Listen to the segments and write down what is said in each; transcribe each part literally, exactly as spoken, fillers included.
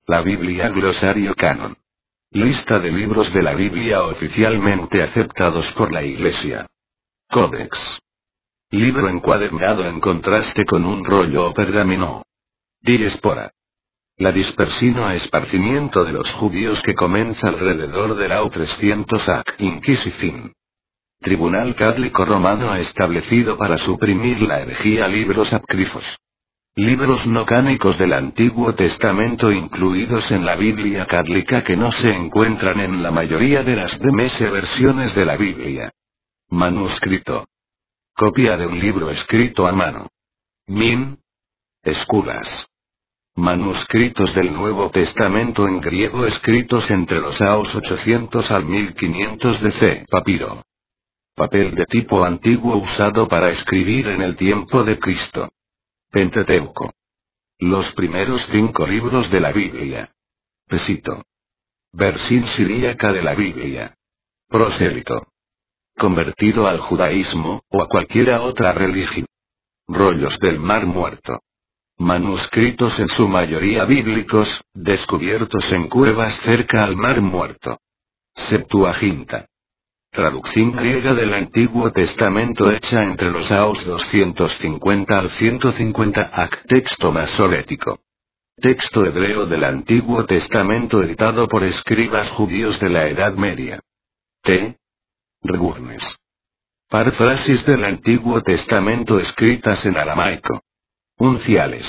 La Biblia Glosario Canon. Lista de libros de la Biblia oficialmente aceptados por la Iglesia. Codex. Libro encuadernado en contraste con un rollo o pergamino. Diáspora. La dispersión o esparcimiento de los judíos que comienza alrededor del A U trescientos A C. Inquisición. Tribunal Católico Romano ha establecido para suprimir la herejía libros apócrifos. Libros no cánicos del Antiguo Testamento incluidos en la Biblia católica que no se encuentran en la mayoría de las demás versiones de la Biblia. Manuscrito. Copia de un libro escrito a mano. Min. Escudas. Manuscritos del Nuevo Testamento en griego escritos entre los años ochocientos al mil quinientos D C. Papiro. Papel de tipo antiguo usado para escribir en el tiempo de Cristo. Pentateuco. Los primeros cinco libros de la Biblia. Pesito. Versión siríaca de la Biblia. Prosélito. Convertido al judaísmo, o a cualquiera otra religión. Rollos del Mar Muerto. Manuscritos en su mayoría bíblicos, descubiertos en cuevas cerca al Mar Muerto. Septuaginta. Traducción griega del Antiguo Testamento hecha entre los años doscientos cincuenta al ciento cincuenta A C. Texto masorético. Texto hebreo del Antiguo Testamento editado por escribas judíos de la Edad Media. T. Regurnes. Parafrasis del Antiguo Testamento escritas en aramaico. Unciales.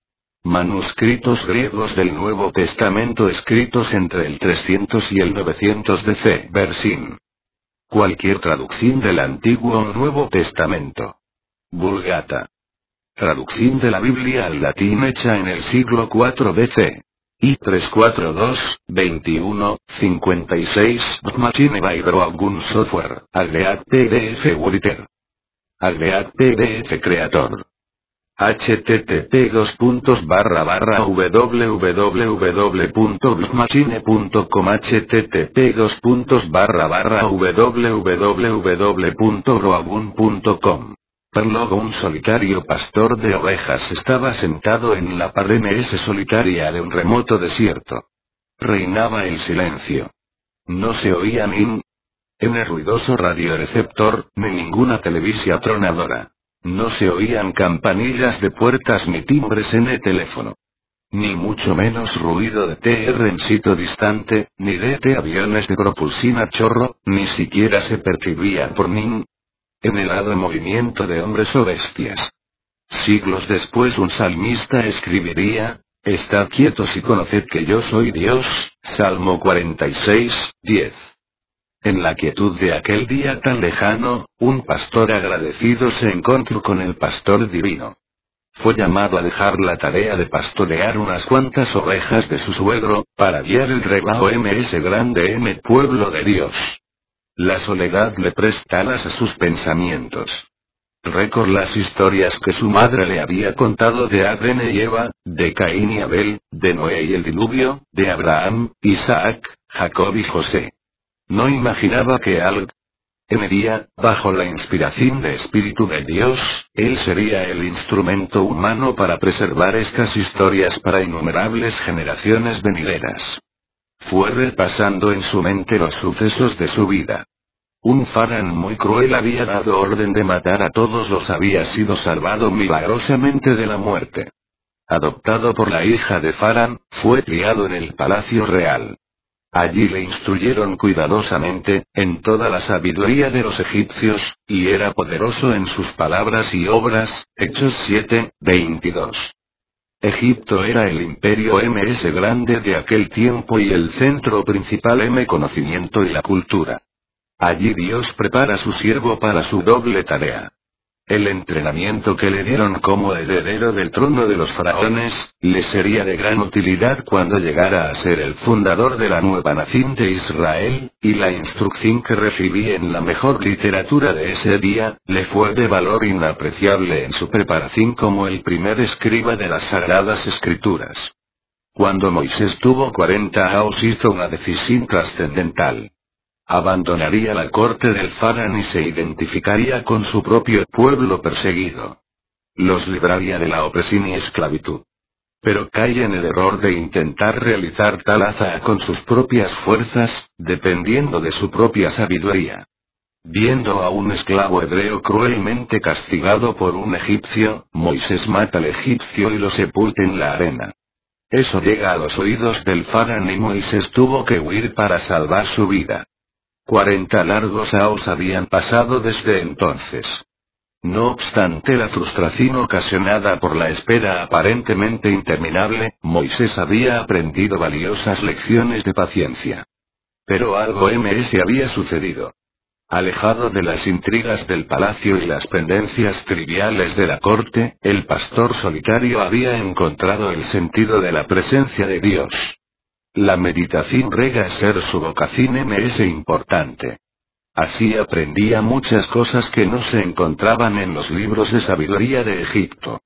Manuscritos griegos del Nuevo Testamento escritos entre el trescientos y el novecientos D C. Versión. Cualquier traducción del Antiguo o Nuevo Testamento. Vulgata. Traducción de la Biblia al latín hecha en el siglo cuatro D C. I trescientos cuarenta y dos, veintiuno, cincuenta y seis. Machine Bible algún software. Agregat P D F Writer. Agregat P D F Creator. http dos puntos barra barra www punto blogmachine punto com http dos puntos barra barra www punto groagun punto com. Prólogo. Un solitario pastor de ovejas estaba sentado en la pared solitaria de un remoto desierto. Reinaba el silencio. No se oía ni en ruidoso radioreceptor, ni ninguna televisión tronadora. No se oían campanillas de puertas ni timbres en el teléfono. Ni mucho menos ruido de trencito distante, ni de aviones de propulsión a chorro, ni siquiera se percibía por ningún en helado movimiento de hombres o bestias. Siglos después un salmista escribiría: Estad quietos y conoced que yo soy Dios, Salmo cuarenta y seis, diez. En la quietud de aquel día tan lejano, un pastor agradecido se encontró con el pastor divino. Fue llamado a dejar la tarea de pastorear unas cuantas ovejas de su suegro, para guiar el rebaño ms grande M pueblo de Dios. La soledad le presta alas a sus pensamientos. Recordó las historias que su madre le había contado de Adán y Eva, de Caín y Abel, de Noé y el diluvio, de Abraham, Isaac, Jacob y José. No imaginaba que al en el día, bajo la inspiración de Espíritu de Dios, él sería el instrumento humano para preservar estas historias para innumerables generaciones venideras. Fue repasando en su mente los sucesos de su vida. Un faraón muy cruel había dado orden de matar a todos los había sido salvado milagrosamente de la muerte. Adoptado por la hija de Faraón, fue criado en el palacio real. Allí le instruyeron cuidadosamente, en toda la sabiduría de los egipcios, y era poderoso en sus palabras y obras. Hechos siete, veintidós. Egipto era el imperio ms grande de aquel tiempo y el centro principal m conocimiento y la cultura. Allí Dios prepara a su siervo para su doble tarea. El entrenamiento que le dieron como heredero del trono de los faraones, le sería de gran utilidad cuando llegara a ser el fundador de la nueva nación de Israel, y la instrucción que recibí en la mejor literatura de ese día, le fue de valor inapreciable en su preparación como el primer escriba de las Sagradas Escrituras. Cuando Moisés tuvo cuarenta años hizo una decisión trascendental. Abandonaría la corte del faraón y se identificaría con su propio pueblo perseguido. Los libraría de la opresión y esclavitud. Pero cae en el error de intentar realizar tal hazaña con sus propias fuerzas, dependiendo de su propia sabiduría. Viendo a un esclavo hebreo cruelmente castigado por un egipcio, Moisés mata al egipcio y lo sepulta en la arena. Eso llega a los oídos del faraón y Moisés tuvo que huir para salvar su vida. Cuarenta largos años habían pasado desde entonces. No obstante la frustración ocasionada por la espera aparentemente interminable, Moisés había aprendido valiosas lecciones de paciencia. Pero algo más había sucedido. Alejado de las intrigas del palacio y las pendencias triviales de la corte, el pastor solitario había encontrado el sentido de la presencia de Dios. La meditación rega a ser su vocación más importante. Así aprendía muchas cosas que no se encontraban en los libros de sabiduría de Egipto.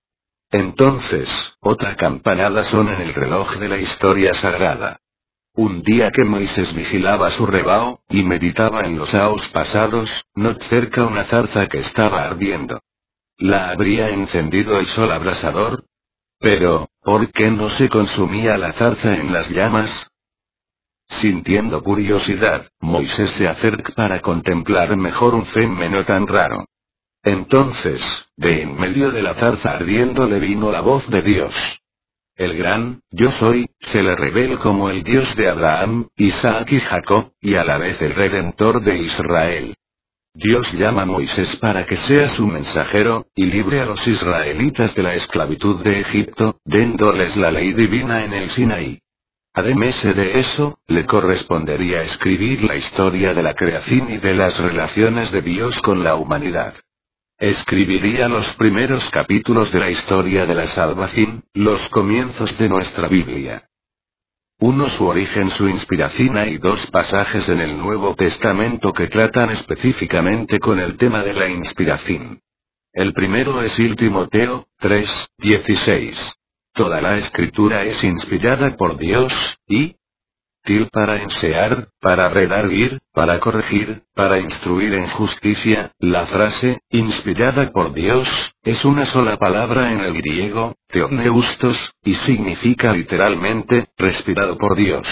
Entonces, otra campanada sonó en el reloj de la historia sagrada. Un día que Moisés vigilaba su rebaño, y meditaba en los años pasados, notó cerca una zarza que estaba ardiendo. ¿La habría encendido el sol abrasador? Pero, ¿por qué no se consumía la zarza en las llamas? Sintiendo curiosidad, Moisés se acerca para contemplar mejor un fenómeno tan raro. Entonces, de en medio de la zarza ardiendo le vino la voz de Dios. El gran, yo soy, se le revela como el Dios de Abraham, Isaac y Jacob, y a la vez el Redentor de Israel. Dios llama a Moisés para que sea su mensajero, y libre a los israelitas de la esclavitud de Egipto, dándoles la ley divina en el Sinaí. Además de eso, le correspondería escribir la historia de la creación y de las relaciones de Dios con la humanidad. Escribiría los primeros capítulos de la historia de la salvación, los comienzos de nuestra Biblia. Uno, su origen, su inspiración. Hay dos pasajes en el Nuevo Testamento que tratan específicamente con el tema de la inspiración. El primero es el Timoteo tres, dieciséis. Toda la escritura es inspirada por Dios, y útil para enseñar, para redarguir, para corregir, para instruir en justicia. La frase, inspirada por Dios, es una sola palabra en el griego, theopneustos, y significa literalmente, respirado por Dios.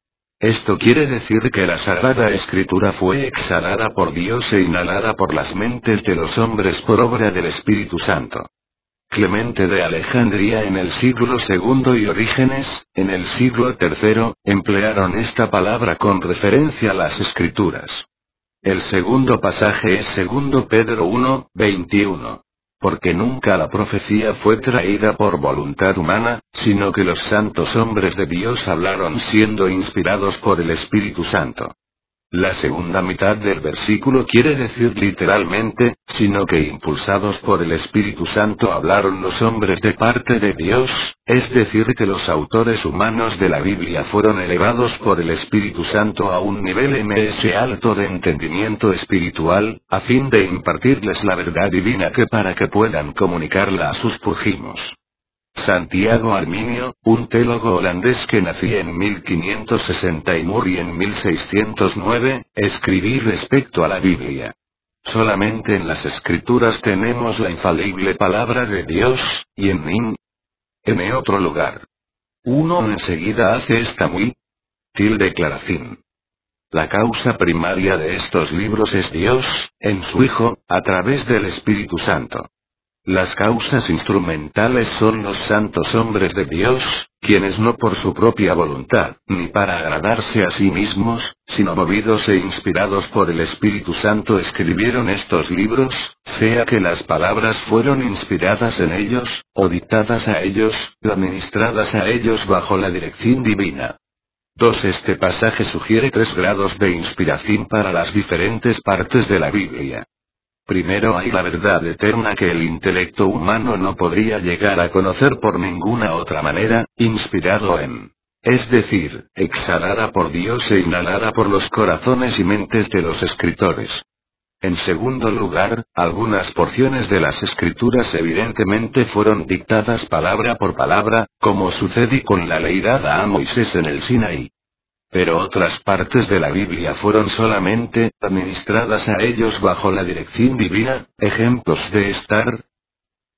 Esto quiere decir que la Sagrada Escritura fue exhalada por Dios e inhalada por las mentes de los hombres por obra del Espíritu Santo. Clemente de Alejandría en el siglo segundo y Orígenes, en el siglo tercero, emplearon esta palabra con referencia a las Escrituras. El segundo pasaje es segundo Pedro uno, veintiuno. Porque nunca la profecía fue traída por voluntad humana, sino que los santos hombres de Dios hablaron siendo inspirados por el Espíritu Santo. La segunda mitad del versículo quiere decir literalmente, sino que impulsados por el Espíritu Santo hablaron los hombres de parte de Dios, es decir que los autores humanos de la Biblia fueron elevados por el Espíritu Santo a un nivel más alto de entendimiento espiritual, a fin de impartirles la verdad divina que para que puedan comunicarla a sus prójimos. Santiago Arminio, un teólogo holandés que nació en mil quinientos sesenta y murió en mil seiscientos nueve, escribí respecto a la Biblia. Solamente en las Escrituras tenemos la infalible palabra de Dios, y en nin. En otro lugar. Uno enseguida hace esta muy til declaración. La causa primaria de estos libros es Dios, en su Hijo, a través del Espíritu Santo. Las causas instrumentales son los santos hombres de Dios, quienes no por su propia voluntad, ni para agradarse a sí mismos, sino movidos e inspirados por el Espíritu Santo escribieron estos libros, sea que las palabras fueron inspiradas en ellos, o dictadas a ellos, o administradas a ellos bajo la dirección divina. dos Este pasaje sugiere tres grados de inspiración para las diferentes partes de la Biblia. Primero hay la verdad eterna que el intelecto humano no podría llegar a conocer por ninguna otra manera, inspirado en, es decir, exhalada por Dios e inhalada por los corazones y mentes de los escritores. En segundo lugar, algunas porciones de las Escrituras evidentemente fueron dictadas palabra por palabra, como sucedió con la ley dada a Moisés en el Sinaí. Pero otras partes de la Biblia fueron solamente administradas a ellos bajo la dirección divina. Ejemplos de estar.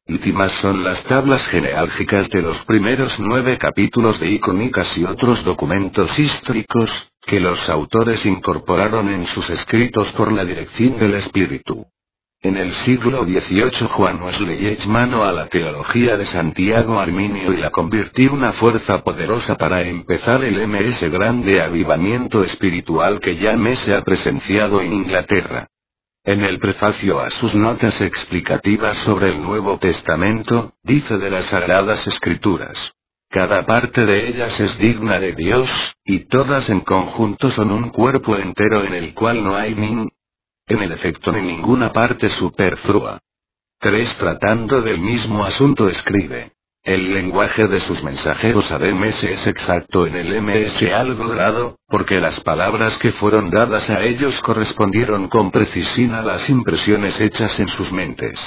Últimas son las tablas genealógicas de los primeros nueve capítulos de Icónicas y otros documentos históricos, que los autores incorporaron en sus escritos por la dirección del Espíritu. En el siglo dieciocho Juan Wesley echó mano a la teología de Santiago Arminio y la convirtió en una fuerza poderosa para empezar el ms grande avivamiento espiritual que ya me se ha presenciado en Inglaterra. En el prefacio a sus notas explicativas sobre el Nuevo Testamento, dice de las Sagradas Escrituras: cada parte de ellas es digna de Dios, y todas en conjunto son un cuerpo entero en el cual no hay ni, en el efecto ni ninguna parte superflua. tres Tratando del mismo asunto escribe: el lenguaje de sus mensajeros además es exacto en el ms algo grado, porque las palabras que fueron dadas a ellos correspondieron con precisión a las impresiones hechas en sus mentes.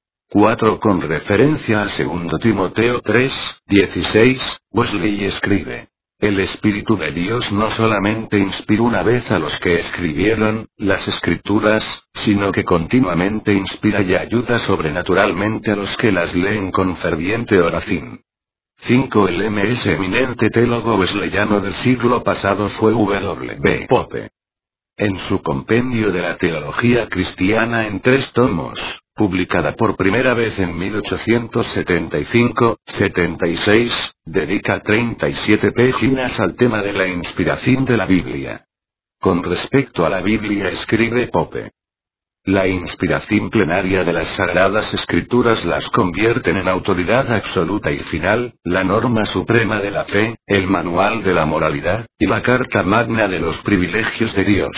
cuatro Con referencia a segundo Timoteo tres, dieciséis, Wesley escribe: el Espíritu de Dios no solamente inspiró una vez a los que escribieron las Escrituras, sino que continuamente inspira y ayuda sobrenaturalmente a los que las leen con ferviente oración. cinco El ms eminente teólogo wesleyano del siglo pasado fue W. B. Pope. En su compendio de la teología cristiana en tres tomos, publicada por primera vez en mil ochocientos setenta y cinco setenta y seis, dedica treinta y siete páginas al tema de la inspiración de la Biblia. Con respecto a la Biblia escribe Pope: la inspiración plenaria de las Sagradas Escrituras las convierten en autoridad absoluta y final, la norma suprema de la fe, el manual de la moralidad, y la carta magna de los privilegios de Dios.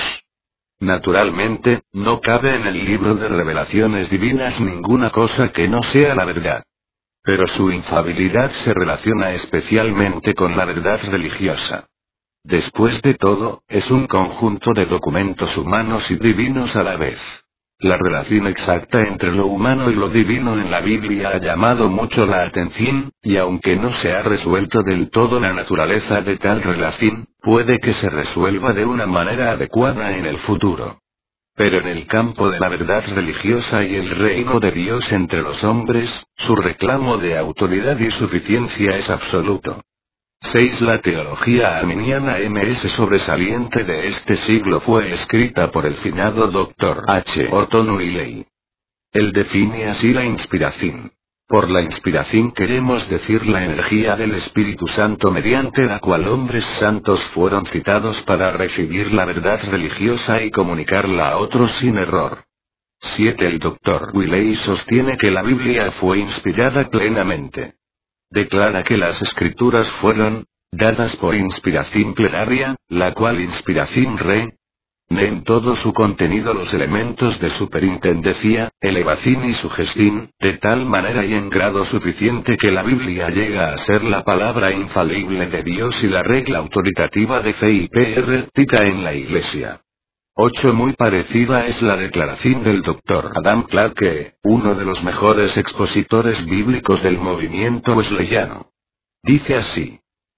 Naturalmente, no cabe en el libro de revelaciones divinas ninguna cosa que no sea la verdad. Pero su infalibilidad se relaciona especialmente con la verdad religiosa. Después de todo, es un conjunto de documentos humanos y divinos a la vez. La relación exacta entre lo humano y lo divino en la Biblia ha llamado mucho la atención, y aunque no se ha resuelto del todo la naturaleza de tal relación, puede que se resuelva de una manera adecuada en el futuro. Pero en el campo de la verdad religiosa y el reino de Dios entre los hombres, su reclamo de autoridad y suficiencia es absoluto. seis La teología arminiana ms sobresaliente de este siglo fue escrita por el finado doctor H. Orton Willey. Él define así la inspiración. Por la inspiración queremos decir la energía del Espíritu Santo mediante la cual hombres santos fueron citados para recibir la verdad religiosa y comunicarla a otros sin error. siete El doctor Willey sostiene que la Biblia fue inspirada plenamente. Declara que las Escrituras fueron dadas por inspiración plenaria, la cual inspiración re en todo su contenido los elementos de superintendencia, elevación y sugestión, de tal manera y en grado suficiente que la Biblia llega a ser la palabra infalible de Dios y la regla autoritativa de fe y práctica en la Iglesia. ocho Muy parecida es la declaración del doctor Adam Clarke, uno de los mejores expositores bíblicos del movimiento wesleyano. Dice así: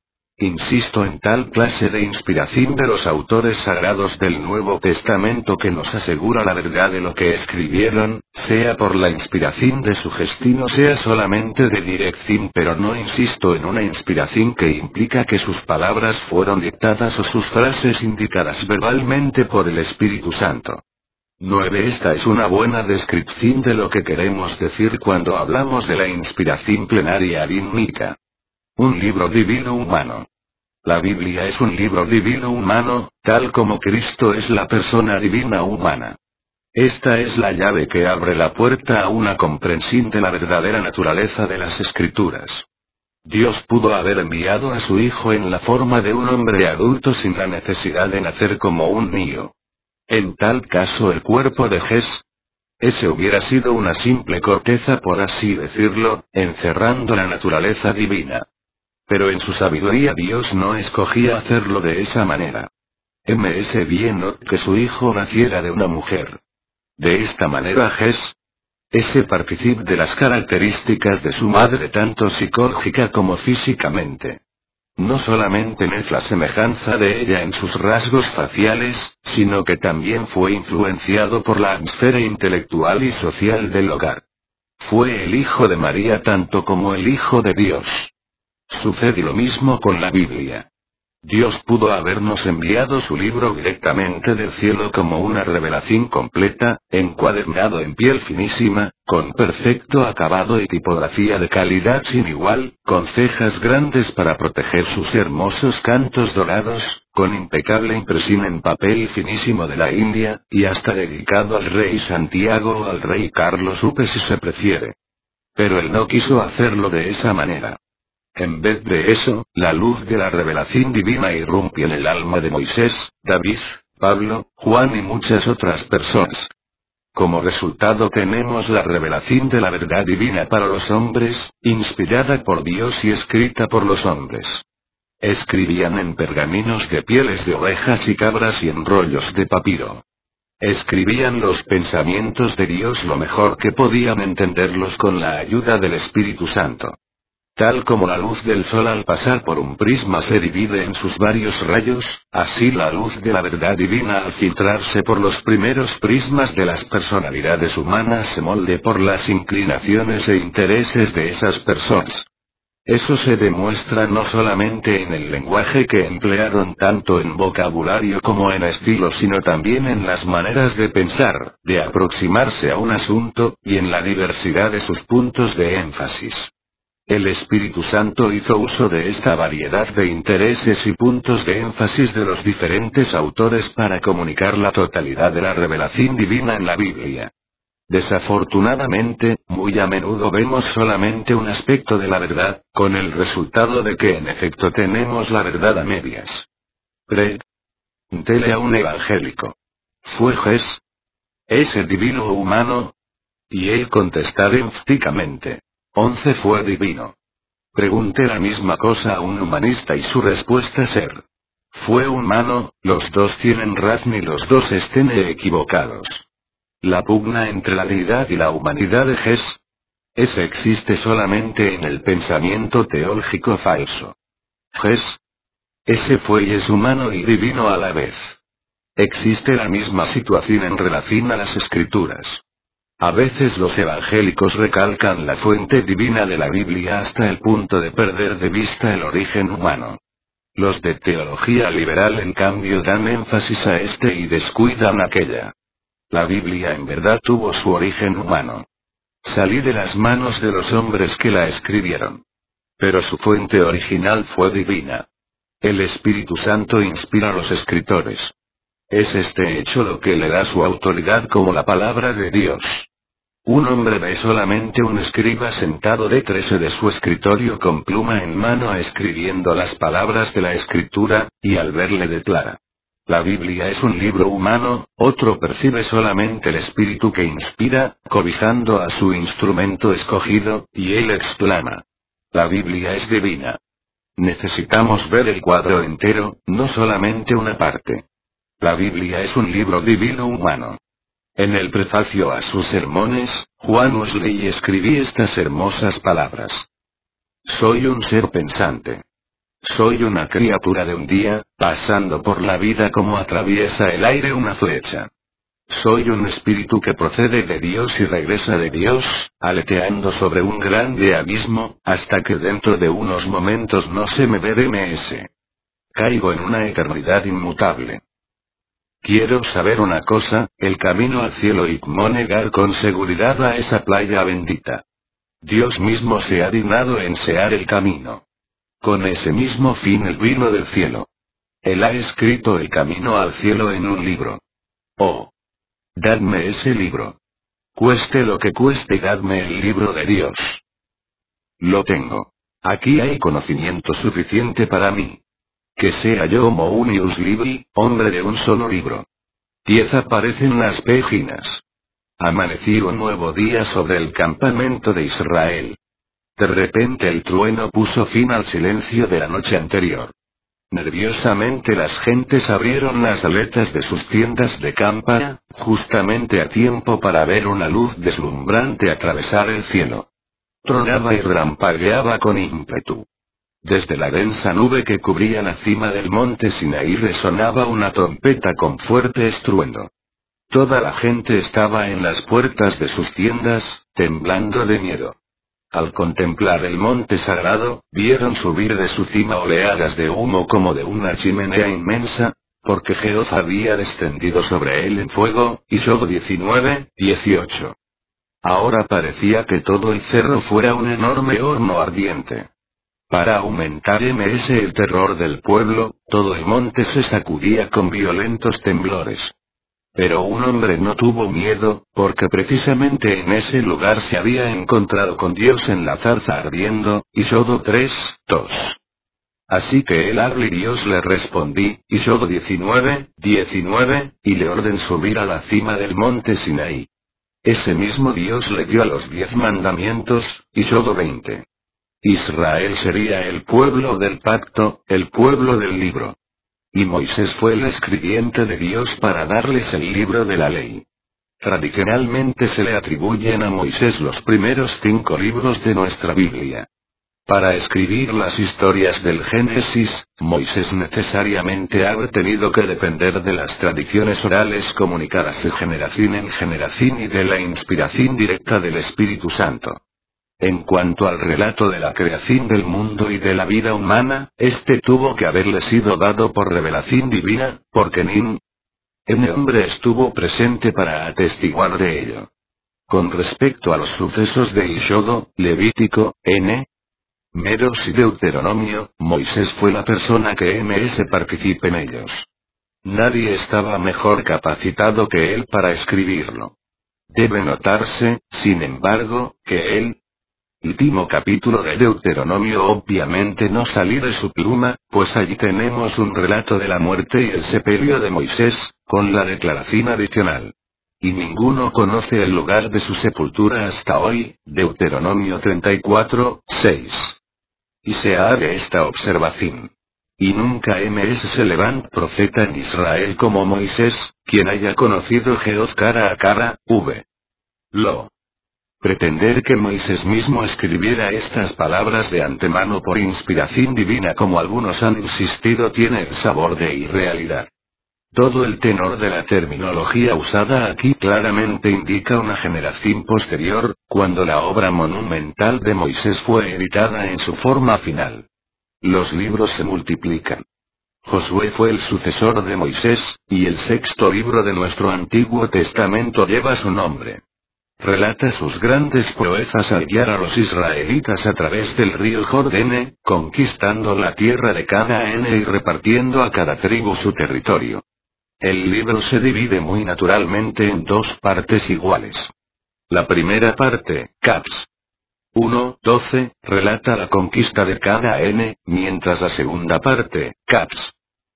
insisto en tal clase de inspiración de los autores sagrados del Nuevo Testamento que nos asegura la verdad de lo que escribieron, sea por la inspiración de sugestión o sea solamente de dirección, pero no insisto en una inspiración que implica que sus palabras fueron dictadas o sus frases indicadas verbalmente por el Espíritu Santo. nueve Esta es una buena descripción de lo que queremos decir cuando hablamos de la inspiración plenaria bíblica. Un libro divino humano. La Biblia es un libro divino humano, tal como Cristo es la persona divina humana. Esta es la llave que abre la puerta a una comprensión de la verdadera naturaleza de las Escrituras. Dios pudo haber enviado a su Hijo en la forma de un hombre adulto sin la necesidad de nacer como un niño. En tal caso el cuerpo de Jesús, ese hubiera sido una simple corteza por así decirlo, encerrando la naturaleza divina. Pero en su sabiduría Dios no escogía hacerlo de esa manera. Ms bien que su hijo naciera de una mujer. De esta manera Jesús, ese particip de las características de su madre tanto psicológica como físicamente. No solamente es la semejanza de ella en sus rasgos faciales, sino que también fue influenciado por la atmósfera intelectual y social del hogar. Fue el Hijo de María tanto como el Hijo de Dios. Sucede lo mismo con la Biblia. Dios pudo habernos enviado su libro directamente del cielo como una revelación completa, encuadernado en piel finísima, con perfecto acabado y tipografía de calidad sin igual, con cejas grandes para proteger sus hermosos cantos dorados, con impecable impresión en papel finísimo de la India, y hasta dedicado al rey Santiago o al rey Carlos Upe si se prefiere. Pero él no quiso hacerlo de esa manera. En vez de eso, la luz de la revelación divina irrumpió en el alma de Moisés, David, Pablo, Juan y muchas otras personas. Como resultado tenemos la revelación de la verdad divina para los hombres, inspirada por Dios y escrita por los hombres. Escribían en pergaminos de pieles de ovejas y cabras y en rollos de papiro. Escribían los pensamientos de Dios lo mejor que podían entenderlos con la ayuda del Espíritu Santo. Tal como la luz del sol al pasar por un prisma se divide en sus varios rayos, así la luz de la verdad divina al filtrarse por los primeros prismas de las personalidades humanas se molde por las inclinaciones e intereses de esas personas. Eso se demuestra no solamente en el lenguaje que emplearon tanto en vocabulario como en estilo, sino también en las maneras de pensar, de aproximarse a un asunto, y en la diversidad de sus puntos de énfasis. El Espíritu Santo hizo uso de esta variedad de intereses y puntos de énfasis de los diferentes autores para comunicar la totalidad de la revelación divina en la Biblia. Desafortunadamente, muy a menudo vemos solamente un aspecto de la verdad, con el resultado de que en efecto tenemos la verdad a medias. Pregúntele a un evangélico. ¿Fue Jes? ¿Ese divino o humano? Y él contestará enfáticamente. once Fue divino. Pregunté la misma cosa a un humanista y su respuesta ser. Fue humano, los dos tienen razón y los dos estén equivocados. La pugna entre la deidad y la humanidad de Jes. Ese existe solamente en el pensamiento teológico falso. Jes. Ese fue y es humano y divino a la vez. Existe la misma situación en relación a las escrituras. A veces los evangélicos recalcan la fuente divina de la Biblia hasta el punto de perder de vista el origen humano. Los de teología liberal en cambio dan énfasis a este y descuidan aquella. La Biblia en verdad tuvo su origen humano. Salió de las manos de los hombres que la escribieron. Pero su fuente original fue divina. El Espíritu Santo inspira a los escritores. Es este hecho lo que le da su autoridad como la palabra de Dios. Un hombre ve solamente un escriba sentado detrás de su escritorio con pluma en mano escribiendo las palabras de la escritura, y al verle declara. La Biblia es un libro humano, otro percibe solamente el espíritu que inspira, cobijando a su instrumento escogido, y él exclama. La Biblia es divina. Necesitamos ver el cuadro entero, no solamente una parte. La Biblia es un libro divino humano. En el prefacio a sus sermones, Juan Wesley escribí estas hermosas palabras. Soy un ser pensante. Soy una criatura de un día, pasando por la vida como atraviesa el aire una flecha. Soy un espíritu que procede de Dios y regresa de Dios, aleteando sobre un grande abismo, hasta que dentro de unos momentos no se me ve de ms. Caigo en una eternidad inmutable. Quiero saber una cosa, el camino al cielo y cómo negar con seguridad a esa playa bendita. Dios mismo se ha dignado enseñar el camino. Con ese mismo fin él vino del cielo. Él ha escrito el camino al cielo en un libro. Oh. Dadme ese libro. Cueste lo que cueste, dadme el libro de Dios. Lo tengo. Aquí hay conocimiento suficiente para mí. Que sea yo como unius libri, hombre de un solo libro. Diez aparecen las páginas. Amaneció un nuevo día sobre el campamento de Israel. De repente el trueno puso fin al silencio de la noche anterior. Nerviosamente las gentes abrieron las aletas de sus tiendas de campaña, justamente a tiempo para ver una luz deslumbrante atravesar el cielo. Tronaba y rampagueaba con ímpetu. Desde la densa nube que cubría la cima del monte Sinaí resonaba una trompeta con fuerte estruendo. Toda la gente estaba en las puertas de sus tiendas, temblando de miedo. Al contemplar el monte sagrado, vieron subir de su cima oleadas de humo como de una chimenea inmensa, porque Jehová había descendido sobre él en fuego, Éxodo diecinueve, dieciocho. Ahora parecía que todo el cerro fuera un enorme horno ardiente. Para aumentar más el terror del pueblo, todo el monte se sacudía con violentos temblores. Pero un hombre no tuvo miedo, porque precisamente en ese lugar se había encontrado con Dios en la zarza ardiendo, Éxodo tres, dos. Así que él habló y Dios le respondí, Éxodo diecinueve, diecinueve, y le orden subir a la cima del monte Sinaí. Ese mismo Dios le dio a los diez mandamientos, Éxodo veinte. Israel sería el pueblo del pacto, el pueblo del libro. Y Moisés fue el escribiente de Dios para darles el libro de la ley. Tradicionalmente se le atribuyen a Moisés los primeros cinco libros de nuestra Biblia. Para escribir las historias del Génesis, Moisés necesariamente ha tenido que depender de las tradiciones orales comunicadas de generación en generación y de la inspiración directa del Espíritu Santo. En cuanto al relato de la creación del mundo y de la vida humana, este tuvo que haberle sido dado por revelación divina, porque Nin, N hombre estuvo presente para atestiguar de ello. Con respecto a los sucesos de Éxodo, Levítico, N, Meros y Deuteronomio, Moisés fue la persona que más participe en ellos. Nadie estaba mejor capacitado que él para escribirlo. Debe notarse, sin embargo, que él, último capítulo de Deuteronomio obviamente no salí de su pluma, pues allí tenemos un relato de la muerte y el sepelio de Moisés, con la declaración adicional. Y ninguno conoce el lugar de su sepultura hasta hoy, Deuteronomio treinta y cuatro, seis. Y se haga esta observación. Y nunca más se levanta profeta en Israel como Moisés, quien haya conocido Jehová cara a cara, v. Lo. Pretender que Moisés mismo escribiera estas palabras de antemano por inspiración divina como algunos han insistido tiene el sabor de irrealidad. Todo el tenor de la terminología usada aquí claramente indica una generación posterior, cuando la obra monumental de Moisés fue editada en su forma final. Los libros se multiplican. Josué fue el sucesor de Moisés, y el sexto libro de nuestro Antiguo Testamento lleva su nombre. Relata sus grandes proezas al guiar a los israelitas a través del río Jordán, conquistando la tierra de Canaán y repartiendo a cada tribu su territorio. El libro se divide muy naturalmente en dos partes iguales. La primera parte, Caps uno, doce, relata la conquista de Canaán, mientras la segunda parte, Caps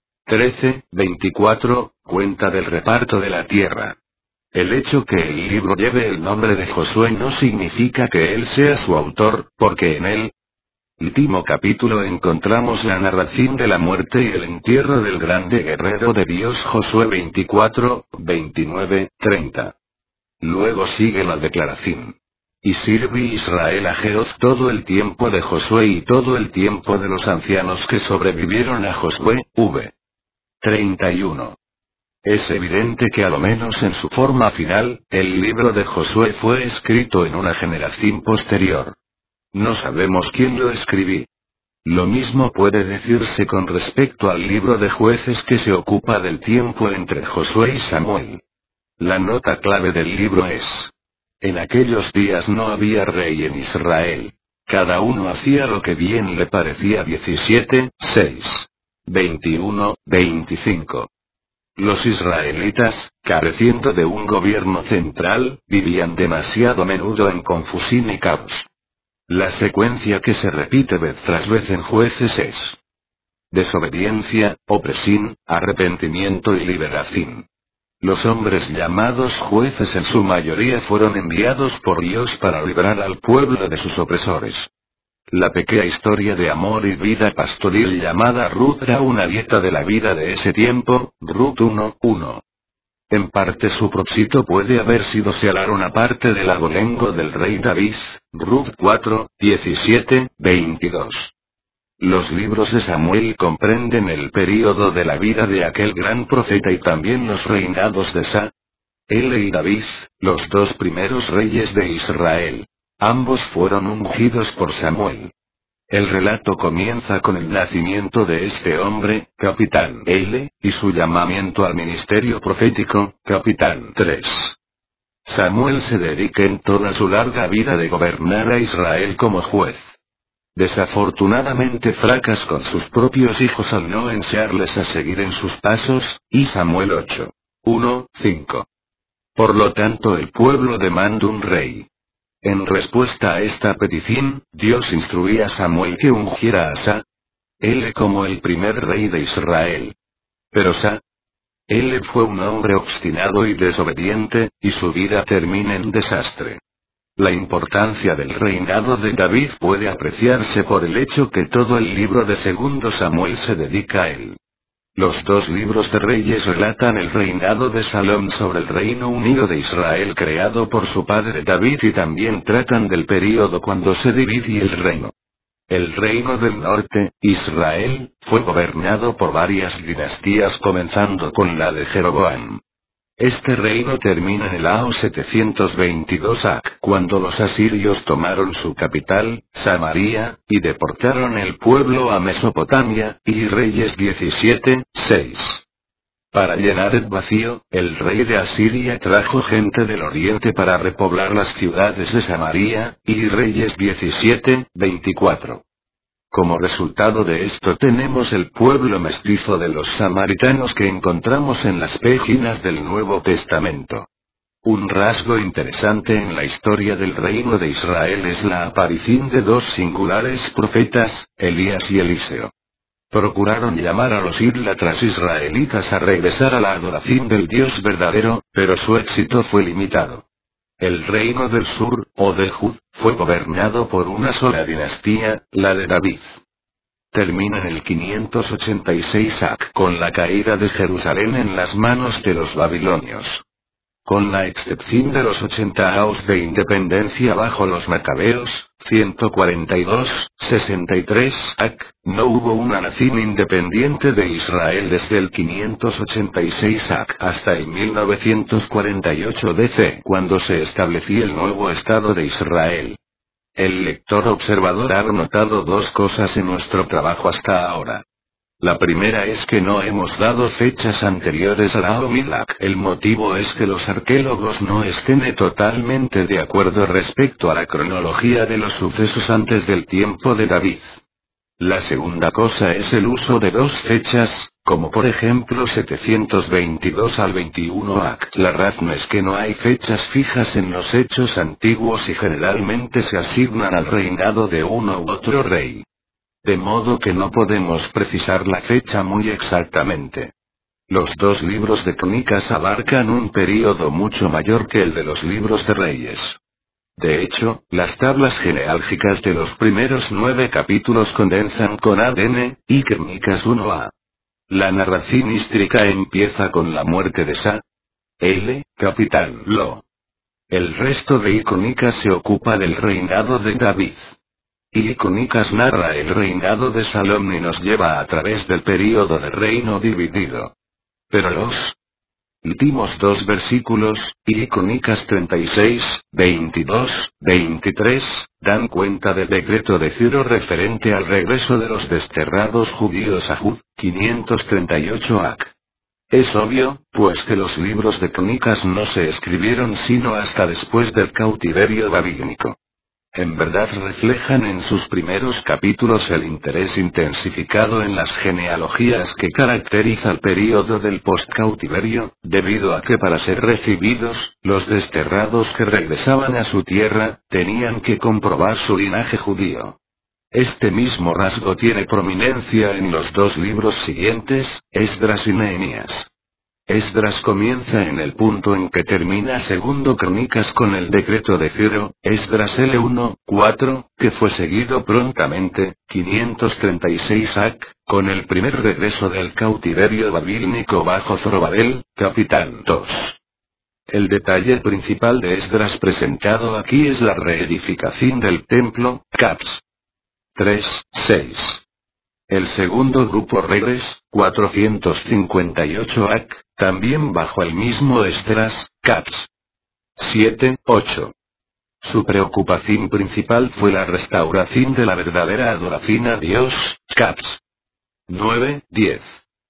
trece, veinticuatro, cuenta del reparto de la tierra. El hecho que el libro lleve el nombre de Josué no significa que él sea su autor, porque en el último capítulo encontramos la narración de la muerte y el entierro del grande guerrero de Dios Josué veinticuatro, veintinueve, treinta. Luego sigue la declaración. Y sirve Israel a Jehová todo el tiempo de Josué y todo el tiempo de los ancianos que sobrevivieron a Josué, v. treinta y uno. Es evidente que a lo menos en su forma final, el libro de Josué fue escrito en una generación posterior. No sabemos quién lo escribió. Lo mismo puede decirse con respecto al libro de Jueces que se ocupa del tiempo entre Josué y Samuel. La nota clave del libro es: en aquellos días no había rey en Israel. Cada uno hacía lo que bien le parecía. diecisiete, seis. veintiuno, veinticinco. Los israelitas, careciendo de un gobierno central, vivían demasiado a menudo en confusión y caos. La secuencia que se repite vez tras vez en Jueces es: desobediencia, opresión, arrepentimiento y liberación. Los hombres llamados jueces en su mayoría fueron enviados por Dios para librar al pueblo de sus opresores. La pequeña historia de amor y vida pastoril llamada Ruth era una dieta de la vida de ese tiempo, Ruth uno, uno. En parte su propósito puede haber sido selar una parte del abolengo del rey David, Ruth cuatro, diecisiete, veintidós. Los libros de Samuel comprenden el período de la vida de aquel gran profeta y también los reinados de Sa, L y David, los dos primeros reyes de Israel. Ambos fueron ungidos por Samuel. El relato comienza con el nacimiento de este hombre, Capitán L, y su llamamiento al ministerio profético, Capitán tres. Samuel se dedica en toda su larga vida de gobernar a Israel como juez. Desafortunadamente fracasa con sus propios hijos al no enseñarles a seguir en sus pasos, y Samuel ocho. uno, cinco. Por lo tanto el pueblo demanda un rey. En respuesta a esta petición, Dios instruía a Samuel que ungiera a Sa. L como el primer rey de Israel. Pero Sa. L fue un hombre obstinado y desobediente, y su vida termina en desastre. La importancia del reinado de David puede apreciarse por el hecho que todo el libro de Segundo Samuel se dedica a él. Los dos libros de Reyes relatan el reinado de Salomón sobre el Reino Unido de Israel creado por su padre David y también tratan del período cuando se divide el reino. El reino del norte, Israel, fue gobernado por varias dinastías comenzando con la de Jeroboam. Este reino termina en el año setecientos veintidós A C, cuando los asirios tomaron su capital, Samaria, y deportaron el pueblo a Mesopotamia, y Reyes diecisiete, seis. Para llenar el vacío, el rey de Asiria trajo gente del oriente para repoblar las ciudades de Samaria, y Reyes diecisiete, veinticuatro. Como resultado de esto tenemos el pueblo mestizo de los samaritanos que encontramos en las páginas del Nuevo Testamento. Un rasgo interesante en la historia del reino de Israel es la aparición de dos singulares profetas, Elías y Eliseo. Procuraron llamar a los idólatras israelitas a regresar a la adoración del Dios verdadero, pero su éxito fue limitado. El reino del sur, o de Jud, fue gobernado por una sola dinastía, la de David. Termina en el quinientos ochenta y seis A C con la caída de Jerusalén en las manos de los babilonios. Con la excepción de los ochenta años de independencia bajo los macabeos, ciento cuarenta y dos, sesenta y tres A C, no hubo una nación independiente de Israel desde el quinientos ochenta y seis A C hasta el mil novecientos cuarenta y ocho D C, cuando se estableció el nuevo Estado de Israel. El lector observador ha notado dos cosas en nuestro trabajo hasta ahora. La primera es que no hemos dado fechas anteriores a la Milak. El motivo es que los arqueólogos no estén totalmente de acuerdo respecto a la cronología de los sucesos antes del tiempo de David. La segunda cosa es el uso de dos fechas, como por ejemplo setecientos veintidós al veintiuno A C. La razón es que no hay fechas fijas en los hechos antiguos y generalmente se asignan al reinado de uno u otro rey. De modo que no podemos precisar la fecha muy exactamente. Los dos libros de Crónicas abarcan un período mucho mayor que el de los libros de Reyes. De hecho, las tablas genealógicas de los primeros nueve capítulos condensan con A D N, y Crónicas uno A. La narración histórica empieza con la muerte de Sa. L, capitán Lo. El resto de Crónicas se ocupa del reinado de David. Y Crónicas narra el reinado de Salomón y nos lleva a través del período de reino dividido. Pero los últimos dos versículos, y Crónicas treinta y seis, veintidós, veintitrés, dan cuenta del decreto de Ciro referente al regreso de los desterrados judíos a Jud, quinientos treinta y ocho A C. Es obvio, pues que los libros de Crónicas no se escribieron sino hasta después del cautiverio babilónico. En verdad reflejan en sus primeros capítulos el interés intensificado en las genealogías que caracteriza el período del postcautiverio, debido a que para ser recibidos, los desterrados que regresaban a su tierra, tenían que comprobar su linaje judío. Este mismo rasgo tiene prominencia en los dos libros siguientes, Esdras y Nehemías. Esdras comienza en el punto en que termina Segundo Crónicas con el decreto de Ciro, Esdras L uno, cuatro, que fue seguido prontamente, quinientos treinta y seis A C, con el primer regreso del cautiverio babilónico bajo Zorobabel, capitán dos. El detalle principal de Esdras presentado aquí es la reedificación del templo, Caps tres, seis. El segundo grupo Regres, cuatrocientos cincuenta y ocho A C, También bajo el mismo Esdras, caps. siete, ocho. Su preocupación principal fue la restauración de la verdadera adoración a Dios, caps. nueve, diez.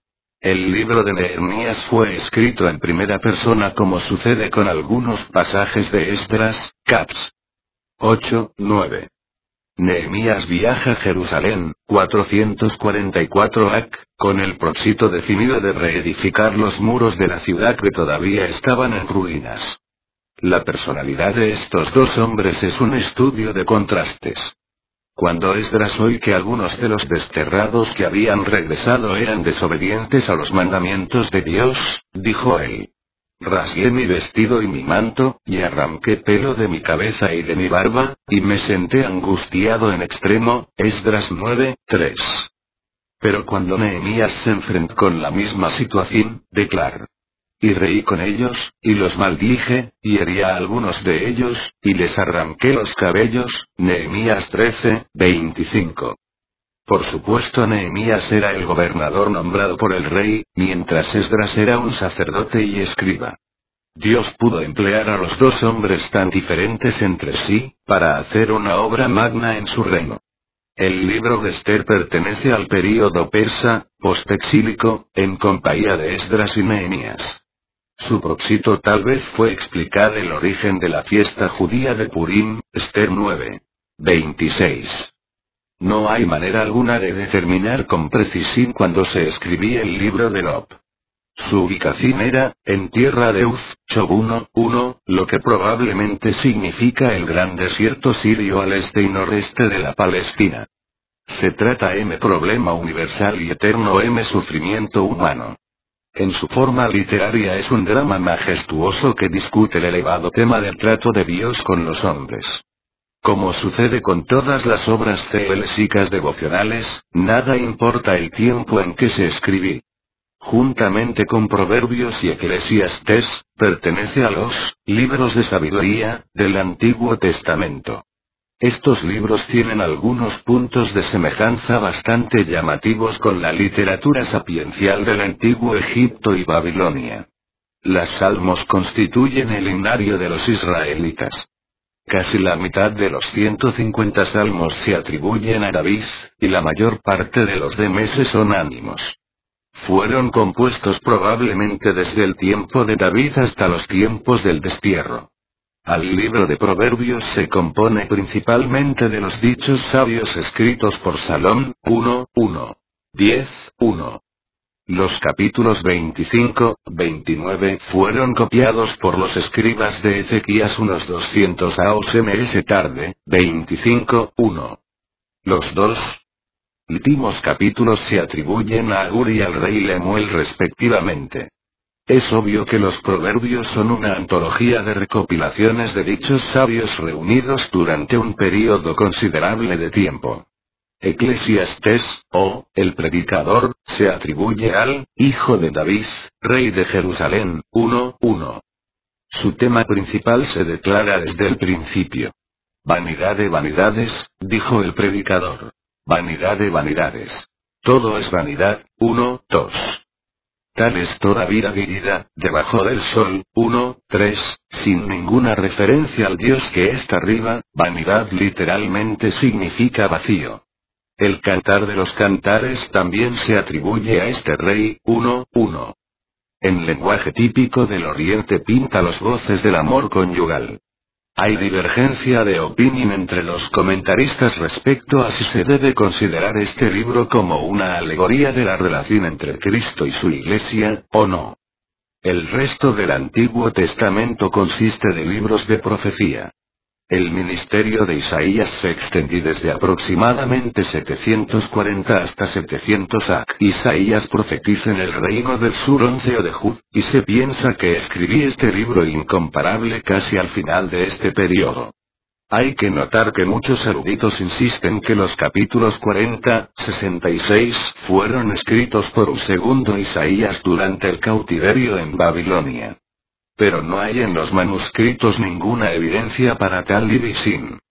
El libro de Nehemías fue escrito en primera persona como sucede con algunos pasajes de Esdras, caps. ocho, nueve. Nehemías viaja a Jerusalén, cuatrocientos cuarenta y cuatro A C, con el propósito definido de reedificar los muros de la ciudad que todavía estaban en ruinas. La personalidad de estos dos hombres es un estudio de contrastes. Cuando Esdras oyó que algunos de los desterrados que habían regresado eran desobedientes a los mandamientos de Dios, dijo él: rasgué mi vestido y mi manto, y arranqué pelo de mi cabeza y de mi barba, y me senté angustiado en extremo. Esdras nueve, tres. Pero cuando Nehemías se enfrentó con la misma situación, declaró: y reí con ellos, y los maldije, y herí a algunos de ellos, y les arranqué los cabellos. Nehemías trece, veinticinco. Por supuesto, Nehemías era el gobernador nombrado por el rey, mientras Esdras era un sacerdote y escriba. Dios pudo emplear a los dos hombres tan diferentes entre sí, para hacer una obra magna en su reino. El libro de Esther pertenece al período persa, postexílico, en compañía de Esdras y Nehemías. Su propósito tal vez fue explicar el origen de la fiesta judía de Purim, Esther nueve, veintiséis. No hay manera alguna de determinar con precisión cuándo se escribía el libro de Job. Su ubicación era, en tierra de Uz, Shob uno, lo que probablemente significa el gran desierto sirio al este y noreste de la Palestina. Se trata M problema universal y eterno M sufrimiento humano. En su forma literaria es un drama majestuoso que discute el elevado tema del trato de Dios con los hombres. Como sucede con todas las obras teológicas devocionales, nada importa el tiempo en que se escribió. Juntamente con Proverbios y Eclesiastés, pertenece a los libros de sabiduría del Antiguo Testamento. Estos libros tienen algunos puntos de semejanza bastante llamativos con la literatura sapiencial del Antiguo Egipto y Babilonia. Los salmos constituyen el himnario de los israelitas. Casi la mitad de los ciento cincuenta salmos se atribuyen a David, y la mayor parte de los demás son ánimos. Fueron compuestos probablemente desde el tiempo de David hasta los tiempos del destierro. Al libro de Proverbios se compone principalmente de los dichos sabios escritos por Salomón, uno, uno. diez, uno. Los capítulos veinticinco, veintinueve fueron copiados por los escribas de Ezequías unos doscientos años tarde, veinticinco, uno. Los dos últimos capítulos se atribuyen a Agur y al rey Lemuel respectivamente. Es obvio que los proverbios son una antología de recopilaciones de dichos sabios reunidos durante un período considerable de tiempo. Eclesiastés, o, el predicador, se atribuye al hijo de David, rey de Jerusalén, uno, uno. Su tema principal se declara desde el principio. Vanidad de vanidades, dijo el predicador. Vanidad de vanidades. Todo es vanidad, uno, dos. Tal es toda vida vivida, debajo del sol, uno, tres, sin ninguna referencia al Dios que está arriba. Vanidad literalmente significa vacío. El cantar de los cantares también se atribuye a este rey, uno, uno. En lenguaje típico del Oriente pinta los goces del amor conyugal. Hay divergencia de opinión entre los comentaristas respecto a si se debe considerar este libro como una alegoría de la relación entre Cristo y su Iglesia, o no. El resto del Antiguo Testamento consiste de libros de profecía. El ministerio de Isaías se extendió desde aproximadamente setecientos cuarenta hasta setecientos A C. Isaías profetiza en el reino del sur once o de Jud, y se piensa que escribí este libro incomparable casi al final de este periodo. Hay que notar que muchos eruditos insisten que los capítulos cuarenta, sesenta y seis fueron escritos por un segundo Isaías durante el cautiverio en Babilonia. Pero no hay en los manuscritos ninguna evidencia para tal división.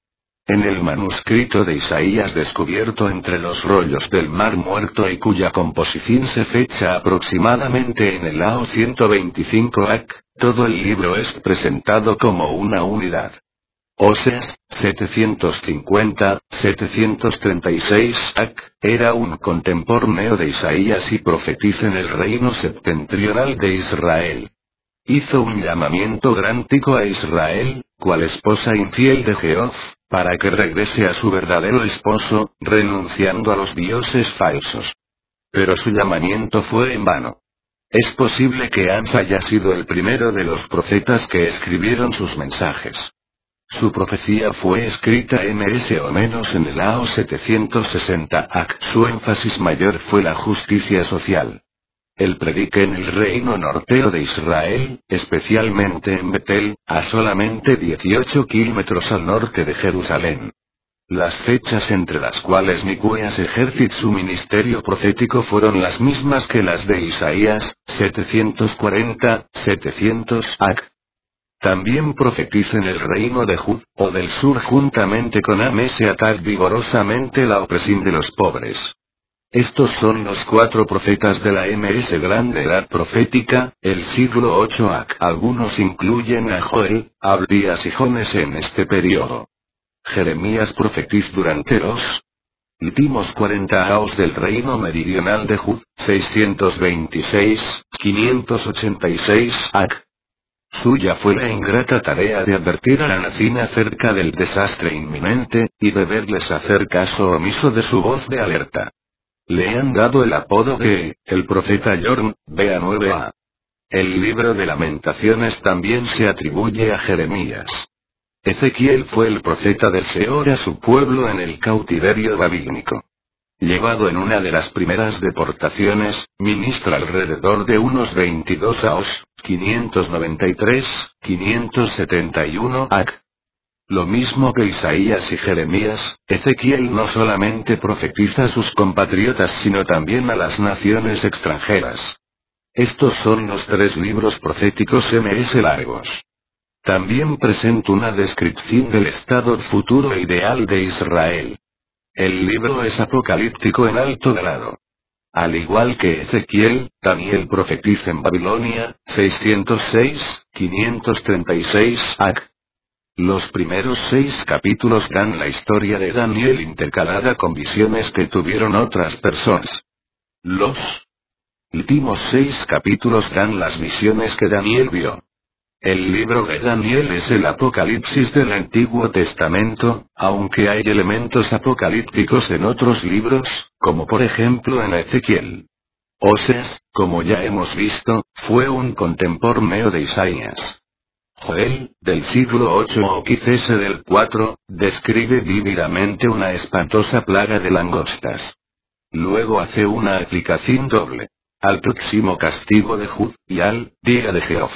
En el manuscrito de Isaías descubierto entre los rollos del Mar Muerto y cuya composición se fecha aproximadamente en el A O ciento veinticinco A C, todo el libro es presentado como una unidad. Oseas, setecientos cincuenta, setecientos treinta y seis A C, era un contemporáneo de Isaías y profetiza en el reino septentrional de Israel. Hizo un llamamiento grántico a Israel, cual esposa infiel de Jehová, para que regrese a su verdadero esposo, renunciando a los dioses falsos. Pero su llamamiento fue en vano. Es posible que Amos haya sido el primero de los profetas que escribieron sus mensajes. Su profecía fue escrita más o menos en el A O setecientos sesenta A C. Su énfasis mayor fue la justicia social. Él predica en el reino norteo de Israel, especialmente en Betel, a solamente dieciocho kilómetros al norte de Jerusalén. Las fechas entre las cuales Miqueas ejerció su ministerio profético fueron las mismas que las de Isaías, setecientos cuarenta, setecientos A C. También profetiza en el reino de Judá, o del sur juntamente con Amos y ataca vigorosamente la opresión de los pobres. Estos son los cuatro profetas de la más grande edad profética, el siglo ocho A C. Algunos incluyen a Joel, Abdías y Jones en este periodo. Jeremías profetiza durante los últimos cuarenta años del reino meridional de Judá, seiscientos veintiséis, quinientos ochenta y seis A C. Suya fue la ingrata tarea de advertir a la nación acerca del desastre inminente, y deberles hacer caso omiso de su voz de alerta. Le han dado el apodo de, el profeta Yorm, B A nueve A. El libro de Lamentaciones también se atribuye a Jeremías. Ezequiel fue el profeta del Señor a su pueblo en el cautiverio babilónico. Llevado en una de las primeras deportaciones, ministra alrededor de unos veintidós años, quinientos noventa y tres, quinientos setenta y uno A C. Lo mismo que Isaías y Jeremías, Ezequiel no solamente profetiza a sus compatriotas sino también a las naciones extranjeras. Estos son los tres libros proféticos más largos. También presenta una descripción del estado futuro e ideal de Israel. El libro es apocalíptico en alto grado. Al igual que Ezequiel, Daniel profetiza en Babilonia, seiscientos seis, quinientos treinta y seis A C. Los primeros seis capítulos dan la historia de Daniel intercalada con visiones que tuvieron otras personas. Los últimos seis capítulos dan las visiones que Daniel vio. El libro de Daniel es el Apocalipsis del Antiguo Testamento, aunque hay elementos apocalípticos en otros libros, como por ejemplo en Ezequiel. Oseas, como ya hemos visto, fue un contemporáneo de Isaías. Joel, del siglo ocho o quizás del cuatro, describe vívidamente una espantosa plaga de langostas. Luego hace una aplicación doble. Al próximo castigo de Judá, y al día de Jehová.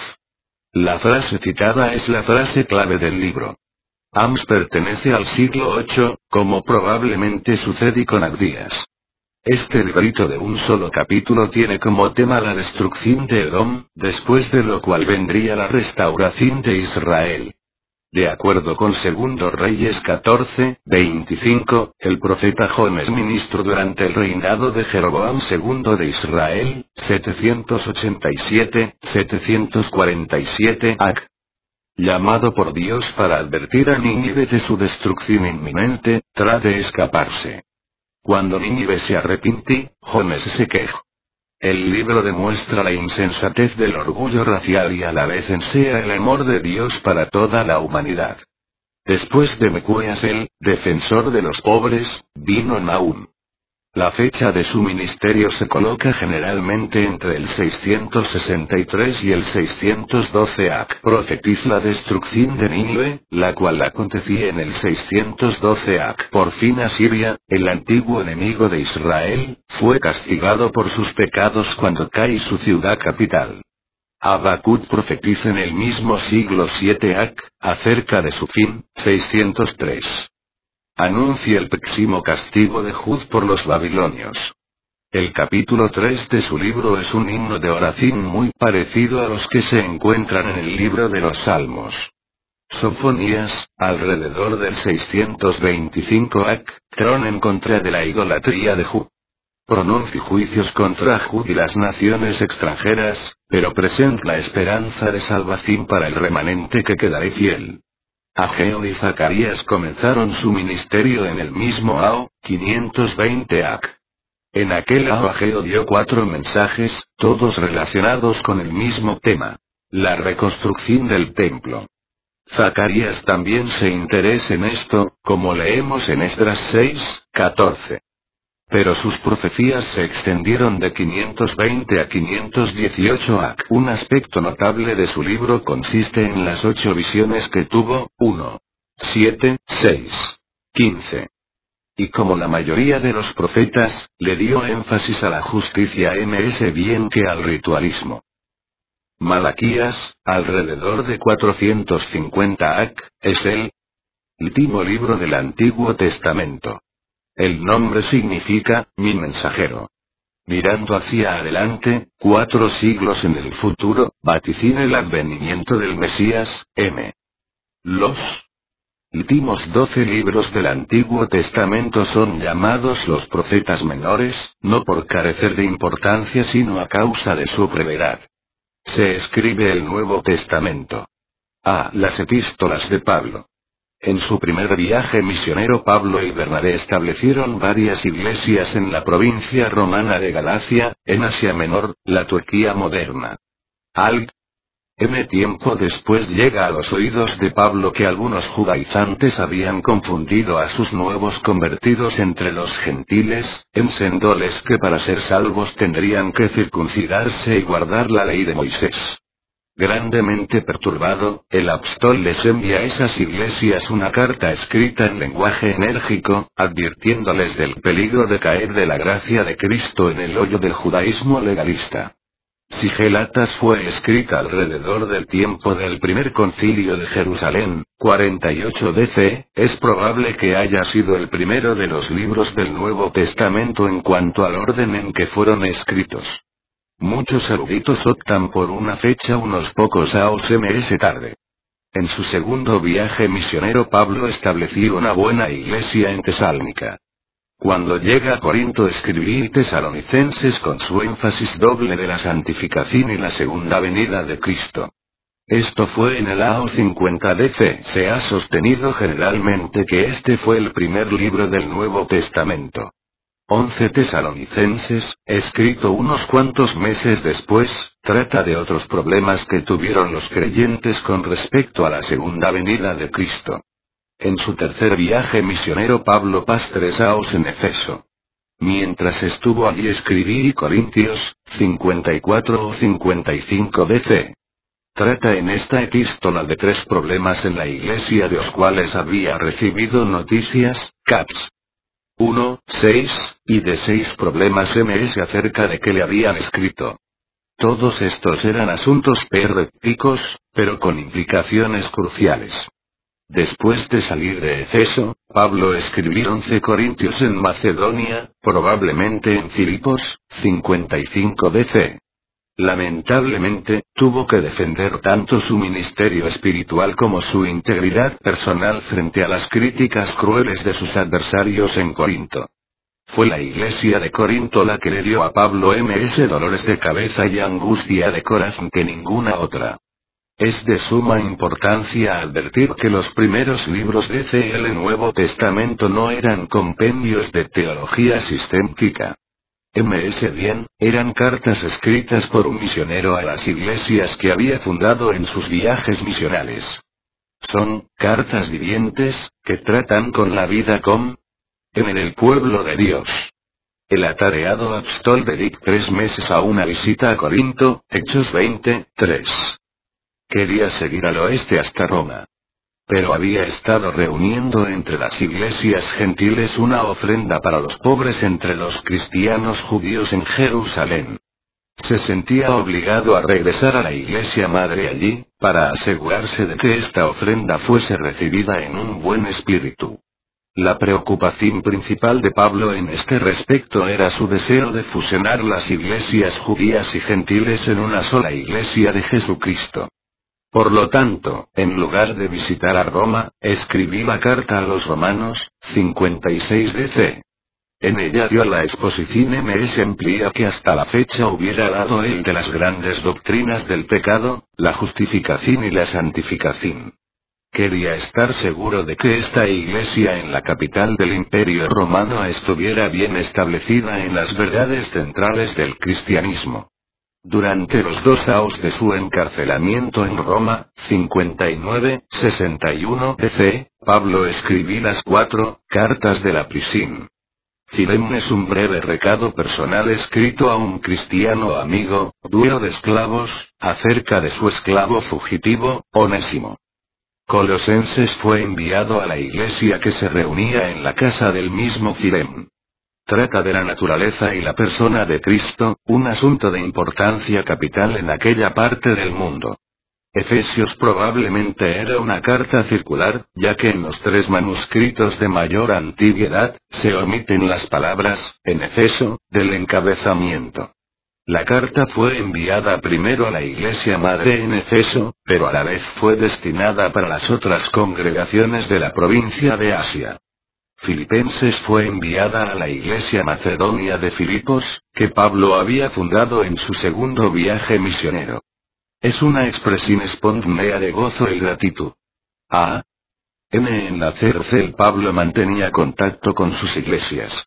La frase citada es la frase clave del libro. Amos pertenece al siglo ocho, como probablemente sucede con Abdías. Este librito de un solo capítulo tiene como tema la destrucción de Edom, después de lo cual vendría la restauración de Israel. De acuerdo con Segundo Reyes catorce, veinticinco, el profeta Jones ministró durante el reinado de Jeroboam segundo de Israel, setecientos ochenta y siete, setecientos cuarenta y siete A C. Llamado por Dios para advertir a Nínive de su destrucción inminente, trata de escaparse. Cuando Nínive se arrepintió, Jones se quejó. El libro demuestra la insensatez del orgullo racial y a la vez ensea el amor de Dios para toda la humanidad. Después de Miqueas el defensor de los pobres, vino Nahum. La fecha de su ministerio se coloca generalmente entre el seiscientos sesenta y tres y el seiscientos doce A C. Profetiza la destrucción de Nínive, la cual acontecía en el seiscientos doce A C. Por fin Asiria, el antiguo enemigo de Israel, fue castigado por sus pecados cuando cae su ciudad capital. Habacuc profetiza en el mismo siglo siete A C, acerca de su fin, seiscientos tres. Anuncia el próximo castigo de Judá por los babilonios. El capítulo tres de su libro es un himno de oración muy parecido a los que se encuentran en el libro de los Salmos. Sofonías, alrededor del seiscientos veinticinco A C, Crón en contra de la idolatría de Ju. Pronuncia juicios contra Jud y las naciones extranjeras, pero presenta la esperanza de salvación para el remanente que quedará fiel. Ageo y Zacarías comenzaron su ministerio en el mismo A O, quinientos veinte A C. En aquel A O Ageo dio cuatro mensajes, todos relacionados con el mismo tema: la reconstrucción del templo. Zacarías también se interesa en esto, como leemos en Esdras seis, catorce. Pero sus profecías se extendieron de quinientos veinte a quinientos dieciocho A C. Un aspecto notable de su libro consiste en las ocho visiones que tuvo: uno, siete, seis, quince. Y como la mayoría de los profetas, le dio énfasis a la justicia más bien que al ritualismo. Malaquías, alrededor de cuatrocientos cincuenta A C, es el último libro del Antiguo Testamento. El nombre significa, mi mensajero. Mirando hacia adelante, cuatro siglos en el futuro, vaticina el advenimiento del Mesías, M. Los últimos doce libros del Antiguo Testamento son llamados los profetas menores, no por carecer de importancia sino a causa de su brevedad. Se escribe el Nuevo Testamento. A. Las epístolas de Pablo. En su primer viaje misionero Pablo y Bernabé establecieron varias iglesias en la provincia romana de Galacia, en Asia Menor, la Turquía moderna. Al M tiempo después llega a los oídos de Pablo que algunos judaizantes habían confundido a sus nuevos convertidos entre los gentiles, enseñándoles que para ser salvos tendrían que circuncidarse y guardar la ley de Moisés. Grandemente perturbado, el apóstol les envía a esas iglesias una carta escrita en lenguaje enérgico, advirtiéndoles del peligro de caer de la gracia de Cristo en el hoyo del judaísmo legalista. Si Gelatas fue escrita alrededor del tiempo del primer concilio de Jerusalén, cuarenta y ocho D C, es probable que haya sido el primero de los libros del Nuevo Testamento en cuanto al orden en que fueron escritos. Muchos eruditos optan por una fecha unos pocos años más tarde. En su segundo viaje misionero Pablo estableció una buena iglesia en Tesalónica. Cuando llega a Corinto escribí Tesalonicenses con su énfasis doble de la santificación y la segunda venida de Cristo. Esto fue en el A O cincuenta D C. Se ha sostenido generalmente que este fue el primer libro del Nuevo Testamento. once Tesalonicenses, escrito unos cuantos meses después, trata de otros problemas que tuvieron los creyentes con respecto a la segunda venida de Cristo. En su tercer viaje misionero Pablo pasó tres años en Efeso. Mientras estuvo allí escribí Corintios, cincuenta y cuatro o cincuenta y cinco D C. Trata en esta epístola de tres problemas en la iglesia de los cuales había recibido noticias, caps uno, seis, y de seis problemas más acerca de que le habían escrito. Todos estos eran asuntos prácticos, pero con implicaciones cruciales. Después de salir de Efeso, Pablo escribió once Corintios en Macedonia, probablemente en Filipos, cincuenta y cinco D C. Lamentablemente, tuvo que defender tanto su ministerio espiritual como su integridad personal frente a las críticas crueles de sus adversarios en Corinto. Fue la iglesia de Corinto la que le dio a Pablo más dolores de cabeza y angustia de corazón que ninguna otra. Es de suma importancia advertir que los primeros libros del Nuevo Testamento no eran compendios de teología sistemática. Más bien, eran cartas escritas por un misionero a las iglesias que había fundado en sus viajes misionales. Son cartas vivientes, que tratan con la vida como en el pueblo de Dios. El atareado apóstol dedicó tres meses a una visita a Corinto, Hechos veinte, tres. Quería seguir al oeste hasta Roma. Pero había estado reuniendo entre las iglesias gentiles una ofrenda para los pobres entre los cristianos judíos en Jerusalén. Se sentía obligado a regresar a la iglesia madre allí, para asegurarse de que esta ofrenda fuese recibida en un buen espíritu. La preocupación principal de Pablo en este respecto era su deseo de fusionar las iglesias judías y gentiles en una sola iglesia de Jesucristo. Por lo tanto, en lugar de visitar a Roma, escribí la carta a los romanos, cincuenta y seis D C. En ella dio la exposición M S amplia que hasta la fecha hubiera dado él de las grandes doctrinas del pecado, la justificación y la santificación. Quería estar seguro de que esta iglesia en la capital del Imperio Romano estuviera bien establecida en las verdades centrales del cristianismo. Durante los dos años de su encarcelamiento en Roma, cincuenta y nueve, sesenta y uno D C, Pablo escribí las cuatro cartas de la prisión. Filem es un breve recado personal escrito a un cristiano amigo, dueño de esclavos, acerca de su esclavo fugitivo, Onésimo. Colosenses fue enviado a la iglesia que se reunía en la casa del mismo Filem. Trata de la naturaleza y la persona de Cristo, un asunto de importancia capital en aquella parte del mundo. Efesios probablemente era una carta circular, ya que en los tres manuscritos de mayor antigüedad, se omiten las palabras, en Efeso, del encabezamiento. La carta fue enviada primero a la iglesia madre en Efeso, pero a la vez fue destinada para las otras congregaciones de la provincia de Asia. Filipenses fue enviada a la iglesia macedonia de Filipos, que Pablo había fundado en su segundo viaje misionero. Es una expresión espontánea de gozo y gratitud. A. N. En la cárcel Pablo mantenía contacto con sus iglesias.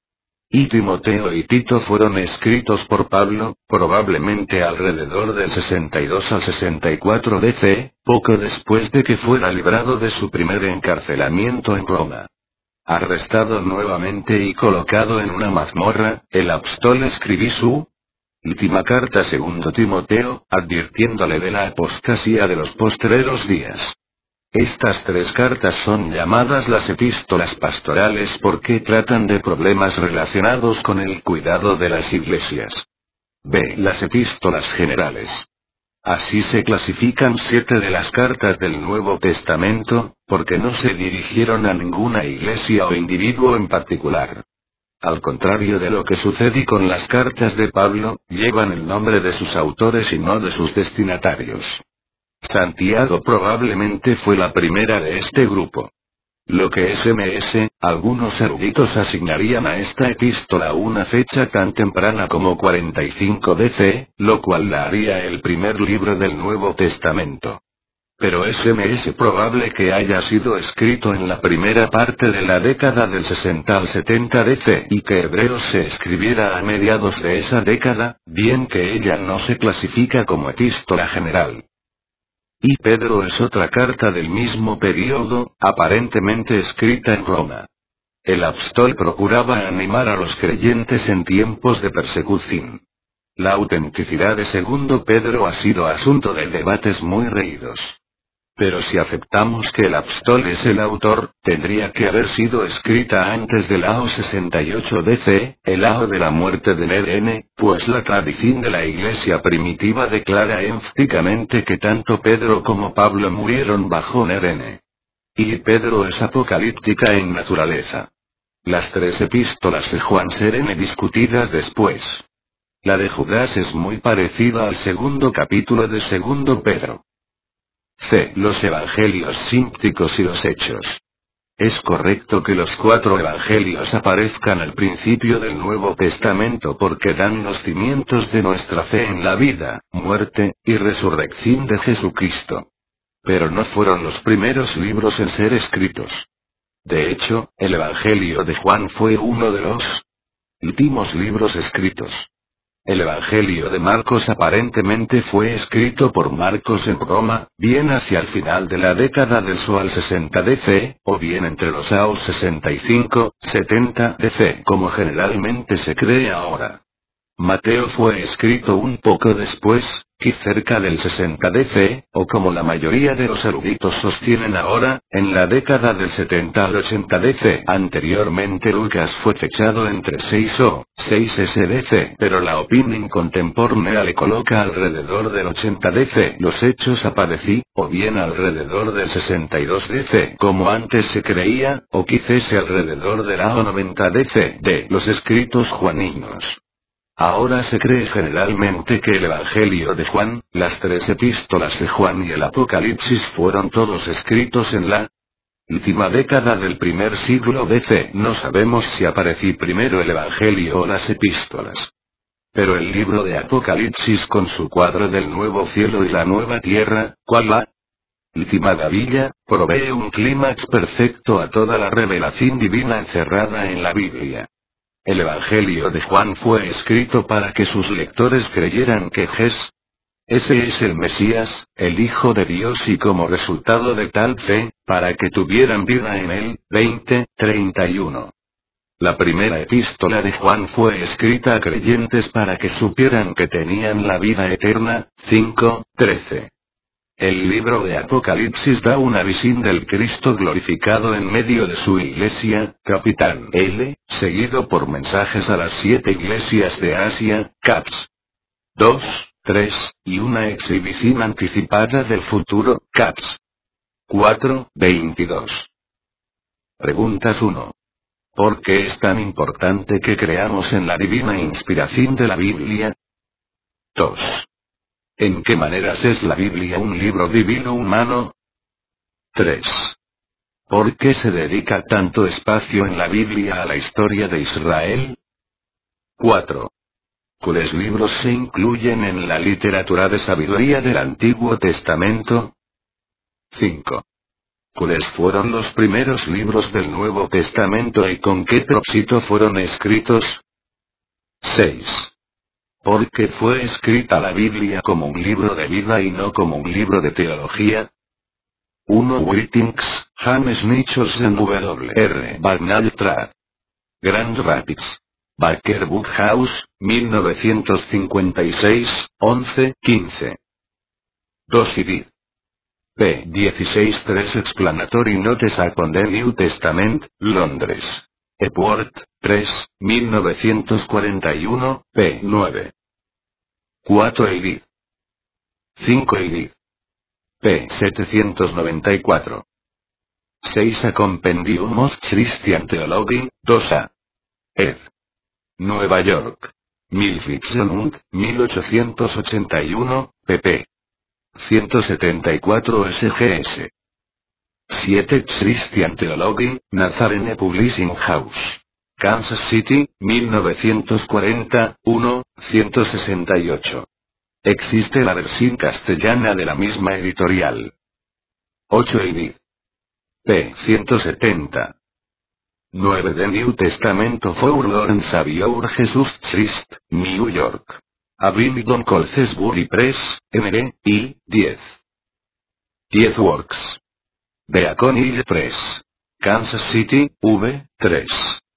Y Timoteo y Tito fueron escritos por Pablo, probablemente alrededor del sesenta y dos al sesenta y cuatro D C, poco después de que fuera librado de su primer encarcelamiento en Roma. Arrestado nuevamente y colocado en una mazmorra, el apóstol escribió su última carta segundo Timoteo, advirtiéndole de la apostasía de los postreros días. Estas tres cartas son llamadas las epístolas pastorales porque tratan de problemas relacionados con el cuidado de las iglesias. B. Las epístolas generales. Así se clasifican siete de las cartas del Nuevo Testamento, porque no se dirigieron a ninguna iglesia o individuo en particular. Al contrario de lo que sucede con las cartas de Pablo, llevan el nombre de sus autores y no de sus destinatarios. Santiago probablemente fue la primera de este grupo. Lo que es M S, algunos eruditos asignarían a esta epístola una fecha tan temprana como cuarenta y cinco D C, lo cual la haría el primer libro del Nuevo Testamento. Pero es M S probable que haya sido escrito en la primera parte de la década del sesenta al setenta D C y que Hebreos se escribiera a mediados de esa década, bien que ella no se clasifica como epístola general. Y Pedro es otra carta del mismo período, aparentemente escrita en Roma. El apóstol procuraba animar a los creyentes en tiempos de persecución. La autenticidad de segundo Pedro ha sido asunto de debates muy reídos. Pero si aceptamos que el apóstol es el autor, tendría que haber sido escrita antes del año sesenta y ocho D C, el año de la muerte de Nerene, pues la tradición de la iglesia primitiva declara enfáticamente que tanto Pedro como Pablo murieron bajo Nerene. Y Pedro es apocalíptica en naturaleza. Las tres epístolas de Juan serán discutidas después. La de Judas es muy parecida al segundo capítulo de segundo Pedro. C. Los evangelios sinópticos y los hechos. Es correcto que los cuatro evangelios aparezcan al principio del Nuevo Testamento porque dan los cimientos de nuestra fe en la vida, muerte, y resurrección de Jesucristo. Pero no fueron los primeros libros en ser escritos. De hecho, el Evangelio de Juan fue uno de los últimos libros escritos. El Evangelio de Marcos aparentemente fue escrito por Marcos en Roma, bien hacia el final de la década del S O al sesenta D C, o bien entre los años sesenta y cinco, setenta D C, como generalmente se cree ahora. Mateo fue escrito un poco después, y cerca del sesenta D C, o como la mayoría de los eruditos sostienen ahora, en la década del setenta al ochenta D C. Anteriormente Lucas fue fechado entre seis o seis S D C, pero la opinión contemporánea le coloca alrededor del ochenta D C. Los hechos aparecí, o bien alrededor del sesenta y dos D C, como antes se creía, o quizás alrededor del año noventa D C de los escritos juaninos. Ahora se cree generalmente que el Evangelio de Juan, las tres epístolas de Juan y el Apocalipsis fueron todos escritos en la última década del primer siglo B C. No sabemos si apareció primero el Evangelio o las epístolas. Pero el libro de Apocalipsis con su cuadro del nuevo cielo y la nueva tierra, cual la última gavilla, provee un clímax perfecto a toda la revelación divina encerrada en la Biblia. El Evangelio de Juan fue escrito para que sus lectores creyeran que Jesús ese es el Mesías, el Hijo de Dios, y como resultado de tal fe, para que tuvieran vida en él. veinte, treinta y uno. La primera epístola de Juan fue escrita a creyentes para que supieran que tenían la vida eterna. cinco, trece. El libro de Apocalipsis da una visión del Cristo glorificado en medio de su iglesia, Capitán L, seguido por mensajes a las siete iglesias de Asia, Caps dos, tres, y una exhibición anticipada del futuro, Caps cuatro, veintidós. Preguntas uno. ¿Por qué es tan importante que creamos en la divina inspiración de la Biblia? dos. ¿En qué maneras es la Biblia un libro divino humano? tres. ¿Por qué se dedica tanto espacio en la Biblia a la historia de Israel? cuatro. ¿Cuáles libros se incluyen en la literatura de sabiduría del Antiguo Testamento? cinco. ¿Cuáles fueron los primeros libros del Nuevo Testamento y con qué propósito fueron escritos? seis. ¿Por qué fue escrita la Biblia como un libro de vida y no como un libro de teología? uno. Whitings, James Nicholson W R Bagnall Trad. Grand Rapids. Barker Woodhouse, mil novecientos cincuenta y seis, once, quince. dos. Id. P. dieciséis tres Explanatory Notes upon the New Testament, Londres. Epworth, Press, mil novecientos cuarenta y uno, p. nueve. cuatro. Id. cinco. Id. p. setecientos noventa y cuatro. seis. A Compendium of Christian Theology, dos A. Ed. Nueva York. Milfiction und, mil ochocientos ochenta y uno, pp. ciento setenta y cuatro S G S. siete. Christian Theology, Nazarene Publishing House. Kansas City, mil novecientos cuarenta, uno, ciento sesenta y ocho. Existe la versión castellana de la misma editorial. ocho. Id. p. ciento setenta. nueve. The New Testament of Our Lord and Savior Jesus Christ, New York. Abingdon Colesbury Press, M D, I, diez. diez. Works. Beacon Hill Press. Kansas City, V, tres.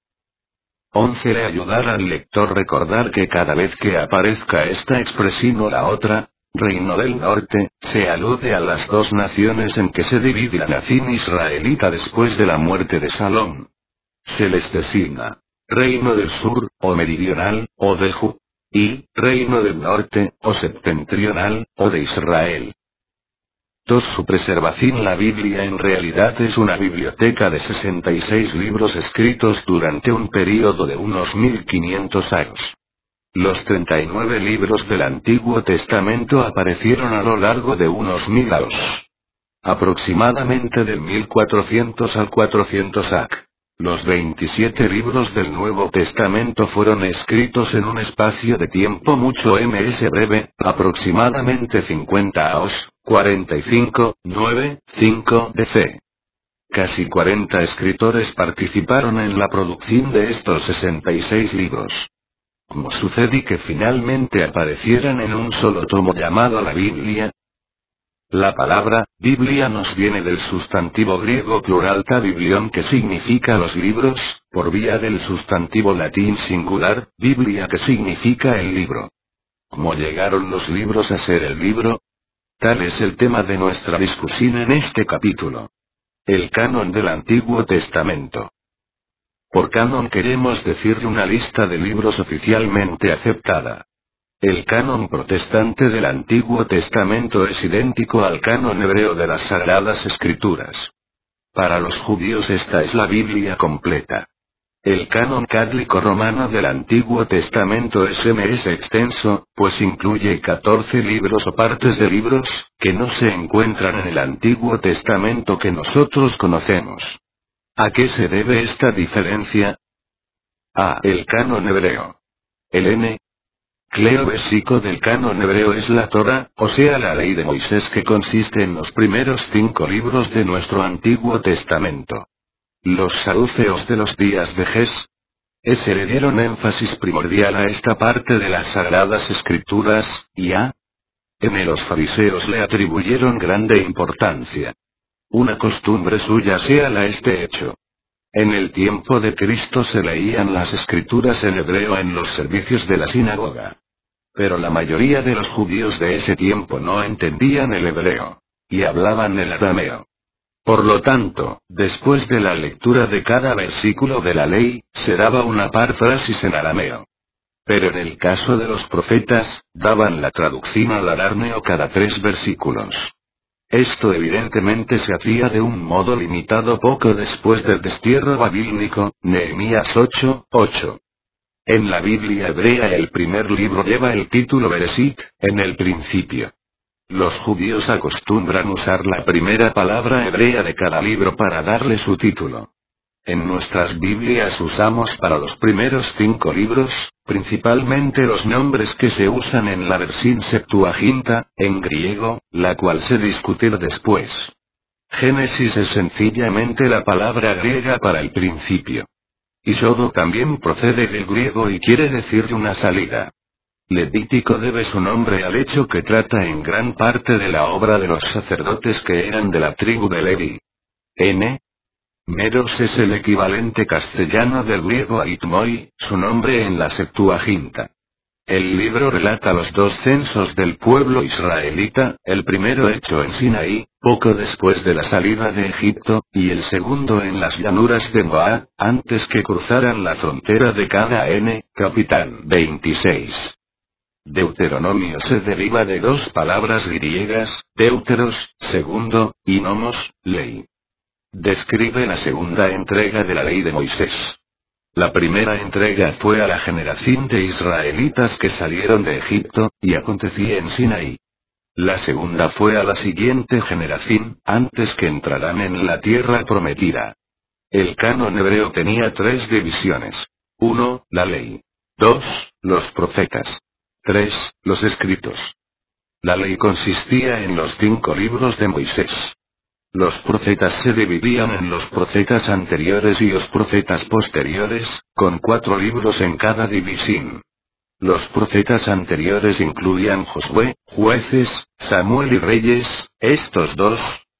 once. Le ayudar al lector recordar que cada vez que aparezca esta expresión o la otra, Reino del Norte, se alude a las dos naciones en que se divide la nación israelita después de la muerte de Salomón. Se les designa Reino del Sur, o Meridional, o de Judá, y Reino del Norte, o Septentrional, o de Israel. dos. Su preservación. La Biblia en realidad es una biblioteca de sesenta y seis libros escritos durante un período de unos mil quinientos años. Los treinta y nueve libros del Antiguo Testamento aparecieron a lo largo de unos mil años. Aproximadamente del mil cuatrocientos al cuatrocientos A C. Los veintisiete libros del Nuevo Testamento fueron escritos en un espacio de tiempo mucho más breve, aproximadamente cincuenta años, cuarenta y cinco, nueve, cinco D C. Casi cuarenta escritores participaron en la producción de estos sesenta y seis libros. ¿Cómo sucedió que finalmente aparecieran en un solo tomo llamado la Biblia? La palabra Biblia nos viene del sustantivo griego plural ta biblion, que significa los libros, por vía del sustantivo latín singular, biblia, que significa el libro. ¿Cómo llegaron los libros a ser el libro? Tal es el tema de nuestra discusión en este capítulo. El canon del Antiguo Testamento. Por canon queremos decir una lista de libros oficialmente aceptada. El canon protestante del Antiguo Testamento es idéntico al canon hebreo de las Sagradas Escrituras. Para los judíos esta es la Biblia completa. El canon cálico romano del Antiguo Testamento es más extenso, pues incluye catorce libros o partes de libros, que no se encuentran en el Antiguo Testamento que nosotros conocemos. ¿A qué se debe esta diferencia? A. El canon hebreo. El N. Cleo básico del canon hebreo es la Torá, o sea la ley de Moisés, que consiste en los primeros cinco libros de nuestro Antiguo Testamento. Los saduceos de los días de Jes S le dieron énfasis primordial a esta parte de las Sagradas Escrituras, y a M los fariseos le atribuyeron grande importancia. Una costumbre suya la este hecho. En el tiempo de Cristo se leían las Escrituras en hebreo en los servicios de la sinagoga. Pero la mayoría de los judíos de ese tiempo no entendían el hebreo, y hablaban el arameo. Por lo tanto, después de la lectura de cada versículo de la ley, se daba una paráfrasis en arameo. Pero en el caso de los profetas, daban la traducción al arameo cada tres versículos. Esto evidentemente se hacía de un modo limitado poco después del destierro babilónico, Nehemías ocho, ocho. En la Biblia hebrea el primer libro lleva el título Bereshit, en el principio. Los judíos acostumbran usar la primera palabra hebrea de cada libro para darle su título. En nuestras Biblias usamos para los primeros cinco libros, principalmente los nombres que se usan en la versión Septuaginta, en griego, la cual se discutirá después. Génesis es sencillamente la palabra griega para el principio. Isodo también procede del griego y quiere decir una salida. Levítico debe su nombre al hecho que trata en gran parte de la obra de los sacerdotes que eran de la tribu de Leví. N. Meros es el equivalente castellano del griego aitmoi, su nombre en la Septuaginta. El libro relata los dos censos del pueblo israelita, el primero hecho en Sinaí, poco después de la salida de Egipto, y el segundo en las llanuras de Moab, antes que cruzaran la frontera de Canaán, Capitán veintiséis. Deuteronomio se deriva de dos palabras griegas, deuteros, segundo, y nomos, ley. Describe la segunda entrega de la ley de Moisés. La primera entrega fue a la generación de israelitas que salieron de Egipto, y acontecía en Sinaí. La segunda fue a la siguiente generación, antes que entraran en la tierra prometida. El canon hebreo tenía tres divisiones. uno. La ley. dos. Los profetas. tres. Los escritos. La ley consistía en los cinco libros de Moisés. Los profetas se dividían en los profetas anteriores y los profetas posteriores, con cuatro libros en cada división. Los profetas anteriores incluían Josué, Jueces, Samuel y Reyes, estos dos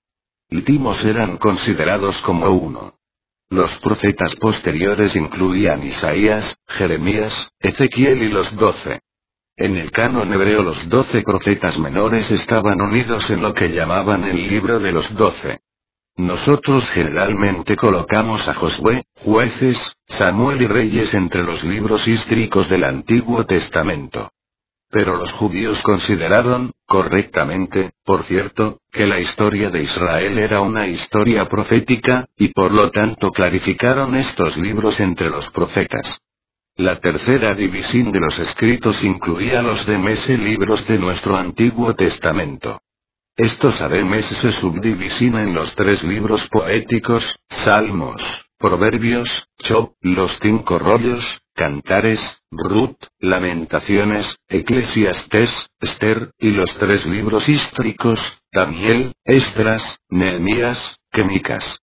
últimos eran considerados como uno. Los profetas posteriores incluían Isaías, Jeremías, Ezequiel y los doce. En el canon hebreo los doce profetas menores estaban unidos en lo que llamaban el libro de los doce. Nosotros generalmente colocamos a Josué, Jueces, Samuel y Reyes entre los libros históricos del Antiguo Testamento. Pero los judíos consideraron, correctamente, por cierto, que la historia de Israel era una historia profética, y por lo tanto clarificaron estos libros entre los profetas. La tercera división de los escritos incluía los demás libros de nuestro Antiguo Testamento. Estos además se subdivisen en los tres libros poéticos, Salmos, Proverbios, Job, los cinco rollos, Cantares, Ruth, Lamentaciones, Eclesiastés, Esther, y los tres libros históricos, Daniel, Esdras, Nehemías, Micas.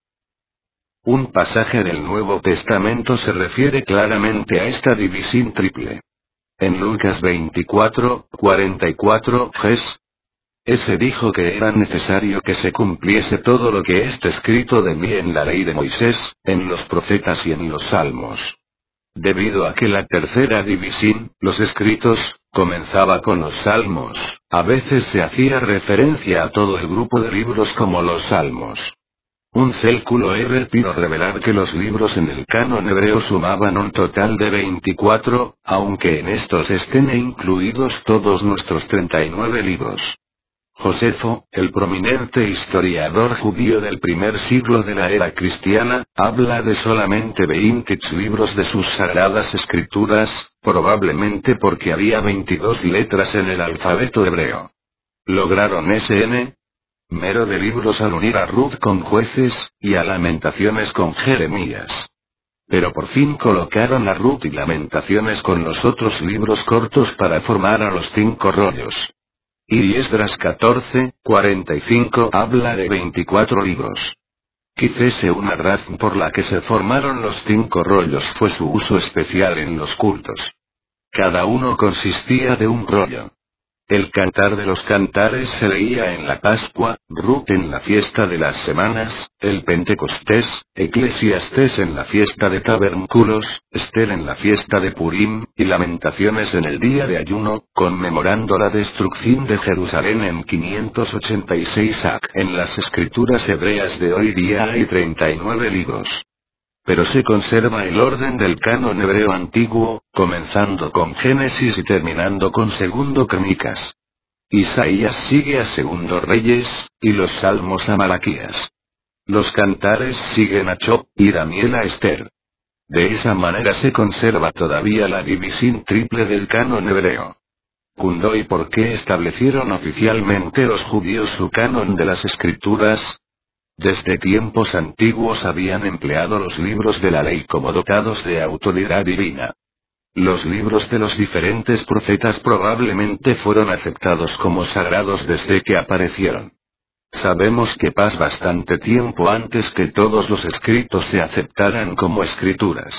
Un pasaje del Nuevo Testamento se refiere claramente a esta división triple. En Lucas veinticuatro, cuarenta y cuatro, Jes. S dijo que era necesario que se cumpliese todo lo que está escrito de mí en la ley de Moisés, en los profetas y en los salmos. Debido a que la tercera división, los escritos, comenzaba con los salmos, a veces se hacía referencia a todo el grupo de libros como los salmos. Un cálculo he vertido revelar que los libros en el canon hebreo sumaban un total de veinticuatro, aunque en estos estén incluidos todos nuestros treinta y nueve libros. Josefo, el prominente historiador judío del primer siglo de la era cristiana, habla de solamente veinte libros de sus sagradas escrituras, probablemente porque había veintidós letras en el alfabeto hebreo. Lograron ese n mero de libros al unir a Ruth con Jueces, y a Lamentaciones con Jeremías. Pero por fin colocaron a Ruth y Lamentaciones con los otros libros cortos para formar a los cinco rollos. Y Esdras catorce, cuarenta y cinco habla de veinticuatro libros. Quizás una razón por la que se formaron los cinco rollos fue su uso especial en los cultos. Cada uno consistía de un rollo. El Cantar de los Cantares se leía en la Pascua, Ruth en la fiesta de las semanas, el Pentecostés, Eclesiastés en la fiesta de Tabernáculos, Esther en la fiesta de Purim, y Lamentaciones en el día de ayuno, conmemorando la destrucción de Jerusalén en quinientos ochenta y seis A C. En las escrituras hebreas de hoy día hay treinta y nueve libros. Pero se conserva el orden del canon hebreo antiguo, comenzando con Génesis y terminando con Segundo Crónicas. Isaías sigue a Segundo Reyes, y los Salmos a Malaquías. Los Cantares siguen a Job, y Daniel a Esther. De esa manera se conserva todavía la división triple del canon hebreo. ¿Cuándo y por qué establecieron oficialmente los judíos su canon de las escrituras? Desde tiempos antiguos habían empleado los libros de la ley como dotados de autoridad divina. Los libros de los diferentes profetas probablemente fueron aceptados como sagrados desde que aparecieron. Sabemos que pasó bastante tiempo antes que todos los escritos se aceptaran como escrituras.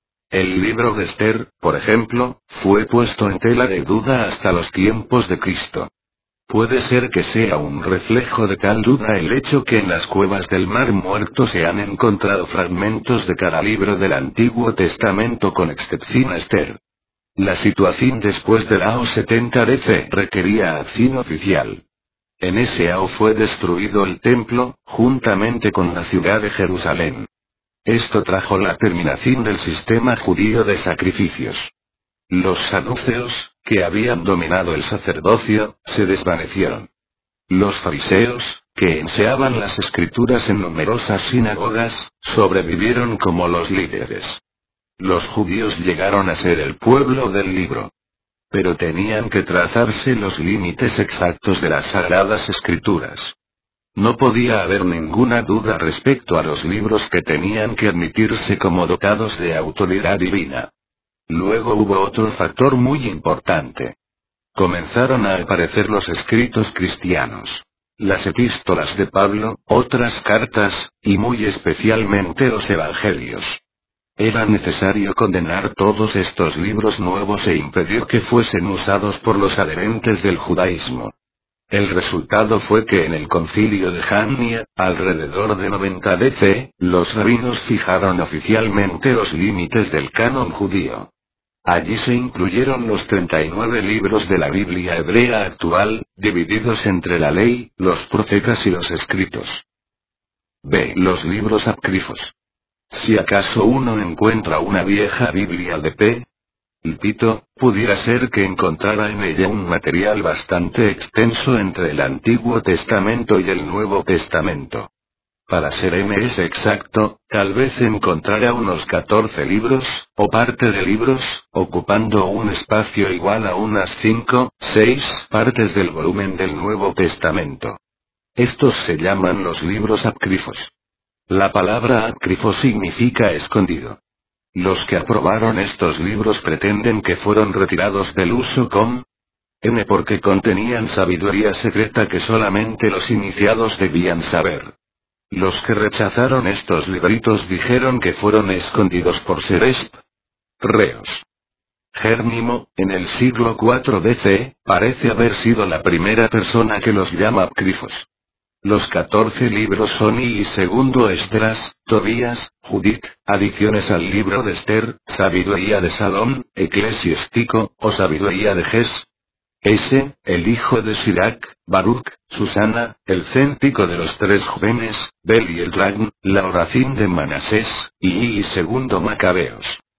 El libro de Esther, por ejemplo, fue puesto en tela de duda hasta los tiempos de Cristo. Puede ser que sea un reflejo de tal duda el hecho que en las cuevas del Mar Muerto se han encontrado fragmentos de cada libro del Antiguo Testamento con excepción a Esther. La situación después del A O setenta D C requería acción oficial. En ese A O fue destruido el templo, juntamente con la ciudad de Jerusalén. Esto trajo la terminación del sistema judío de sacrificios. Los saduceos, que habían dominado el sacerdocio, se desvanecieron. Los fariseos, que enseñaban las escrituras en numerosas sinagogas, sobrevivieron como los líderes. Los judíos llegaron a ser el pueblo del libro. Pero tenían que trazarse los límites exactos de las sagradas escrituras. No podía haber ninguna duda respecto a los libros que tenían que admitirse como dotados de autoridad divina. Luego hubo otro factor muy importante. Comenzaron a aparecer los escritos cristianos. Las epístolas de Pablo, otras cartas, y muy especialmente los evangelios. Era necesario condenar todos estos libros nuevos e impedir que fuesen usados por los adherentes del judaísmo. El resultado fue que en el concilio de Jamnia, alrededor de noventa D C, los rabinos fijaron oficialmente los límites del canon judío. Allí se incluyeron los treinta y nueve libros de la Biblia hebrea actual, divididos entre la ley, los profetas y los escritos. B. Los libros apócrifos. Si acaso uno encuentra una vieja Biblia de P. Pito, pudiera ser que encontrara en ella un material bastante extenso entre el Antiguo Testamento y el Nuevo Testamento. Para ser más exacto, tal vez encontrará unos catorce libros, o parte de libros, ocupando un espacio igual a unas cinco, seis partes del volumen del Nuevo Testamento. Estos se llaman los libros apócrifos. La palabra apócrifo significa escondido. Los que aprobaron estos libros pretenden que fueron retirados del uso con N porque contenían sabiduría secreta que solamente los iniciados debían saber. Los que rechazaron estos libritos dijeron que fueron escondidos por seres reos. Jerónimo, en el siglo cuatro D C, parece haber sido la primera persona que los llama apócrifos. Los catorce libros son y segundo Esdras, Tobías, Judith, adiciones al libro de Esther, sabiduría de Salom, eclesiástico, o sabiduría de Ges. S, el hijo de Sirac, Baruch, Susana, el céntico de los tres jóvenes, Bel y el dragón, la oración de Manasés, y y segundo Macabeos.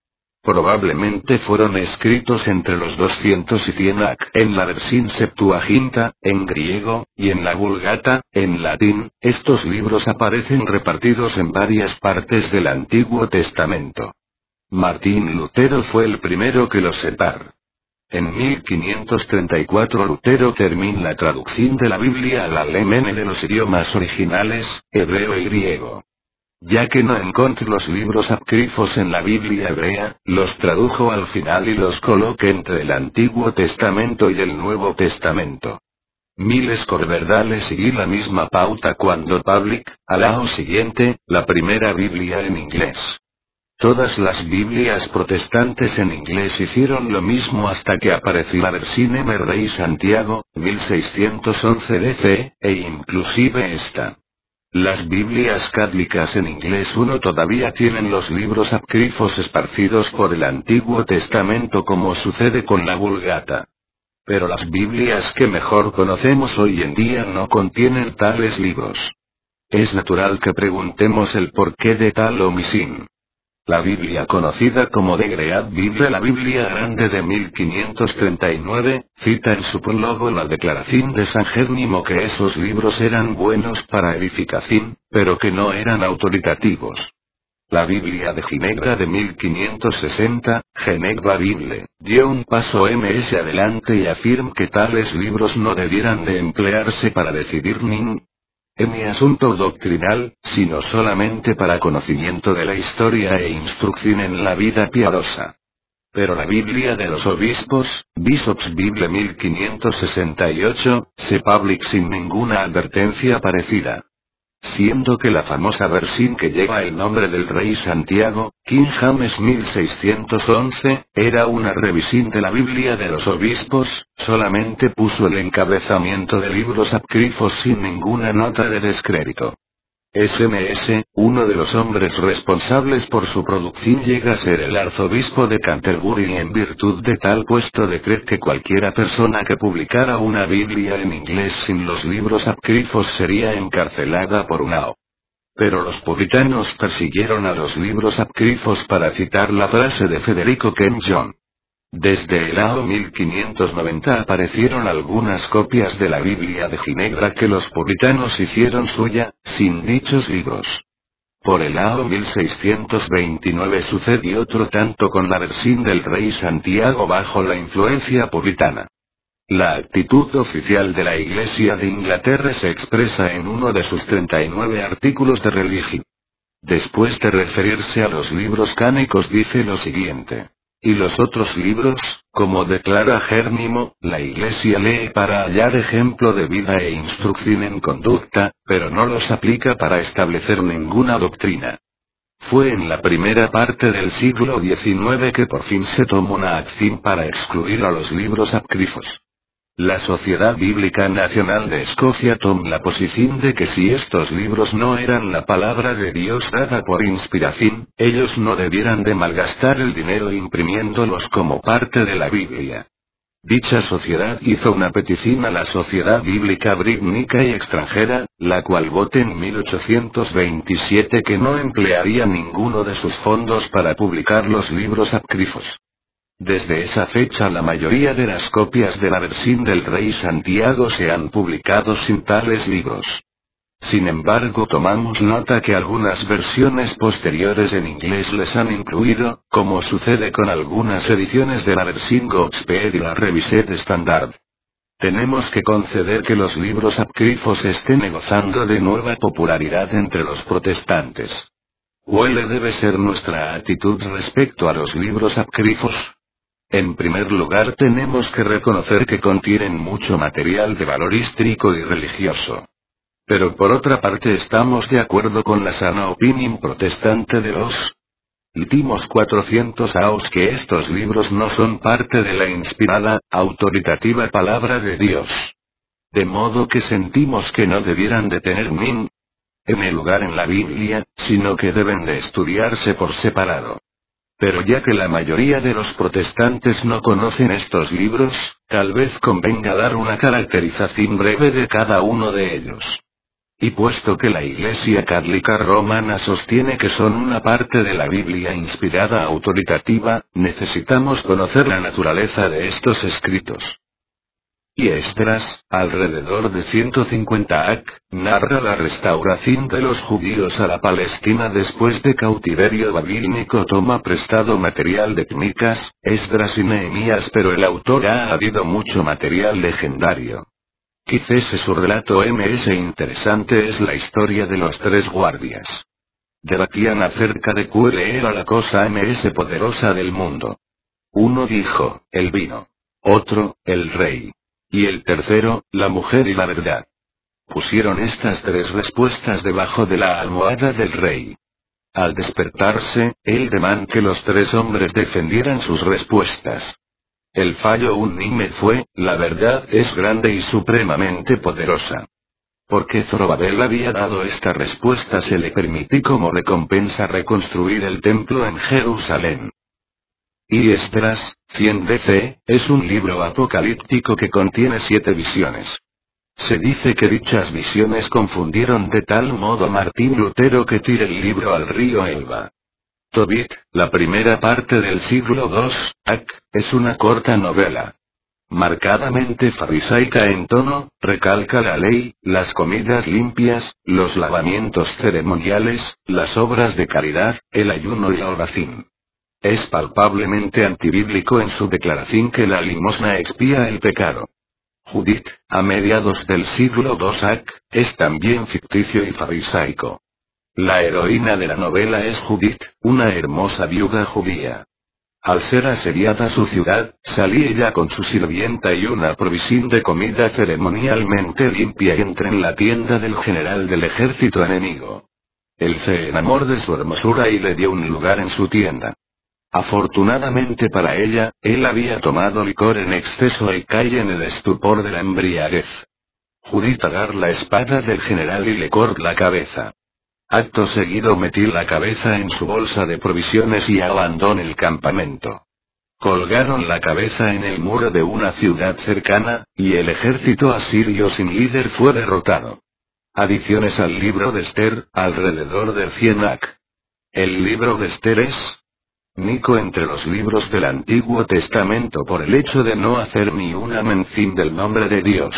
Probablemente fueron escritos entre los doscientos y cien A C en la versión Septuaginta, en griego, y en la Vulgata, en latín. Estos libros aparecen repartidos en varias partes del Antiguo Testamento. Martín Lutero fue el primero que los separó. En mil quinientos treinta y cuatro Lutero terminó la traducción de la Biblia al alemán de los idiomas originales, hebreo y griego. Ya que no encontró los libros apócrifos en la Biblia hebrea, los tradujo al final y los colocó entre el Antiguo Testamento y el Nuevo Testamento. Miles Corderdales siguió la misma pauta cuando publicó, al año siguiente, la primera Biblia en inglés. Todas las Biblias protestantes en inglés hicieron lo mismo hasta que apareció la versión M. Rey Santiago, mil seiscientos once D C, e inclusive esta. Las Biblias católicas en inglés uno todavía tienen los libros apócrifos esparcidos por el Antiguo Testamento como sucede con la Vulgata. Pero las Biblias que mejor conocemos hoy en día no contienen tales libros. Es natural que preguntemos el porqué de tal omisión. La Biblia conocida como de Great Bible, la Biblia Grande de mil quinientos treinta y nueve, cita en su prólogo la declaración de San Jerónimo que esos libros eran buenos para edificación, pero que no eran autoritativos. La Biblia de Ginebra de mil quinientos sesenta, Geneva Bible, dio un paso más adelante y afirma que tales libros no debieran de emplearse para decidir ningún mi asunto doctrinal, sino solamente para conocimiento de la historia e instrucción en la vida piadosa. Pero la Biblia de los Obispos, Bishop's Bible mil quinientos sesenta y ocho, se publicó sin ninguna advertencia parecida. Siendo que la famosa versión que lleva el nombre del Rey Santiago, King James mil seiscientos once, era una revisión de la Biblia de los Obispos, solamente puso el encabezamiento de libros apócrifos sin ninguna nota de descrédito. S M S, uno de los hombres responsables por su producción, llega a ser el arzobispo de Canterbury y en virtud de tal puesto decretó que cualquiera persona que publicara una Biblia en inglés sin los libros apócrifos sería encarcelada por una O. Pero los puritanos persiguieron a los libros apócrifos para citar la frase de Federico Ken John. Desde el año mil quinientos noventa aparecieron algunas copias de la Biblia de Ginebra que los puritanos hicieron suya, sin dichos libros. Por el año mil seiscientos veintinueve sucedió otro tanto con la versión del Rey Santiago bajo la influencia puritana. La actitud oficial de la Iglesia de Inglaterra se expresa en uno de sus treinta y nueve artículos de religión. Después de referirse a los libros cánicos dice lo siguiente. Y los otros libros, como declara Jerónimo, la Iglesia lee para hallar ejemplo de vida e instrucción en conducta, pero no los aplica para establecer ninguna doctrina. Fue en la primera parte del siglo diecinueve que por fin se tomó una acción para excluir a los libros apócrifos. La Sociedad Bíblica Nacional de Escocia tomó la posición de que si estos libros no eran la palabra de Dios dada por inspiración, ellos no debieran de malgastar el dinero imprimiéndolos como parte de la Biblia. Dicha sociedad hizo una petición a la Sociedad Bíblica Británica y extranjera, la cual votó en mil ochocientos veintisiete que no emplearía ninguno de sus fondos para publicar los libros apócrifos. Desde esa fecha la mayoría de las copias de la versión del Rey Santiago se han publicado sin tales libros. Sin embargo, tomamos nota que algunas versiones posteriores en inglés les han incluido, como sucede con algunas ediciones de la versión Gospel y la Revised Standard. Tenemos que conceder que los libros apócrifos estén gozando de nueva popularidad entre los protestantes. ¿Cuál debe ser nuestra actitud respecto a los libros apócrifos? En primer lugar, tenemos que reconocer que contienen mucho material de valor histórico y religioso. Pero por otra parte estamos de acuerdo con la sana opinión protestante de los últimos cuatrocientos años que estos libros no son parte de la inspirada, autoritativa palabra de Dios. De modo que sentimos que no debieran de tener ningún lugar en la Biblia, sino que deben de estudiarse por separado. Pero ya que la mayoría de los protestantes no conocen estos libros, tal vez convenga dar una caracterización breve de cada uno de ellos. Y puesto que la Iglesia Católica Romana sostiene que son una parte de la Biblia inspirada autoritativa, necesitamos conocer la naturaleza de estos escritos. Y Esdras, alrededor de ciento cincuenta A C, narra la restauración de los judíos a la Palestina después de cautiverio babilónico. Toma prestado material de Crónicas, Esdras y Nehemías, pero el autor ha añadido mucho material legendario. Quizás su relato más interesante es la historia de los tres guardias. Debatían acerca de cuál era la cosa más poderosa del mundo. Uno dijo, el vino. Otro, el rey. Y el tercero, la mujer y la verdad. Pusieron estas tres respuestas debajo de la almohada del rey. Al despertarse, él demandó que los tres hombres defendieran sus respuestas. El fallo unánime fue, la verdad es grande y supremamente poderosa. Porque Zorobabel había dado esta respuesta, se le permitió como recompensa reconstruir el templo en Jerusalén. Y Esdras, cien D C, es un libro apocalíptico que contiene siete visiones. Se dice que dichas visiones confundieron de tal modo a Martín Lutero que tiró el libro al río Elba. Tobit, la primera parte del siglo dos, A C, es una corta novela. Marcadamente farisaica en tono, recalca la ley, las comidas limpias, los lavamientos ceremoniales, las obras de caridad, el ayuno y la oración. Es palpablemente antibíblico en su declaración que la limosna expía el pecado. Judith, a mediados del siglo dos A C, es también ficticio y farisaico. La heroína de la novela es Judith, una hermosa viuda judía. Al ser asediada su ciudad, salí ella con su sirvienta y una provisión de comida ceremonialmente limpia y entra en la tienda del general del ejército enemigo. Él se enamoró de su hermosura y le dio un lugar en su tienda. Afortunadamente para ella, él había tomado licor en exceso y cae en el estupor de la embriaguez. Judith agarra la espada del general y le corta la cabeza. Acto seguido metió la cabeza en su bolsa de provisiones y abandonó el campamento. Colgaron la cabeza en el muro de una ciudad cercana, y el ejército asirio sin líder fue derrotado. Adiciones al libro de Esther, alrededor del cien A C. El libro de Esther es único entre los libros del Antiguo Testamento por el hecho de no hacer ni una mención del nombre de Dios.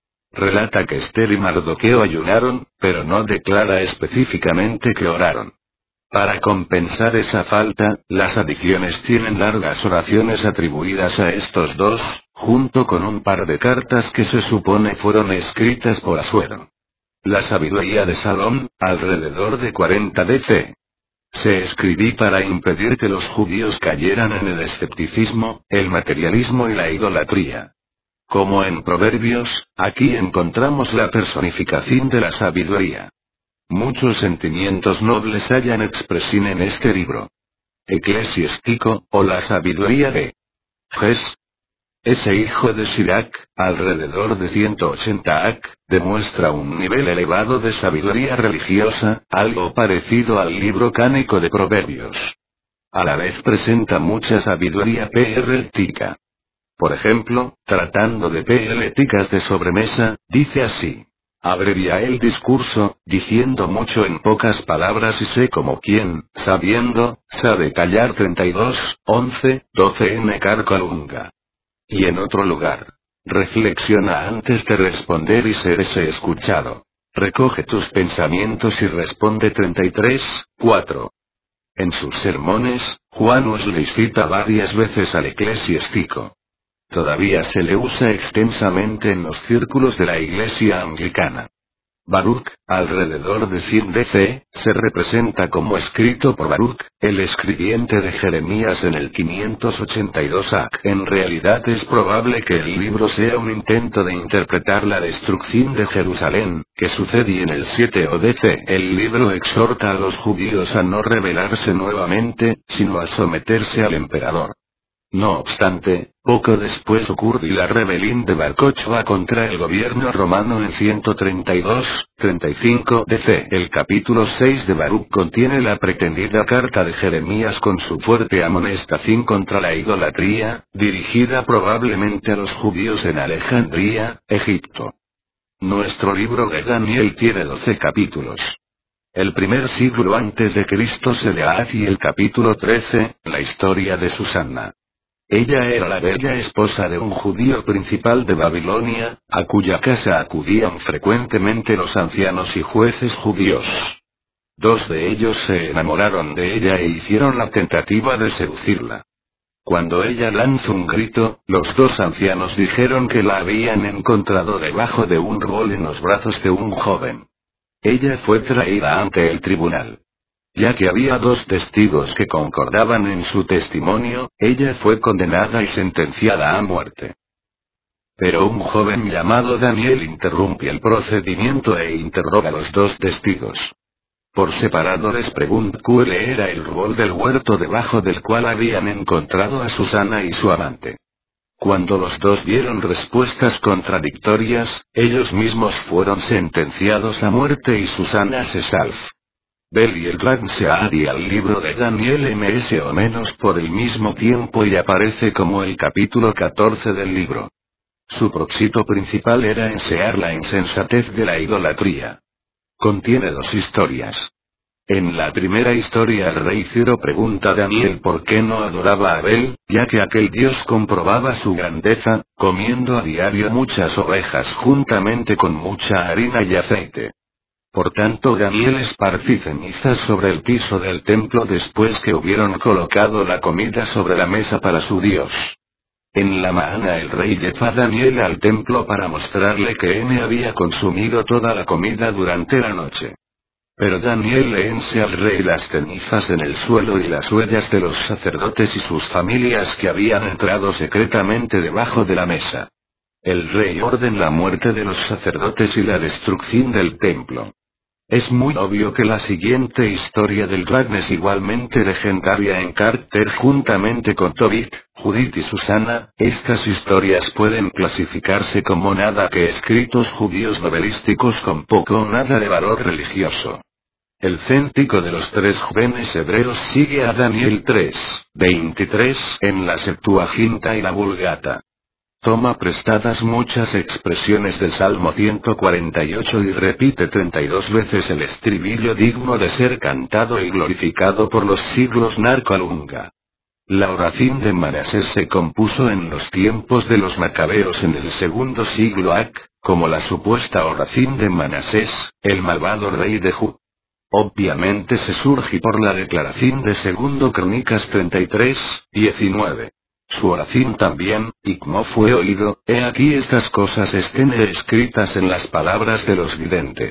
Relata que Esther y Mardoqueo ayunaron, pero no declara específicamente que oraron. Para compensar esa falta, las adiciones tienen largas oraciones atribuidas a estos dos, junto con un par de cartas que se supone fueron escritas por Asuero. La sabiduría de Salomón, alrededor de cuarenta D C. Se escribí para impedir que los judíos cayeran en el escepticismo, el materialismo y la idolatría. Como en Proverbios, aquí encontramos la personificación de la sabiduría. Muchos sentimientos nobles hallan expresión en este libro. Eclesiástico, o la sabiduría de Jes. Ese hijo de Sirac, alrededor de ciento ochenta A C, demuestra un nivel elevado de sabiduría religiosa, algo parecido al libro cánico de Proverbios. A la vez presenta mucha sabiduría poética. Por ejemplo, tratando de poéticas de sobremesa, dice así. Abrevia el discurso, diciendo mucho en pocas palabras y sé como quien, sabiendo, sabe callar. treinta y dos, once, doce en Carcolunga. Y en otro lugar. Reflexiona antes de responder y serese escuchado. Recoge tus pensamientos y responde. treinta y tres, cuatro. En sus sermones, Juan Wesley cita varias veces al eclesiástico. Todavía se le usa extensamente en los círculos de la Iglesia anglicana. Baruch, alrededor de cien D C, se representa como escrito por Baruch, el escribiente de Jeremías en el quinientos ochenta y dos A C. En realidad es probable que el libro sea un intento de interpretar la destrucción de Jerusalén, que sucede en el siete O D C. El libro exhorta a los judíos a no rebelarse nuevamente, sino a someterse al emperador. No obstante, poco después ocurrió la rebelión de Bar Kochba contra el gobierno romano en ciento treinta y dos, treinta y cinco D C. El capítulo seis de Baruch contiene la pretendida carta de Jeremías con su fuerte amonestación contra la idolatría, dirigida probablemente a los judíos en Alejandría, Egipto. Nuestro libro de Daniel tiene doce capítulos. El primer siglo antes de Cristo se le ha y el capítulo trece, la historia de Susana. Ella era la bella esposa de un judío principal de Babilonia, a cuya casa acudían frecuentemente los ancianos y jueces judíos. Dos de ellos se enamoraron de ella e hicieron la tentativa de seducirla. Cuando ella lanzó un grito, los dos ancianos dijeron que la habían encontrado debajo de un rol en los brazos de un joven. Ella fue traída ante el tribunal. Ya que había dos testigos que concordaban en su testimonio, ella fue condenada y sentenciada a muerte. Pero un joven llamado Daniel interrumpe el procedimiento e interroga a los dos testigos. Por separado les preguntó cuál era el rol del huerto debajo del cual habían encontrado a Susana y su amante. Cuando los dos dieron respuestas contradictorias, ellos mismos fueron sentenciados a muerte y Susana se salvó. Bel y el Rag se adhiere al libro de Daniel más o menos por el mismo tiempo y aparece como el capítulo catorce del libro. Su propósito principal era enseñar la insensatez de la idolatría. Contiene dos historias. En la primera historia el rey Ciro pregunta a Daniel por qué no adoraba a Bel, ya que aquel dios comprobaba su grandeza, comiendo a diario muchas ovejas juntamente con mucha harina y aceite. Por tanto Daniel esparcí cenizas sobre el piso del templo después que hubieron colocado la comida sobre la mesa para su dios. En la mañana el rey lleva a Daniel al templo para mostrarle que N había consumido toda la comida durante la noche. Pero Daniel le enseña al rey las cenizas en el suelo y las huellas de los sacerdotes y sus familias que habían entrado secretamente debajo de la mesa. El rey ordena la muerte de los sacerdotes y la destrucción del templo. Es muy obvio que la siguiente historia del Rag es igualmente legendaria en carácter juntamente con Tobit, Judith y Susana. Estas historias pueden clasificarse como nada que escritos judíos novelísticos con poco o nada de valor religioso. El céntico de los tres jóvenes hebreos sigue a Daniel tres, veintitrés en la Septuaginta y la Vulgata. Toma prestadas muchas expresiones del Salmo ciento cuarenta y ocho y repite treinta y dos veces el estribillo digno de ser cantado y glorificado por los siglos Narcolunga. La oración de Manasés se compuso en los tiempos de los macabeos en el segundo siglo A C, como la supuesta oración de Manasés, el malvado rey de Judá. Obviamente se surge por la declaración de segundo Crónicas treinta y tres, diecinueve. Su oración también, y como fue oído, he aquí estas cosas estén escritas en las palabras de los videntes.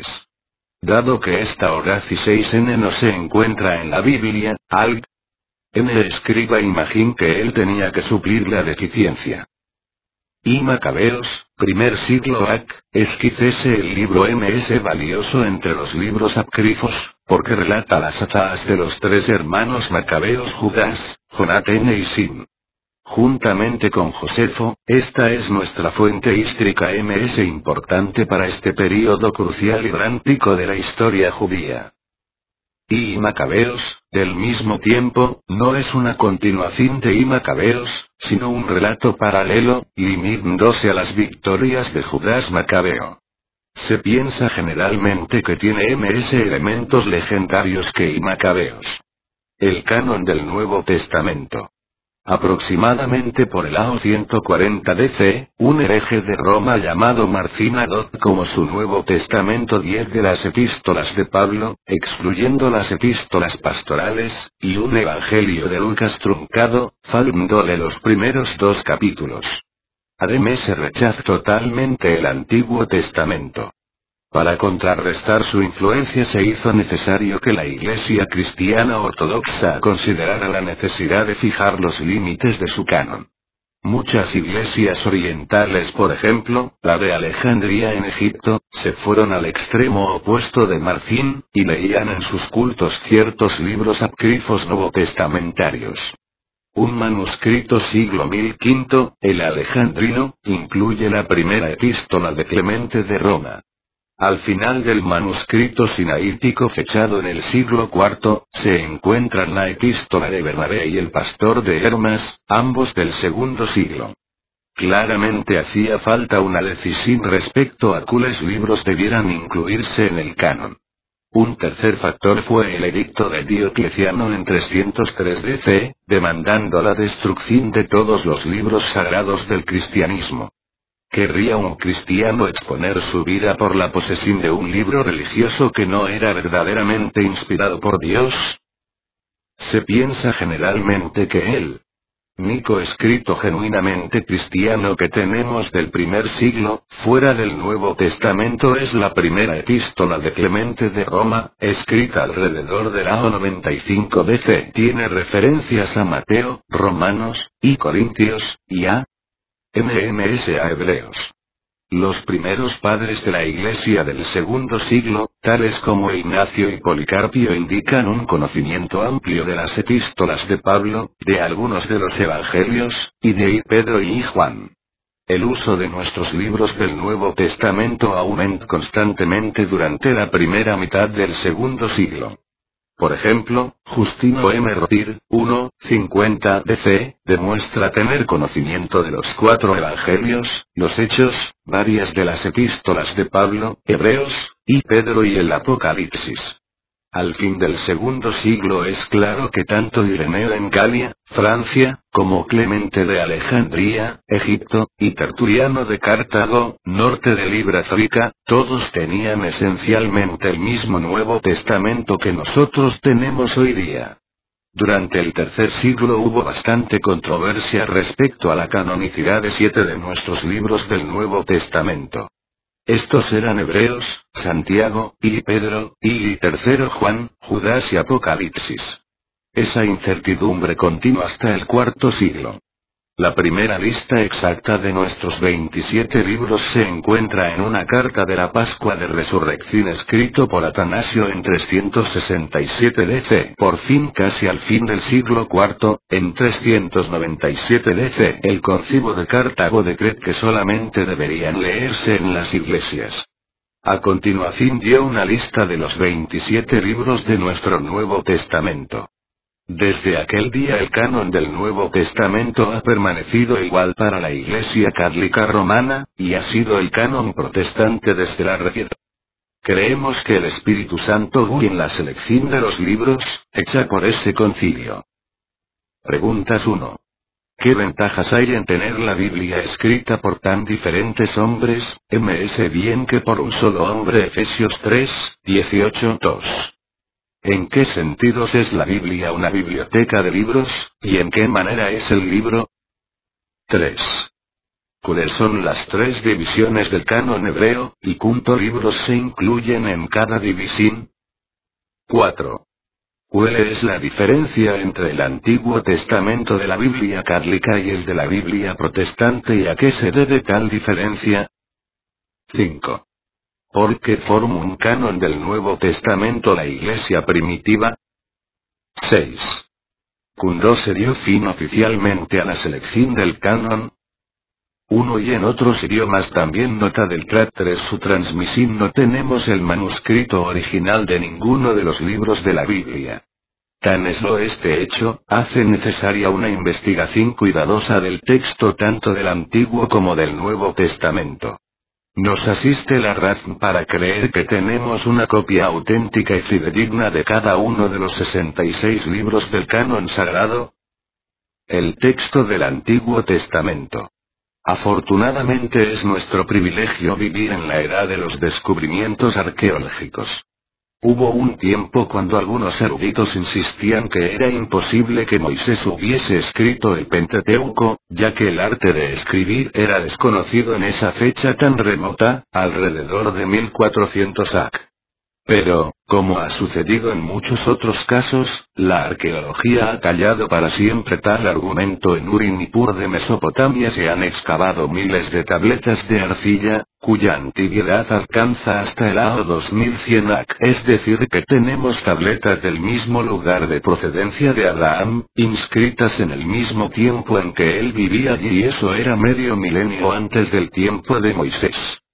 Dado que esta oración no se encuentra en la Biblia, al N escriba imagín que él tenía que suplir la deficiencia. Y Macabeos, primer siglo A C, es quizás el libro más valioso entre los libros apócrifos, porque relata las hazañas de los tres hermanos macabeos Judas, Jonatán y Sim. Juntamente con Josefo, esta es nuestra fuente hístrica más importante para este período crucial y drántico de la historia judía. Y Macabeos, del mismo tiempo, no es una continuación de I Macabeos, sino un relato paralelo, limitándose a las victorias de Judas Macabeo. Se piensa generalmente que tiene más elementos legendarios que I Macabeos. El canon del Nuevo Testamento. Aproximadamente por el año ciento cuarenta D C, un hereje de Roma llamado Marcín adopta como su Nuevo Testamento diez de las epístolas de Pablo, excluyendo las epístolas pastorales, y un evangelio de Lucas truncado, faltándole los primeros dos capítulos. Además se rechaza totalmente el Antiguo Testamento. Para contrarrestar su influencia se hizo necesario que la Iglesia cristiana ortodoxa considerara la necesidad de fijar los límites de su canon. Muchas iglesias orientales, por ejemplo, la de Alejandría en Egipto, se fueron al extremo opuesto de Marcín, y leían en sus cultos ciertos libros apócrifos novotestamentarios. Un manuscrito siglo mil quinto, el Alejandrino, incluye la primera epístola de Clemente de Roma. Al final del manuscrito sinaítico fechado en el siglo cuarto, se encuentran la epístola de Bernabé y el pastor de Hermas, ambos del segundo siglo. Claramente hacía falta una decisión respecto a cuáles libros debieran incluirse en el canon. Un tercer factor fue el edicto de Diocleciano en trescientos tres D C, demandando la destrucción de todos los libros sagrados del cristianismo. ¿Querría un cristiano exponer su vida por la posesión de un libro religioso que no era verdaderamente inspirado por Dios? Se piensa generalmente que el único escrito genuinamente cristiano que tenemos del primer siglo, fuera del Nuevo Testamento, es la primera epístola de Clemente de Roma, escrita alrededor del año noventa y cinco D C. Tiene referencias a Mateo, Romanos, y Corintios, y a M M S a Hebreos. Los primeros padres de la Iglesia del segundo siglo, tales como Ignacio y Policarpio, indican un conocimiento amplio de las epístolas de Pablo, de algunos de los evangelios, y de Pedro y Juan. El uso de nuestros libros del Nuevo Testamento aumentó constantemente durante la primera mitad del segundo siglo. Por ejemplo, Justino M. Rotir, uno cincuenta D C, demuestra tener conocimiento de los cuatro evangelios, los Hechos, varias de las epístolas de Pablo, Hebreos, y Pedro y el Apocalipsis. Al fin del segundo siglo es claro que tanto Ireneo en Galia, Francia, como Clemente de Alejandría, Egipto, y Tertuliano de Cartago, norte de Libra-África, todos tenían esencialmente el mismo Nuevo Testamento que nosotros tenemos hoy día. Durante el tercer siglo hubo bastante controversia respecto a la canonicidad de siete de nuestros libros del Nuevo Testamento. Estos eran Hebreos, Santiago, y Pedro, y tercero Juan, Judas y Apocalipsis. Esa incertidumbre continuó hasta el cuarto siglo. La primera lista exacta de nuestros veintisiete libros se encuentra en una carta de la Pascua de Resurrección escrito por Atanasio en trescientos sesenta y siete D C. Por fin, casi al fin del siglo cuarto, en trescientos noventa y siete D C, el Concilio de Cartago decretó que solamente deberían leerse en las iglesias. A continuación dio una lista de los veintisiete libros de nuestro Nuevo Testamento. Desde aquel día el canon del Nuevo Testamento ha permanecido igual para la Iglesia Católica Romana, y ha sido el canon protestante desde la Reforma. Creemos que el Espíritu Santo guía en la selección de los libros, hecha por ese concilio. Preguntas uno. ¿Qué ventajas hay en tener la Biblia escrita por tan diferentes hombres, ms bien que por un solo hombre? Efesios tres, dieciocho, dos. ¿En qué sentidos es la Biblia una biblioteca de libros, y en qué manera es el libro? tres. ¿Cuáles son las tres divisiones del canon hebreo, y cuántos libros se incluyen en cada división? cuatro. ¿Cuál es la diferencia entre el Antiguo Testamento de la Biblia católica y el de la Biblia protestante, y a qué se debe tal diferencia? cinco. ¿Por qué formó un canon del Nuevo Testamento la Iglesia primitiva? seis. ¿Cuándo se dio fin oficialmente a la selección del canon? uno. Y en otros idiomas también nota del trácter su transmisión. No tenemos el manuscrito original de ninguno de los libros de la Biblia. Tan es lo este hecho, hace necesaria una investigación cuidadosa del texto tanto del Antiguo como del Nuevo Testamento. Nos asiste la razón para creer que tenemos una copia auténtica y fidedigna de cada uno de los sesenta y seis libros del canon sagrado. El texto del Antiguo Testamento. Afortunadamente es nuestro privilegio vivir en la era de los descubrimientos arqueológicos. Hubo un tiempo cuando algunos eruditos insistían que era imposible que Moisés hubiese escrito el Pentateuco, ya que el arte de escribir era desconocido en esa fecha tan remota, alrededor de mil cuatrocientos A C. Pero, como ha sucedido en muchos otros casos, la arqueología ha callado para siempre tal argumento. En Urim y Pur de Mesopotamia se han excavado miles de tabletas de arcilla, cuya antigüedad alcanza hasta el año dos mil cien A C. Es decir que tenemos tabletas del mismo lugar de procedencia de Abraham, inscritas en el mismo tiempo en que él vivía allí, y eso era medio milenio antes del tiempo de Moisés.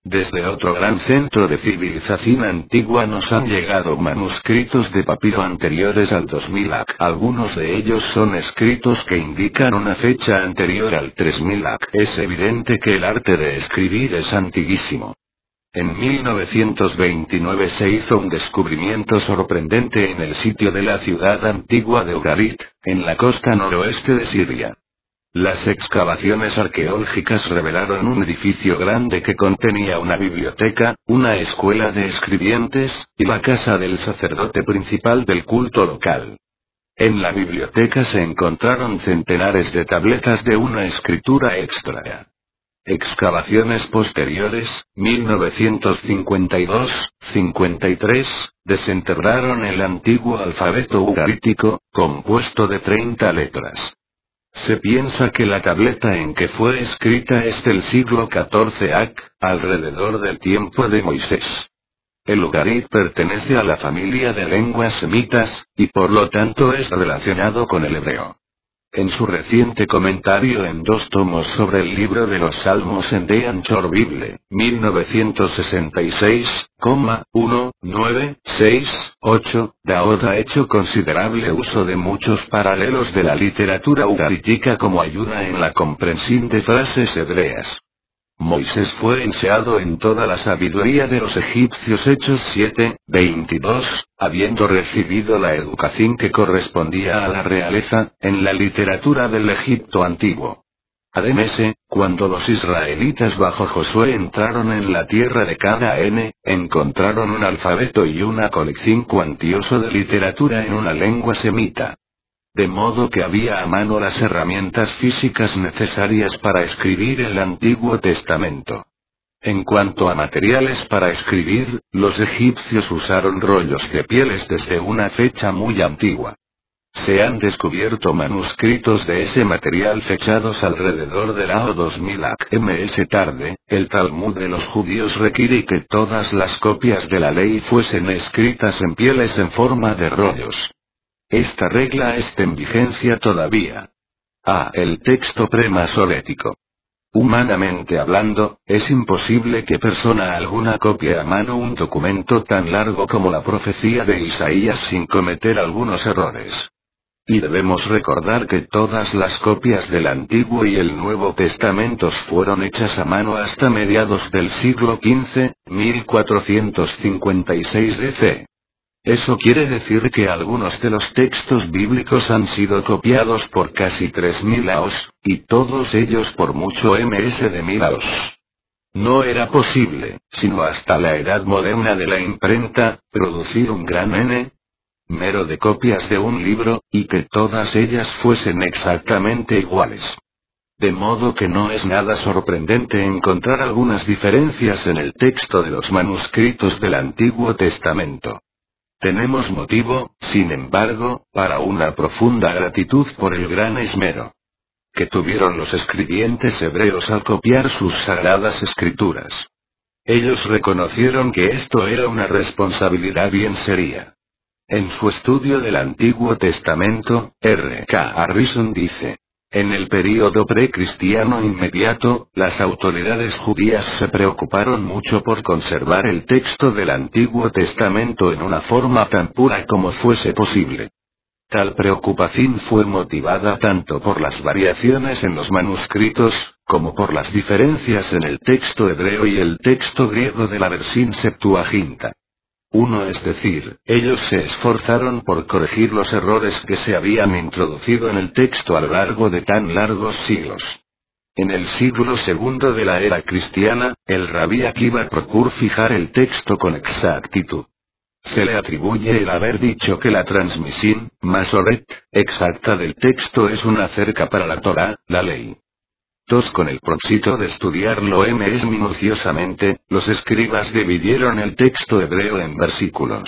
Desde otro gran centro de civilización antigua nos han llegado manuscritos de papiro anteriores al dos mil A C. Algunos de ellos son escritos que indican una fecha anterior al tres mil A C. Es evidente que el arte de escribir es antiguísimo. En mil novecientos veintinueve se hizo un descubrimiento sorprendente en el sitio de la ciudad antigua de Ugarit, en la costa noroeste de Siria. Las excavaciones arqueológicas revelaron un edificio grande que contenía una biblioteca, una escuela de escribientes, y la casa del sacerdote principal del culto local. En la biblioteca se encontraron centenares de tabletas de una escritura extra. Excavaciones posteriores, mil novecientos cincuenta y dos, cincuenta y tres, desenterraron el antiguo alfabeto ugarítico, compuesto de treinta letras. Se piensa que la tableta en que fue escrita es del siglo catorce A C, alrededor del tiempo de Moisés. El ugarit pertenece a la familia de lenguas semitas, y por lo tanto es relacionado con el hebreo. En su reciente comentario en dos tomos sobre el libro de los Salmos en The Anchor Bible, mil novecientos sesenta y seis, uno, nueve, seis, ocho, Daod ha hecho considerable uso de muchos paralelos de la literatura ugarítica como ayuda en la comprensión de frases hebreas. Moisés fue enseñado en toda la sabiduría de los egipcios. Hechos siete, veintidós, habiendo recibido la educación que correspondía a la realeza, en la literatura del Egipto antiguo. Además, cuando los israelitas bajo Josué entraron en la tierra de Canaán, encontraron un alfabeto y una colección cuantiosa de literatura en una lengua semita. De modo que había a mano las herramientas físicas necesarias para escribir el Antiguo Testamento. En cuanto a materiales para escribir, los egipcios usaron rollos de pieles desde una fecha muy antigua. Se han descubierto manuscritos de ese material fechados alrededor del año dos mil A C. Más tarde, el Talmud de los judíos requiere que todas las copias de la ley fuesen escritas en pieles en forma de rollos. Esta regla está en vigencia todavía. A. El texto premasorético. Humanamente hablando, es imposible que persona alguna copie a mano un documento tan largo como la profecía de Isaías sin cometer algunos errores. Y debemos recordar que todas las copias del Antiguo y el Nuevo Testamentos fueron hechas a mano hasta mediados del siglo quince, mil cuatrocientos cincuenta y seis D C Eso quiere decir que algunos de los textos bíblicos han sido copiados por casi tres mil años, y todos ellos por mucho más de mil años. No era posible, sino hasta la edad moderna de la imprenta, producir un gran N mero de copias de un libro, y que todas ellas fuesen exactamente iguales. De modo que no es nada sorprendente encontrar algunas diferencias en el texto de los manuscritos del Antiguo Testamento. Tenemos motivo, sin embargo, para una profunda gratitud por el gran esmero que tuvieron los escribientes hebreos al copiar sus sagradas escrituras. Ellos reconocieron que esto era una responsabilidad bien seria. En su estudio del Antiguo Testamento, R K Harrison dice: en el período precristiano inmediato, las autoridades judías se preocuparon mucho por conservar el texto del Antiguo Testamento en una forma tan pura como fuese posible. Tal preocupación fue motivada tanto por las variaciones en los manuscritos, como por las diferencias en el texto hebreo y el texto griego de la versión Septuaginta. Uno es decir, ellos se esforzaron por corregir los errores que se habían introducido en el texto a lo largo de tan largos siglos. En el siglo segundo de la era cristiana, el rabí Akiva procuró fijar el texto con exactitud. Se le atribuye el haber dicho que la transmisión, masoret, exacta del texto es una cerca para la Torá, la ley. dos Con el propósito de estudiarlo más minuciosamente, los escribas dividieron el texto hebreo en versículos.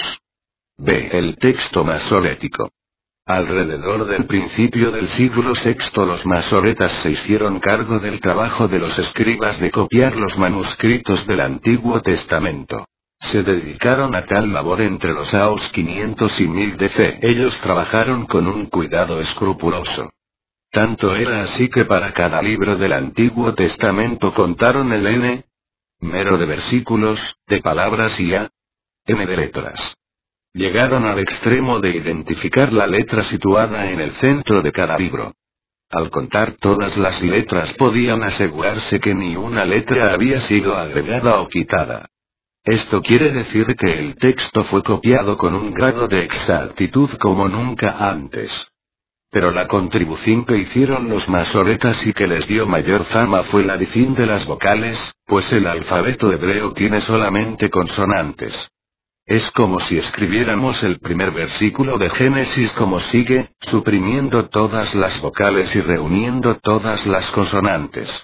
B. El texto masorético. Alrededor del principio del siglo sexto los masoretas se hicieron cargo del trabajo de los escribas de copiar los manuscritos del Antiguo Testamento. Se dedicaron a tal labor entre los años quinientos y mil D C Ellos trabajaron con un cuidado escrupuloso. Tanto era así que para cada libro del Antiguo Testamento contaron el N mero de versículos, de palabras y a n de letras. Llegaron al extremo de identificar la letra situada en el centro de cada libro. Al contar todas las letras podían asegurarse que ni una letra había sido agregada o quitada. Esto quiere decir que el texto fue copiado con un grado de exactitud como nunca antes. Pero la contribución que hicieron los masoretas y que les dio mayor fama fue la adición de las vocales, pues el alfabeto hebreo tiene solamente consonantes. Es como si escribiéramos el primer versículo de Génesis como sigue, suprimiendo todas las vocales y reuniendo todas las consonantes.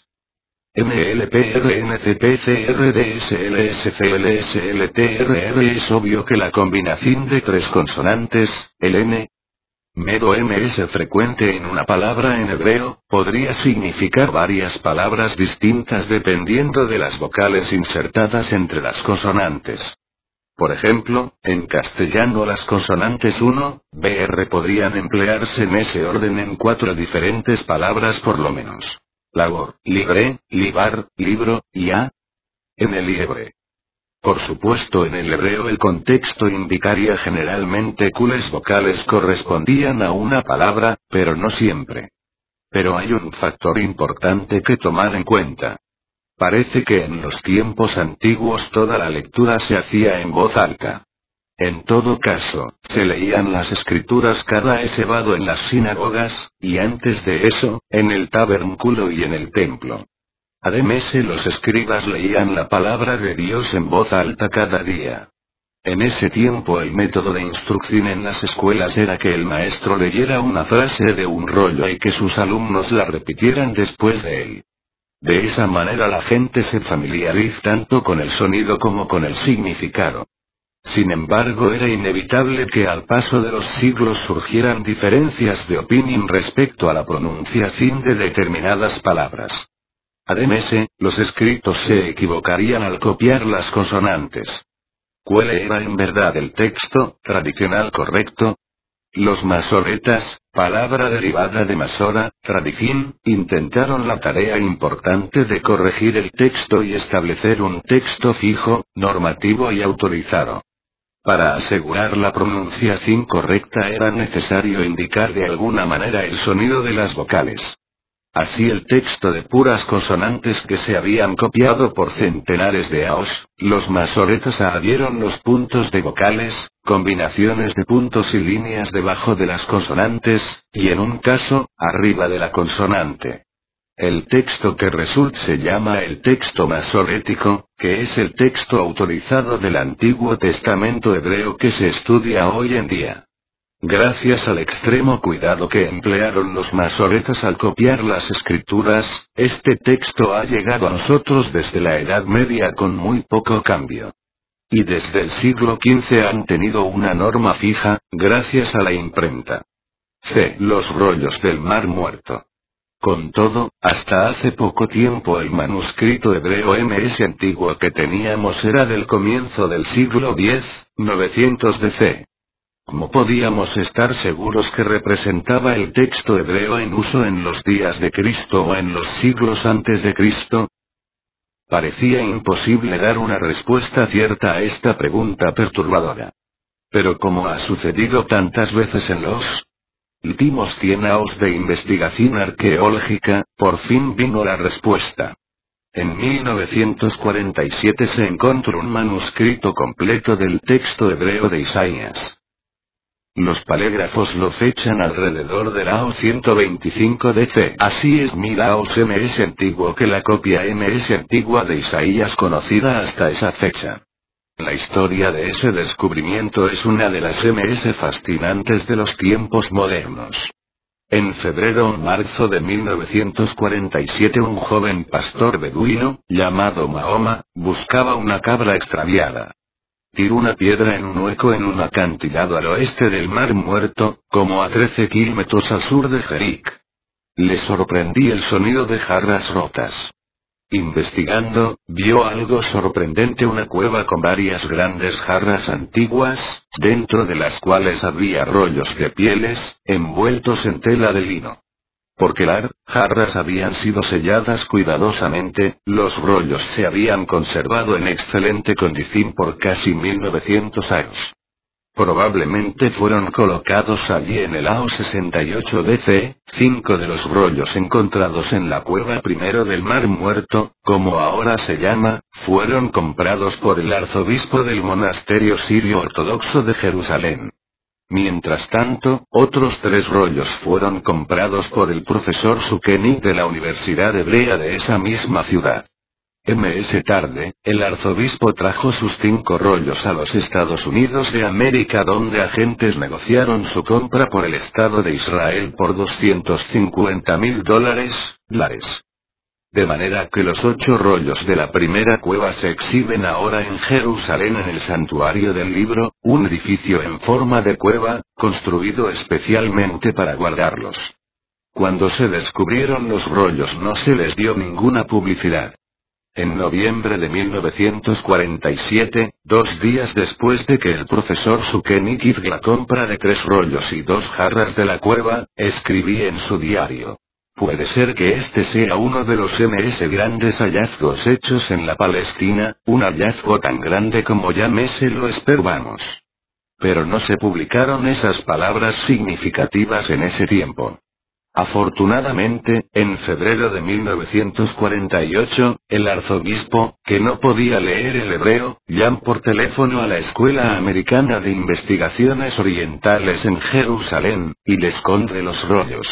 M L P R N C P C R D S L S C L S L T R R. Es obvio que la combinación de tres consonantes, el N, mero M es frecuente en una palabra en hebreo, podría significar varias palabras distintas dependiendo de las vocales insertadas entre las consonantes. Por ejemplo, en castellano las consonantes uno, B R podrían emplearse en ese orden en cuatro diferentes palabras por lo menos. Labor, libre, libar, libro, y a en el liebre. Por supuesto, en el hebreo el contexto indicaría generalmente cuáles vocales correspondían a una palabra, pero no siempre. Pero hay un factor importante que tomar en cuenta. Parece que en los tiempos antiguos toda la lectura se hacía en voz alta. En todo caso, se leían las escrituras cada sábado en las sinagogas, y antes de eso, en el tabernáculo y en el templo. Además, los escribas leían la palabra de Dios en voz alta cada día. En ese tiempo el método de instrucción en las escuelas era que el maestro leyera una frase de un rollo y que sus alumnos la repitieran después de él. De esa manera la gente se familiariza tanto con el sonido como con el significado. Sin embargo, era inevitable que al paso de los siglos surgieran diferencias de opinión respecto a la pronunciación de determinadas palabras. Además, los escritos se equivocarían al copiar las consonantes. ¿Cuál era en verdad el texto tradicional correcto? Los masoretas, palabra derivada de masora, tradición, intentaron la tarea importante de corregir el texto y establecer un texto fijo, normativo y autorizado. Para asegurar la pronunciación correcta era necesario indicar de alguna manera el sonido de las vocales. Así el texto de puras consonantes que se habían copiado por centenares de años, los masoretas añadieron los puntos de vocales, combinaciones de puntos y líneas debajo de las consonantes, y en un caso, arriba de la consonante. El texto que resulta se llama el texto masorético, que es el texto autorizado del Antiguo Testamento hebreo que se estudia hoy en día. Gracias al extremo cuidado que emplearon los masoretas al copiar las escrituras, este texto ha llegado a nosotros desde la Edad Media con muy poco cambio. Y desde el siglo quince han tenido una norma fija, gracias a la imprenta. C. Los rollos del Mar Muerto. Con todo, hasta hace poco tiempo el manuscrito hebreo más antiguo que teníamos era del comienzo del siglo diez, novecientos D C. ¿Cómo podíamos estar seguros que representaba el texto hebreo en uso en los días de Cristo o en los siglos antes de Cristo? Parecía imposible dar una respuesta cierta a esta pregunta perturbadora. Pero como ha sucedido tantas veces en los últimos cien años de investigación arqueológica, por fin vino la respuesta. En mil novecientos cuarenta y siete se encontró un manuscrito completo del texto hebreo de Isaías. Los palégrafos lo fechan alrededor del año ciento veinticinco D C. Así es mil años más antiguo que la copia más antigua de Isaías conocida hasta esa fecha. La historia de ese descubrimiento es una de las más fascinantes de los tiempos modernos. En febrero o marzo de mil novecientos cuarenta y siete un joven pastor beduino, llamado Mahoma, buscaba una cabra extraviada. Tiró una piedra en un hueco en un acantilado al oeste del Mar Muerto, como a trece kilómetros al sur de Jericó. Le sorprendía el sonido de jarras rotas. Investigando, vio algo sorprendente: una cueva con varias grandes jarras antiguas, dentro de las cuales había rollos de pieles, envueltos en tela de lino. Porque las jarras habían sido selladas cuidadosamente, los rollos se habían conservado en excelente condición por casi mil novecientos años. Probablemente fueron colocados allí en el año sesenta y ocho D C, cinco de los rollos encontrados en la cueva primero del Mar Muerto, como ahora se llama, fueron comprados por el arzobispo del monasterio sirio ortodoxo de Jerusalén. Mientras tanto, otros tres rollos fueron comprados por el profesor Sukeni de la Universidad Hebrea de esa misma ciudad. Más tarde, el arzobispo trajo sus cinco rollos a los Estados Unidos de América, donde agentes negociaron su compra por el Estado de Israel por doscientos cincuenta mil dólares, dólares. De manera que los ocho rollos de la primera cueva se exhiben ahora en Jerusalén en el Santuario del Libro, un edificio en forma de cueva, construido especialmente para guardarlos. Cuando se descubrieron los rollos no se les dio ninguna publicidad. En noviembre de mil novecientos cuarenta y siete, dos días después de que el profesor Sukeni hizo la compra de tres rollos y dos jarras de la cueva, escribí en su diario: puede ser que este sea uno de los más grandes hallazgos hechos en la Palestina, un hallazgo tan grande como ya me se lo esperábamos. Pero no se publicaron esas palabras significativas en ese tiempo. Afortunadamente, en febrero de mil novecientos cuarenta y ocho, el arzobispo, que no podía leer el hebreo, llamó por teléfono a la Escuela Americana de Investigaciones Orientales en Jerusalén, y les conté los rollos.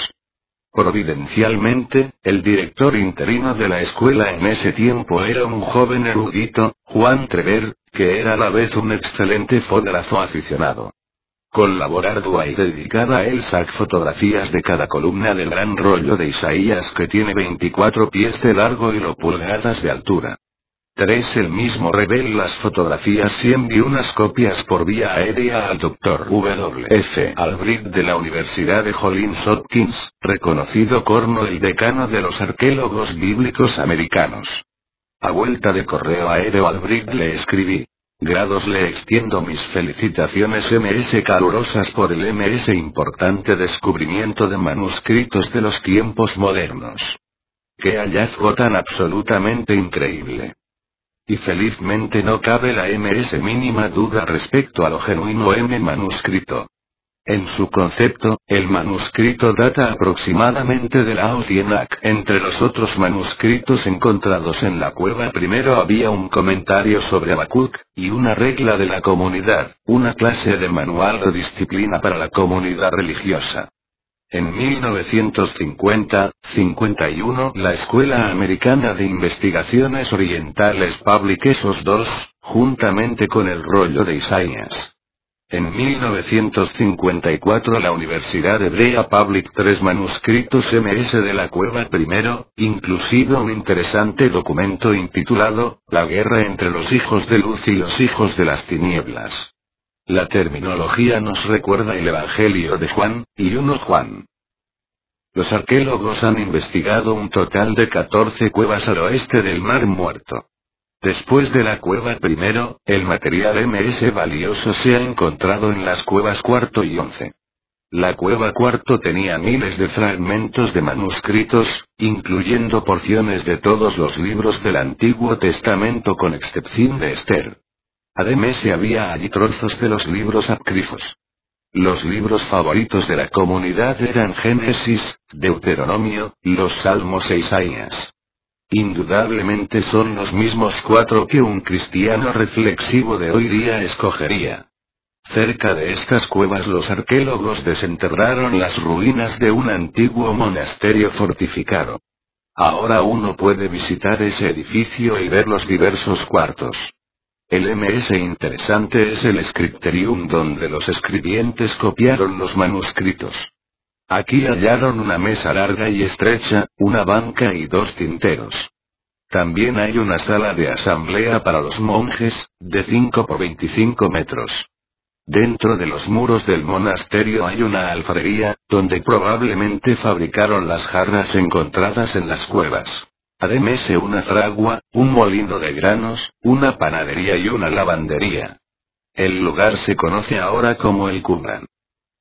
Providencialmente, el director interino de la escuela en ese tiempo era un joven erudito, Juan Trever, que era a la vez un excelente fotógrafo aficionado. Con labor ardua y dedicada a él sacó fotografías de cada columna del gran rollo de Isaías, que tiene veinticuatro pies de largo y lo pulgadas de altura. Tres Él mismo reveló las fotografías y envió unas copias por vía aérea al doctor W F Albrecht de la Universidad de Johns Hopkins, reconocido como el decano de los arqueólogos bíblicos americanos. A vuelta de correo aéreo a Albrecht le escribí: grados, le extiendo mis felicitaciones más calurosas por el más importante descubrimiento de manuscritos de los tiempos modernos. ¡Qué hallazgo tan absolutamente increíble! Y felizmente no cabe la más mínima duda respecto a lo genuino M manuscrito. En su concepto, el manuscrito data aproximadamente del año cien A C. Entre los otros manuscritos encontrados en la cueva primero había un comentario sobre Habacuc, y una regla de la comunidad, una clase de manual o disciplina para la comunidad religiosa. En mil novecientos cincuenta cincuenta y uno la Escuela Americana de Investigaciones Orientales publicó esos dos, juntamente con el rollo de Isaías. En mil novecientos cincuenta y cuatro la Universidad Hebrea publicó tres manuscritos más de la cueva primero, inclusive un interesante documento intitulado La guerra entre los hijos de luz y los hijos de las tinieblas. La terminología nos recuerda el Evangelio de Juan, y uno Juan. Los arqueólogos han investigado un total de catorce cuevas al oeste del Mar Muerto. Después de la cueva primero, el material más valioso se ha encontrado en las cuevas cuarto y once. La cueva cuarto tenía miles de fragmentos de manuscritos, incluyendo porciones de todos los libros del Antiguo Testamento con excepción de Esther. Además había allí trozos de los libros apócrifos. Los libros favoritos de la comunidad eran Génesis, Deuteronomio, los Salmos e Isaías. Indudablemente son los mismos cuatro que un cristiano reflexivo de hoy día escogería. Cerca de estas cuevas los arqueólogos desenterraron las ruinas de un antiguo monasterio fortificado. Ahora uno puede visitar ese edificio y ver los diversos cuartos. El más interesante es el scripterium, donde los escribientes copiaron los manuscritos. Aquí hallaron una mesa larga y estrecha, una banca y dos tinteros. También hay una sala de asamblea para los monjes, de cinco por veinticinco metros. Dentro de los muros del monasterio hay una alfarería, donde probablemente fabricaron las jarras encontradas en las cuevas. Además una fragua, un molino de granos, una panadería y una lavandería. El lugar se conoce ahora como el Qumran.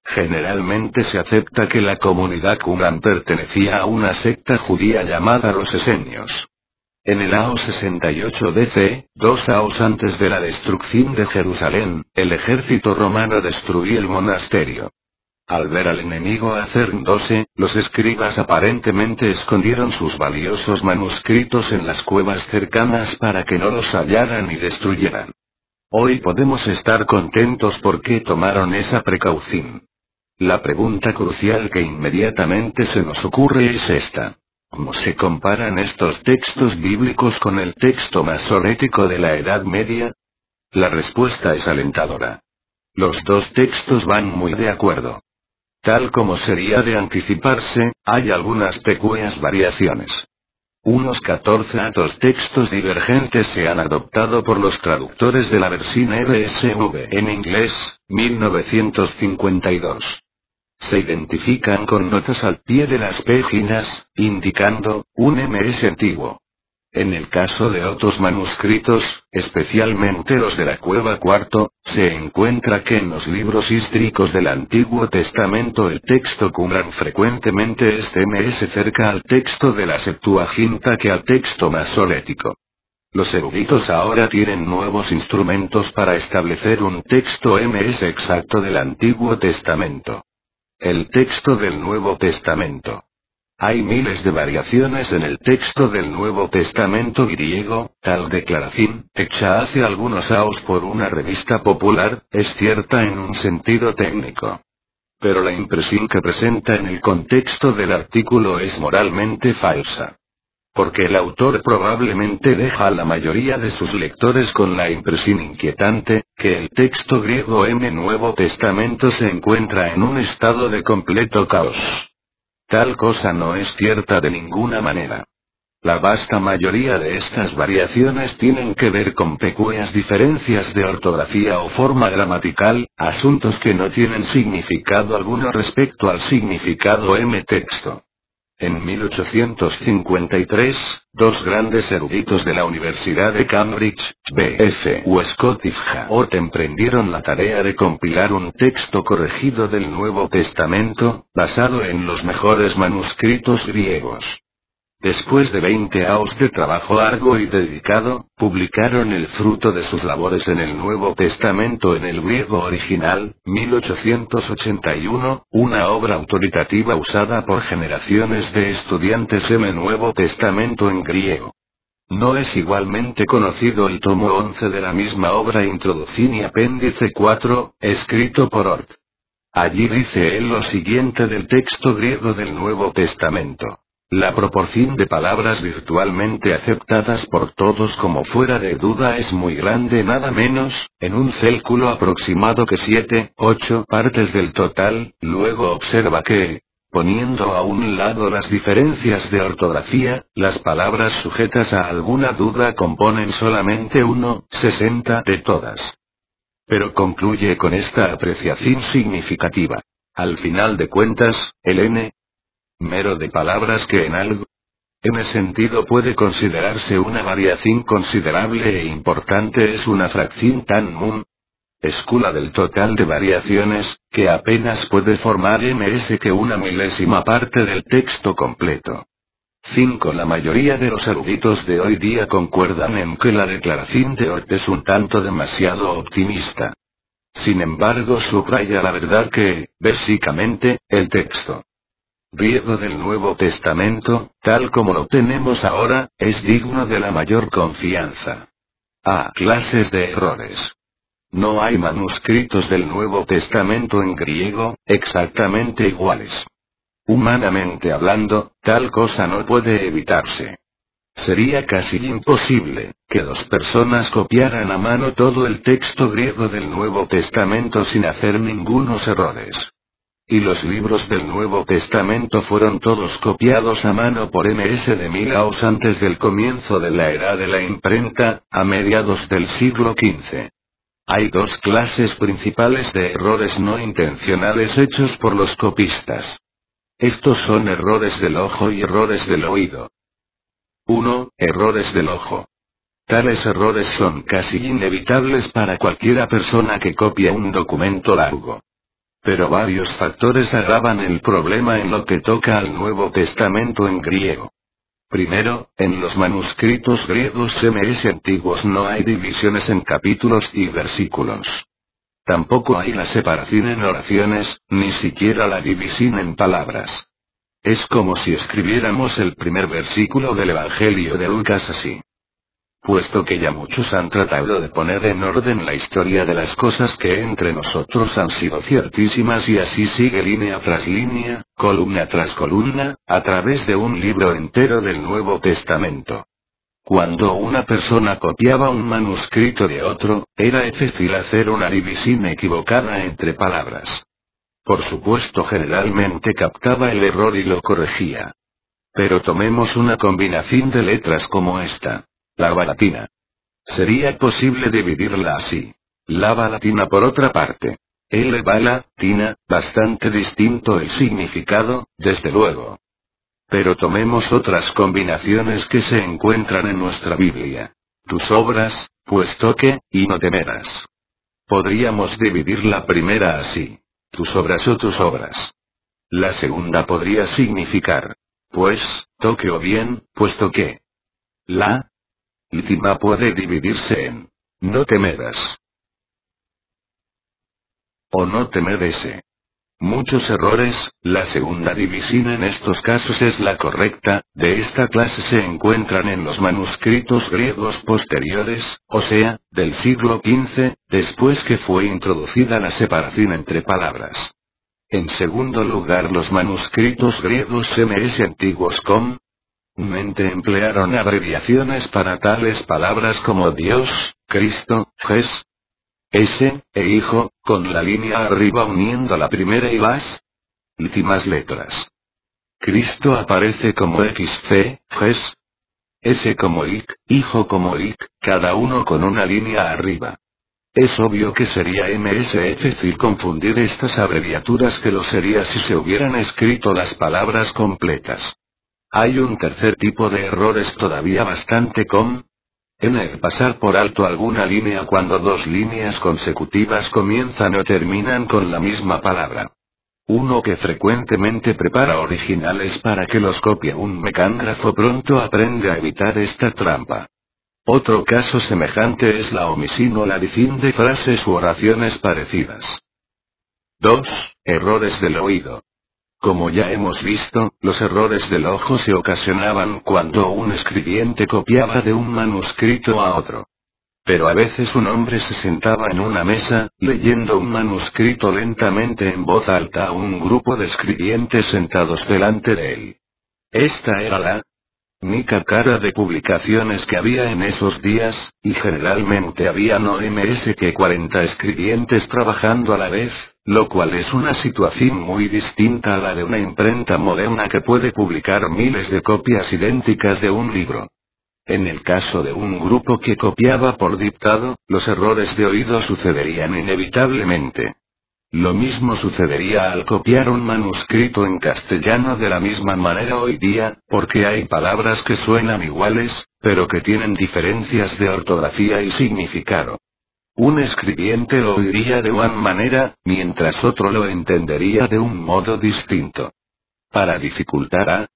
Generalmente se acepta que la comunidad Qumran pertenecía a una secta judía llamada los esenios. En el año sesenta y ocho D C, dos años antes de la destrucción de Jerusalén, el ejército romano destruyó el monasterio. Al ver al enemigo acercándose, los escribas aparentemente escondieron sus valiosos manuscritos en las cuevas cercanas para que no los hallaran y destruyeran. Hoy podemos estar contentos porque tomaron esa precaución. La pregunta crucial que inmediatamente se nos ocurre es esta. ¿Cómo se comparan estos textos bíblicos con el texto masorético de la Edad Media? La respuesta es alentadora. Los dos textos van muy de acuerdo. Tal como sería de anticiparse, hay algunas pequeñas variaciones. Unos catorce datos textos divergentes se han adoptado por los traductores de la versión E B S V en inglés, mil novecientos cincuenta y dos. Se identifican con notas al pie de las páginas, indicando un M S antiguo. En el caso de otros manuscritos, especialmente los de la Cueva Cuarto, se encuentra que en los libros históricos del Antiguo Testamento el texto Qumran frecuentemente es M S cerca al texto de la Septuaginta que al texto masorético. Los eruditos ahora tienen nuevos instrumentos para establecer un texto M S exacto del Antiguo Testamento. El texto del Nuevo Testamento. Hay miles de variaciones en el texto del Nuevo Testamento griego. Tal declaración, hecha hace algunos años por una revista popular, es cierta en un sentido técnico. Pero la impresión que presenta en el contexto del artículo es moralmente falsa. Porque el autor probablemente deja a la mayoría de sus lectores con la impresión inquietante, que el texto griego en el Nuevo Testamento se encuentra en un estado de completo caos. Tal cosa no es cierta de ninguna manera. La vasta mayoría de estas variaciones tienen que ver con pequeñas diferencias de ortografía o forma gramatical, asuntos que no tienen significado alguno respecto al significado M texto. En mil ochocientos cincuenta y tres, dos grandes eruditos de la Universidad de Cambridge, B F Westcott y F J Ott emprendieron la tarea de compilar un texto corregido del Nuevo Testamento, basado en los mejores manuscritos griegos. Después de veinte años de trabajo arduo y dedicado, publicaron el fruto de sus labores en el Nuevo Testamento en el griego original, mil ochocientos ochenta y uno, una obra autoritativa usada por generaciones de estudiantes en el Nuevo Testamento en griego. No es igualmente conocido el tomo once de la misma obra Introducción y Apéndice cuatro, escrito por Ott. Allí dice él lo siguiente del texto griego del Nuevo Testamento. La proporción de palabras virtualmente aceptadas por todos como fuera de duda es muy grande, nada menos, en un cálculo aproximado que siete, ocho partes del total. Luego observa que, poniendo a un lado las diferencias de ortografía, las palabras sujetas a alguna duda componen solamente uno sesenta de todas. Pero concluye con esta apreciación significativa. Al final de cuentas, el n mero de palabras que en algo en ese sentido puede considerarse una variación considerable e importante es una fracción tan mun escula del total de variaciones, que apenas puede formar ms que una milésima parte del texto completo. cinco La mayoría de los eruditos de hoy día concuerdan en que la declaración de Ott es un tanto demasiado optimista. Sin embargo, subraya la verdad que, básicamente, el texto griego del Nuevo Testamento, tal como lo tenemos ahora, es digno de la mayor confianza. A. Clases de errores. No hay manuscritos del Nuevo Testamento en griego, exactamente iguales. Humanamente hablando, tal cosa no puede evitarse. Sería casi imposible, que dos personas copiaran a mano todo el texto griego del Nuevo Testamento sin hacer ningunos errores. Y los libros del Nuevo Testamento fueron todos copiados a mano por ms de mil años antes del comienzo de la era de la imprenta, a mediados del siglo quince. Hay dos clases principales de errores no intencionales hechos por los copistas. Estos son errores del ojo y errores del oído. uno. Errores del ojo. Tales errores son casi inevitables para cualquiera persona que copia un documento largo. Pero varios factores agravan el problema en lo que toca al Nuevo Testamento en griego. Primero, en los manuscritos griegos M S antiguos no hay divisiones en capítulos y versículos. Tampoco hay la separación en oraciones, ni siquiera la división en palabras. Es como si escribiéramos el primer versículo del Evangelio de Lucas así. Puesto que ya muchos han tratado de poner en orden la historia de las cosas que entre nosotros han sido ciertísimas y así sigue línea tras línea, columna tras columna, a través de un libro entero del Nuevo Testamento. Cuando una persona copiaba un manuscrito de otro, era difícil hacer una división equivocada entre palabras. Por supuesto, generalmente captaba el error y lo corregía. Pero tomemos una combinación de letras como esta. Lava latina. Sería posible dividirla así. Lava latina por otra parte. L bala, tina, bastante distinto el significado, desde luego. Pero tomemos otras combinaciones que se encuentran en nuestra Biblia. Tus obras, puesto que, y no temerás. Podríamos dividir la primera así. Tus obras o tus obras. La segunda podría significar. Pues, toque o bien, puesto que. La lítima puede dividirse en. No temerás. O no temerese. Muchos errores, la segunda división en estos casos es la correcta, de esta clase se encuentran en los manuscritos griegos posteriores, o sea, del siglo quince, después que fue introducida la separación entre palabras. En segundo lugar, los manuscritos griegos M S antiguos com. Mente emplearon abreviaciones para tales palabras como Dios, Cristo, Jes, S, e Hijo, con la línea arriba uniendo la primera y las últimas letras. Cristo aparece como X C, Jes, S como Ic, Hijo como Ic, cada uno con una línea arriba. Es obvio que sería M S difícil confundir estas abreviaturas que lo sería si se hubieran escrito las palabras completas. Hay un tercer tipo de errores todavía bastante común. En el pasar por alto alguna línea cuando dos líneas consecutivas comienzan o terminan con la misma palabra. Uno que frecuentemente prepara originales para que los copie un mecágrafo pronto aprende a evitar esta trampa. Otro caso semejante es la omisión o la adición de frases u oraciones parecidas. dos. Errores del oído. Como ya hemos visto, los errores del ojo se ocasionaban cuando un escribiente copiaba de un manuscrito a otro. Pero a veces un hombre se sentaba en una mesa, leyendo un manuscrito lentamente en voz alta a un grupo de escribientes sentados delante de él. Esta era la única cara de publicaciones que había en esos días, y generalmente había no más que cuarenta escribientes trabajando a la vez, lo cual es una situación muy distinta a la de una imprenta moderna que puede publicar miles de copias idénticas de un libro. En el caso de un grupo que copiaba por dictado, los errores de oído sucederían inevitablemente. Lo mismo sucedería al copiar un manuscrito en castellano de la misma manera hoy día, porque hay palabras que suenan iguales, pero que tienen diferencias de ortografía y significado. Un escribiente lo oiría de una manera, mientras otro lo entendería de un modo distinto. Para dificultar a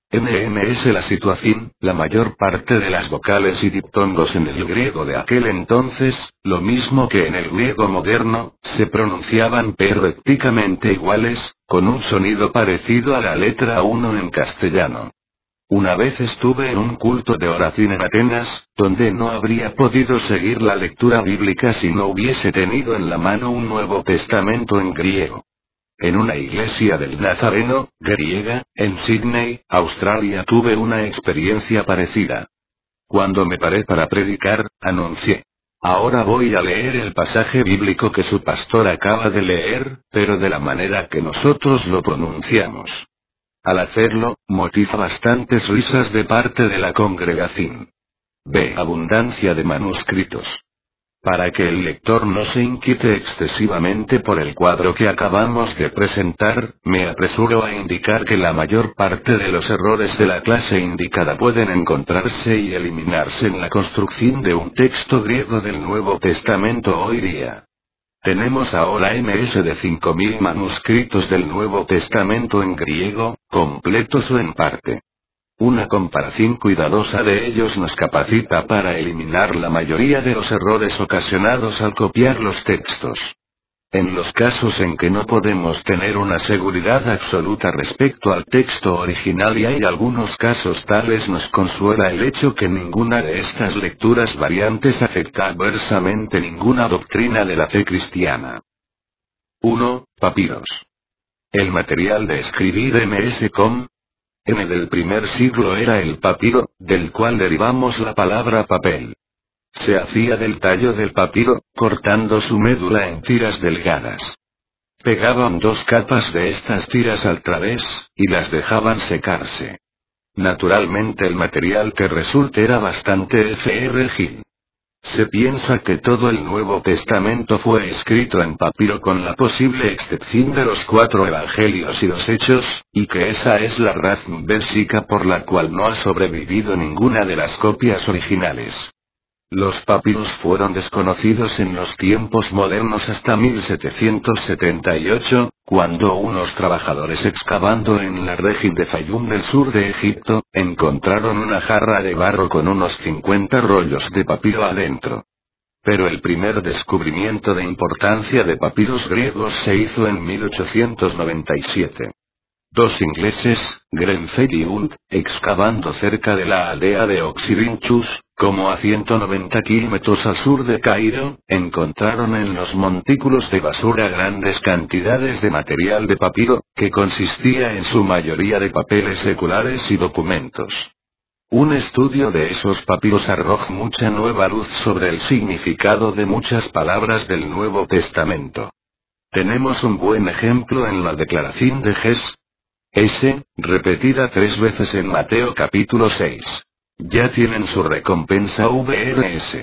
M M S la situación, la mayor parte de las vocales y diptongos en el griego de aquel entonces, lo mismo que en el griego moderno, se pronunciaban perfectamente iguales, con un sonido parecido a la letra uno en castellano. Una vez estuve en un culto de oración en Atenas, donde no habría podido seguir la lectura bíblica si no hubiese tenido en la mano un Nuevo Testamento en griego. En una iglesia del Nazareno, griega, en Sydney, Australia tuve una experiencia parecida. Cuando me paré para predicar, anuncié. Ahora voy a leer el pasaje bíblico que su pastor acaba de leer, pero de la manera que nosotros lo pronunciamos. Al hacerlo, motiva bastantes risas de parte de la congregación. B. Abundancia de manuscritos. Para que el lector no se inquiete excesivamente por el cuadro que acabamos de presentar, me apresuro a indicar que la mayor parte de los errores de la clase indicada pueden encontrarse y eliminarse en la construcción de un texto griego del Nuevo Testamento hoy día. Tenemos ahora más de cinco mil manuscritos del Nuevo Testamento en griego, completos o en parte. Una comparación cuidadosa de ellos nos capacita para eliminar la mayoría de los errores ocasionados al copiar los textos. En los casos en que no podemos tener una seguridad absoluta respecto al texto original, y hay algunos casos tales, nos consuela el hecho que ninguna de estas lecturas variantes afecta adversamente ninguna doctrina de la fe cristiana. uno. Papiros. El material de escribir ms com N del primer siglo era el papiro, del cual derivamos la palabra papel. Se hacía del tallo del papiro, cortando su médula en tiras delgadas. Pegaban dos capas de estas tiras al través, y las dejaban secarse. Naturalmente el material que resulte era bastante frágil. Se piensa que todo el Nuevo Testamento fue escrito en papiro con la posible excepción de los cuatro evangelios y los hechos, y que esa es la razón básica por la cual no ha sobrevivido ninguna de las copias originales. Los papiros fueron desconocidos en los tiempos modernos hasta mil setecientos setenta y ocho, cuando unos trabajadores excavando en la región de Fayum del sur de Egipto, encontraron una jarra de barro con unos cincuenta rollos de papiro adentro. Pero el primer descubrimiento de importancia de papiros griegos se hizo en mil ochocientos noventa y siete. Dos ingleses, Grenfell y Hunt, excavando cerca de la aldea de Oxyrhynchus, como a ciento noventa kilómetros al sur de Cairo, encontraron en los montículos de basura grandes cantidades de material de papiro, que consistía en su mayoría de papeles seculares y documentos. Un estudio de esos papiros arroja mucha nueva luz sobre el significado de muchas palabras del Nuevo Testamento. Tenemos un buen ejemplo en la declaración de Jes. S, repetida tres veces en Mateo capítulo seis. Ya tienen su recompensa vrs.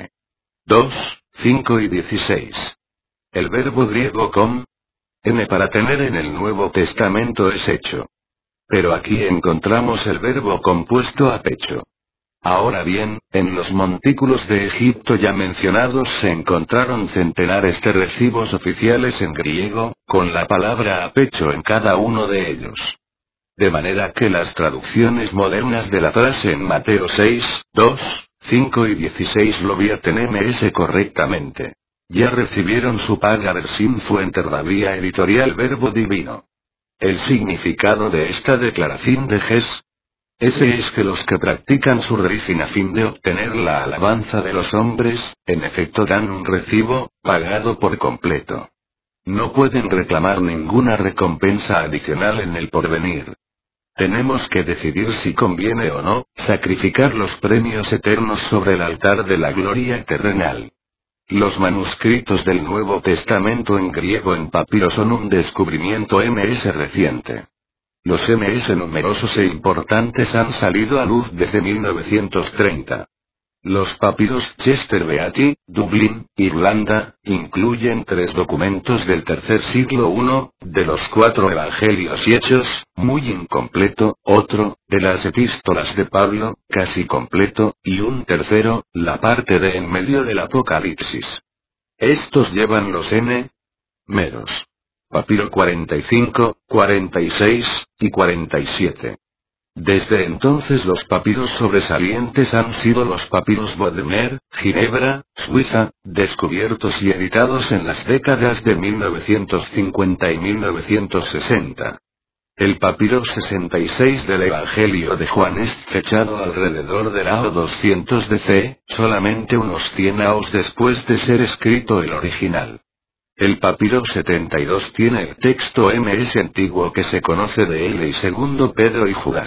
dos, cinco y dieciséis. El verbo griego com, n para tener en el Nuevo Testamento es hecho. Pero aquí encontramos el verbo compuesto a pecho. Ahora bien, en los montículos de Egipto ya mencionados se encontraron centenares de recibos oficiales en griego, con la palabra a pecho en cada uno de ellos. De manera que las traducciones modernas de la frase en Mateo seis, dos, cinco y dieciséis lo vierten ms correctamente. Ya recibieron su paga. Versión Fuenterrabía Editorial Verbo Divino. El significado de esta declaración de Jes. Ese es que los que practican su religión a fin de obtener la alabanza de los hombres, en efecto dan un recibo, pagado por completo. No pueden reclamar ninguna recompensa adicional en el porvenir. Tenemos que decidir si conviene o no sacrificar los premios eternos sobre el altar de la gloria terrenal. Los manuscritos del Nuevo Testamento en griego en papiro son un descubrimiento ms reciente. Los ms numerosos e importantes han salido a luz desde mil novecientos treinta. Los papiros Chester Beatty, Dublín, Irlanda, incluyen tres documentos del tercer siglo. Uno, de los cuatro evangelios y hechos, muy incompleto; otro, de las epístolas de Pablo, casi completo; y un tercero, la parte de en medio del Apocalipsis. Estos llevan los n. meros. Papiro cuarenta y cinco, cuarenta y seis, y cuarenta y siete. Desde entonces los papiros sobresalientes han sido los papiros Bodmer, Ginebra, Suiza, descubiertos y editados en las décadas de mil novecientos cincuenta y mil novecientos sesenta. El papiro sesenta y seis del Evangelio de Juan es fechado alrededor del A O doscientos D C, solamente unos cien años después de ser escrito el original. El papiro setenta y dos tiene el texto ms antiguo que se conoce de él y segundo Pedro y Judas.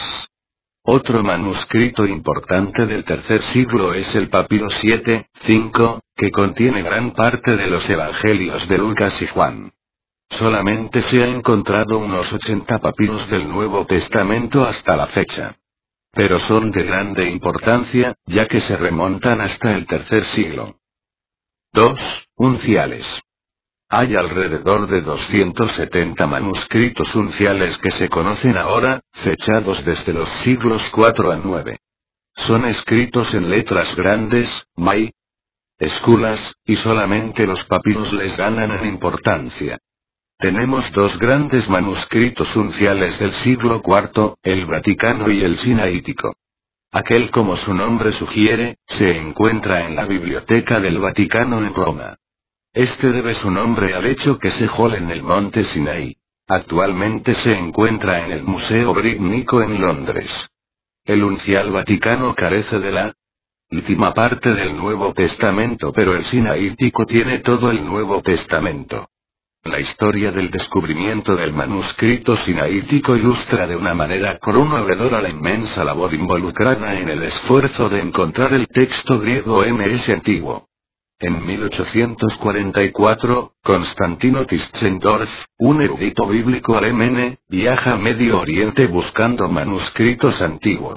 Otro manuscrito importante del tercer siglo es el papiro siete, cinco, que contiene gran parte de los evangelios de Lucas y Juan. Solamente se ha encontrado unos ochenta papiros del Nuevo Testamento hasta la fecha. Pero son de grande importancia, ya que se remontan hasta el tercer siglo. dos. Unciales. Hay alrededor de doscientos setenta manuscritos unciales que se conocen ahora, fechados desde los siglos cuatro a nueve. Son escritos en letras grandes, Mai. esculas, y solamente los papiros les ganan en importancia. Tenemos dos grandes manuscritos unciales del siglo cuarto, el Vaticano y el Sinaítico. Aquel, como su nombre sugiere, se encuentra en la Biblioteca del Vaticano en Roma. Este debe su nombre al hecho que se halla en el monte Sinaí. Actualmente se encuentra en el Museo Británico en Londres. El uncial Vaticano carece de la última parte del Nuevo Testamento, pero el Sinaítico tiene todo el Nuevo Testamento. La historia del descubrimiento del manuscrito sinaítico ilustra de una manera conmovedora la inmensa labor involucrada en el esfuerzo de encontrar el texto griego M S antiguo. En mil ochocientos cuarenta y cuatro, Constantino Tischendorf, un erudito bíblico alemán, viaja a Medio Oriente buscando manuscritos antiguos.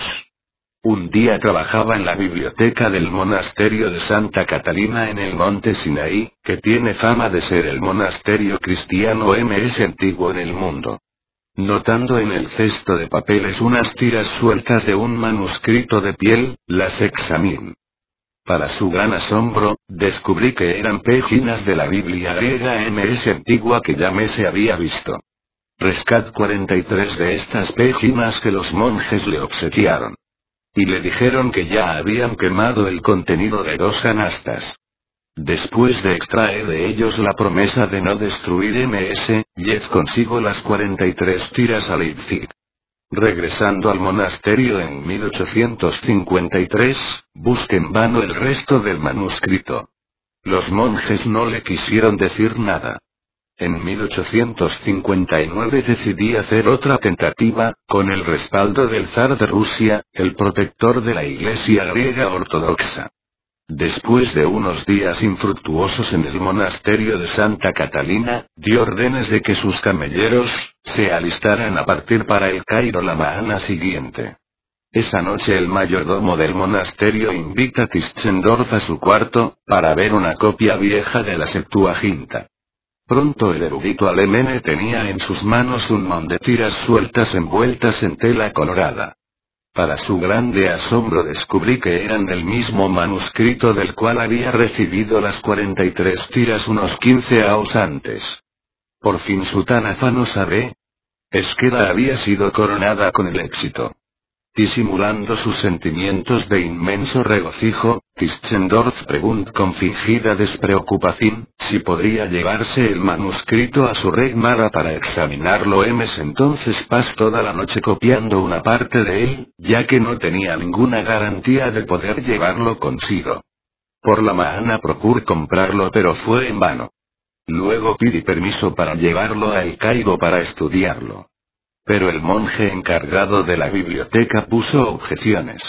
Un día trabajaba en la biblioteca del monasterio de Santa Catalina en el monte Sinaí, que tiene fama de ser el monasterio cristiano más antiguo en el mundo. Notando en el cesto de papeles unas tiras sueltas de un manuscrito de piel, las examiné. Para su gran asombro, descubrí que eran páginas de la Biblia griega más antigua que ya me se había visto. Rescaté cuarenta y tres de estas páginas que los monjes le obsequiaron. Y le dijeron que ya habían quemado el contenido de dos canastas. Después de extraer de ellos la promesa de no destruir más, llevé consigo las cuarenta y tres tiras a Leipzig. Regresando al monasterio en mil ochocientos cincuenta y tres, busqué en vano el resto del manuscrito. Los monjes no le quisieron decir nada. En mil ochocientos cincuenta y nueve decidí hacer otra tentativa, con el respaldo del zar de Rusia, el protector de la Iglesia griega ortodoxa. Después de unos días infructuosos en el monasterio de Santa Catalina, dio órdenes de que sus camelleros se alistaran a partir para el Cairo la mañana siguiente. Esa noche el mayordomo del monasterio invita a Tischendorf a su cuarto, para ver una copia vieja de la Septuaginta. Pronto el erudito alemán tenía en sus manos un mon de tiras sueltas envueltas en tela colorada. Para su grande asombro descubrí que eran del mismo manuscrito del cual había recibido las cuarenta y tres tiras unos quince años antes. Por fin su tan afanosa B. esquela había sido coronada con el éxito. Disimulando sus sentimientos de inmenso regocijo, Tischendorf preguntó con fingida despreocupación, si podría llevarse el manuscrito a su recámara para examinarlo. Ms entonces pasó toda la noche copiando una parte de él, ya que no tenía ninguna garantía de poder llevarlo consigo. Por la mañana procuré comprarlo, pero fue en vano. Luego pedí permiso para llevarlo a El Cairo para estudiarlo. Pero el monje encargado de la biblioteca puso objeciones.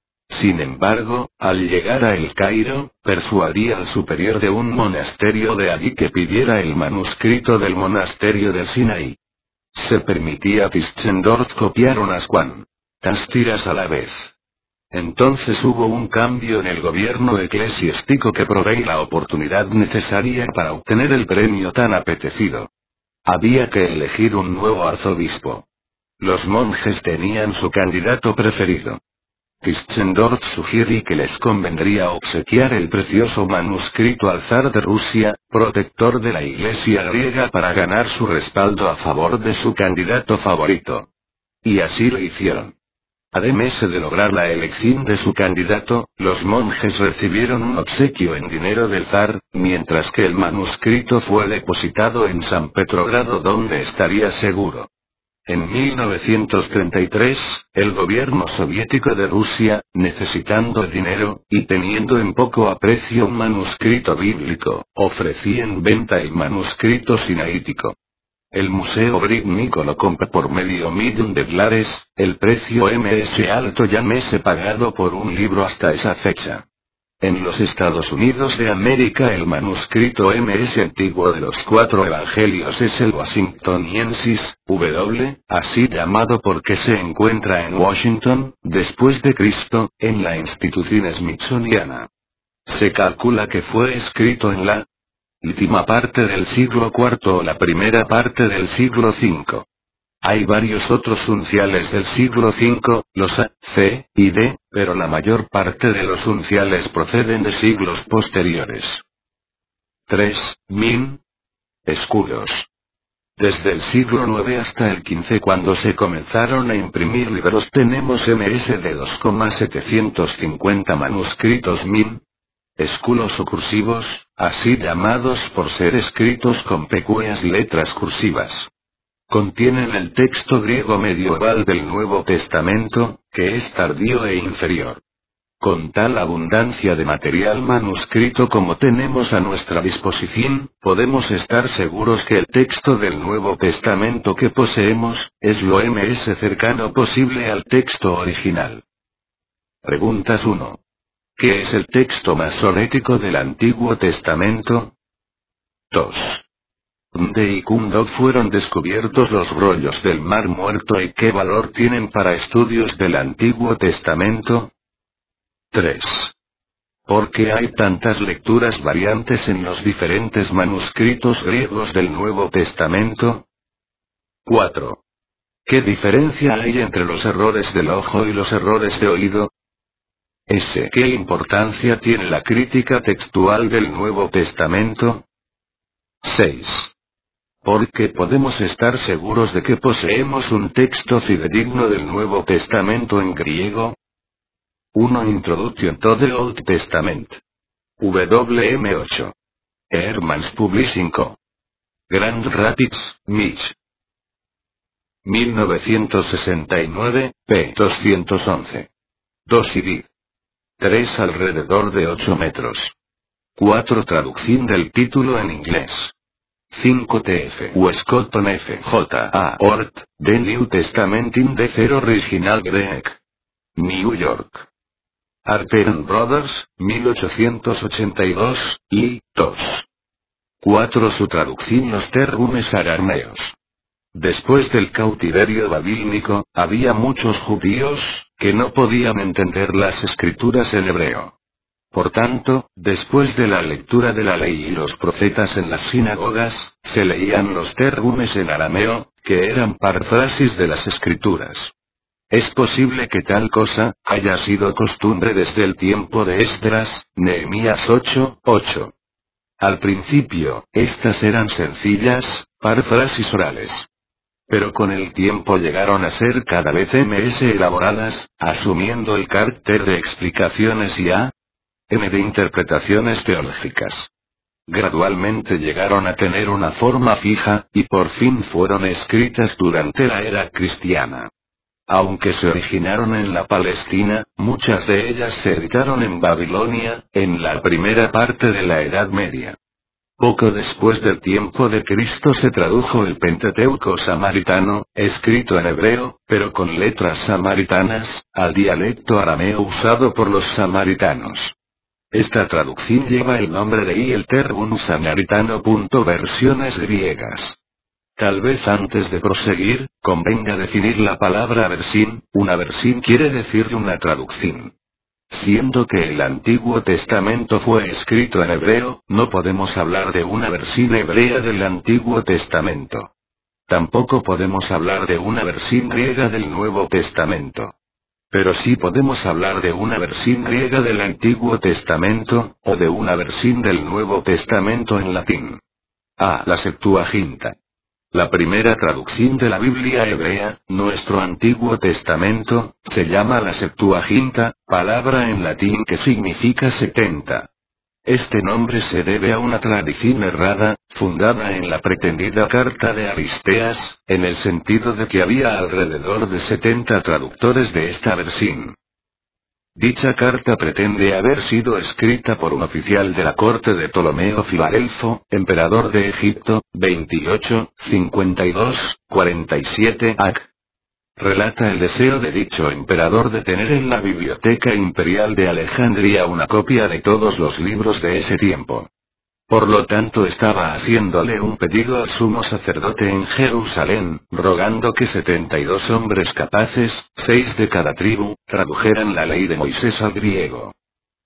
Sin embargo, al llegar a El Cairo, persuadí al superior de un monasterio de allí que pidiera el manuscrito del monasterio del Sinaí. Se permitía a Tischendorf copiar unas cuantas tiras a la vez. Entonces hubo un cambio en el gobierno eclesiástico que provee la oportunidad necesaria para obtener el premio tan apetecido. Había que elegir un nuevo arzobispo. Los monjes tenían su candidato preferido. Tischendorf sugirió que les convendría obsequiar el precioso manuscrito al zar de Rusia, protector de la Iglesia griega, para ganar su respaldo a favor de su candidato favorito. Y así lo hicieron. Además de lograr la elección de su candidato, los monjes recibieron un obsequio en dinero del zar, mientras que el manuscrito fue depositado en San Petrogrado, donde estaría seguro. En mil novecientos treinta y tres, el gobierno soviético de Rusia, necesitando dinero, y teniendo en poco aprecio un manuscrito bíblico, ofrecía en venta el manuscrito sinaítico. El Museo Británico lo compró por medio millón de dólares, el precio más alto ya me se pagado por un libro hasta esa fecha. En los Estados Unidos de América el manuscrito más antiguo de los cuatro evangelios es el Washingtoniensis, W, así llamado porque se encuentra en Washington, después de Cristo, en la institución smithsoniana. Se calcula que fue escrito en la última parte del siglo cuarto o la primera parte del siglo quinto. Hay varios otros unciales del siglo cinco, los A, C, y D, pero la mayor parte de los unciales proceden de siglos posteriores. tres. Min. Escudos. Desde el siglo nueve hasta el quince, cuando se comenzaron a imprimir libros, tenemos M S de dos coma setecientos cincuenta manuscritos Min. Escudos o cursivos, así llamados por ser escritos con pequeñas letras cursivas. Contienen el texto griego medieval del Nuevo Testamento, que es tardío e inferior. Con tal abundancia de material manuscrito como tenemos a nuestra disposición, podemos estar seguros que el texto del Nuevo Testamento que poseemos, es lo más cercano posible al texto original. Preguntas uno. ¿Qué es el texto masorético del Antiguo Testamento? dos. ¿Dónde y cuándo fueron descubiertos los rollos del Mar Muerto y qué valor tienen para estudios del Antiguo Testamento? tres. ¿Por qué hay tantas lecturas variantes en los diferentes manuscritos griegos del Nuevo Testamento? cuatro. ¿Qué diferencia hay entre los errores del ojo y los errores de oído? S. ¿Qué importancia tiene la crítica textual del Nuevo Testamento? seis. ¿Por qué podemos estar seguros de que poseemos un texto fidedigno del Nuevo Testamento en griego? uno. Introduction to the Old Testament. W M ocho. Ehrmans Publishing Co. Grand Rapids, Mich. mil novecientos sesenta y nueve, p. doscientos once. dos I D. tres. Alrededor de ocho metros. cuatro. Traducción del título en inglés. cinco. T F Wescotton F J A Ort, The New Testament in the Fair Original Greek. New York. Harper and Brothers, mil ochocientos ochenta y dos, y, dos. cuatro. Su traducción los térgumes arameos. Después del cautiverio babilónico, había muchos judíos, que no podían entender las escrituras en hebreo. Por tanto, después de la lectura de la ley y los profetas en las sinagogas, se leían los térgumes en arameo, que eran parafrasis de las escrituras. Es posible que tal cosa haya sido costumbre desde el tiempo de Esdras, Nehemías ocho, ocho. Al principio, estas eran sencillas, paráfrasis orales. Pero con el tiempo llegaron a ser cada vez más elaboradas, asumiendo el carácter de explicaciones y a m de interpretaciones teológicas. Gradualmente llegaron a tener una forma fija, y por fin fueron escritas durante la era cristiana. Aunque se originaron en la Palestina, muchas de ellas se editaron en Babilonia, en la primera parte de la Edad Media. Poco después del tiempo de Cristo se tradujo el Pentateuco samaritano, escrito en hebreo, pero con letras samaritanas, al dialecto arameo usado por los samaritanos. Esta traducción lleva el nombre de y el Targum samaritano. Versiones griegas. Tal vez antes de proseguir, convenga definir la palabra versión. Una versión quiere decir una traducción. Siendo que el Antiguo Testamento fue escrito en hebreo, no podemos hablar de una versión hebrea del Antiguo Testamento. Tampoco podemos hablar de una versión griega del Nuevo Testamento. Pero sí podemos hablar de una versión griega del Antiguo Testamento, o de una versión del Nuevo Testamento en latín. A. La Septuaginta. La primera traducción de la Biblia hebrea, nuestro Antiguo Testamento, se llama la Septuaginta, palabra en latín que significa setenta. Este nombre se debe a una tradición errada, fundada en la pretendida carta de Aristeas, en el sentido de que había alrededor de setenta traductores de esta versión. Dicha carta pretende haber sido escrita por un oficial de la corte de Ptolomeo Filadelfo, emperador de Egipto, veintiocho, cincuenta y dos, cuarenta y siete A C. Relata el deseo de dicho emperador de tener en la Biblioteca Imperial de Alejandría una copia de todos los libros de ese tiempo. Por lo tanto estaba haciéndole un pedido al sumo sacerdote en Jerusalén, rogando que setenta y dos hombres capaces, seis de cada tribu, tradujeran la ley de Moisés al griego.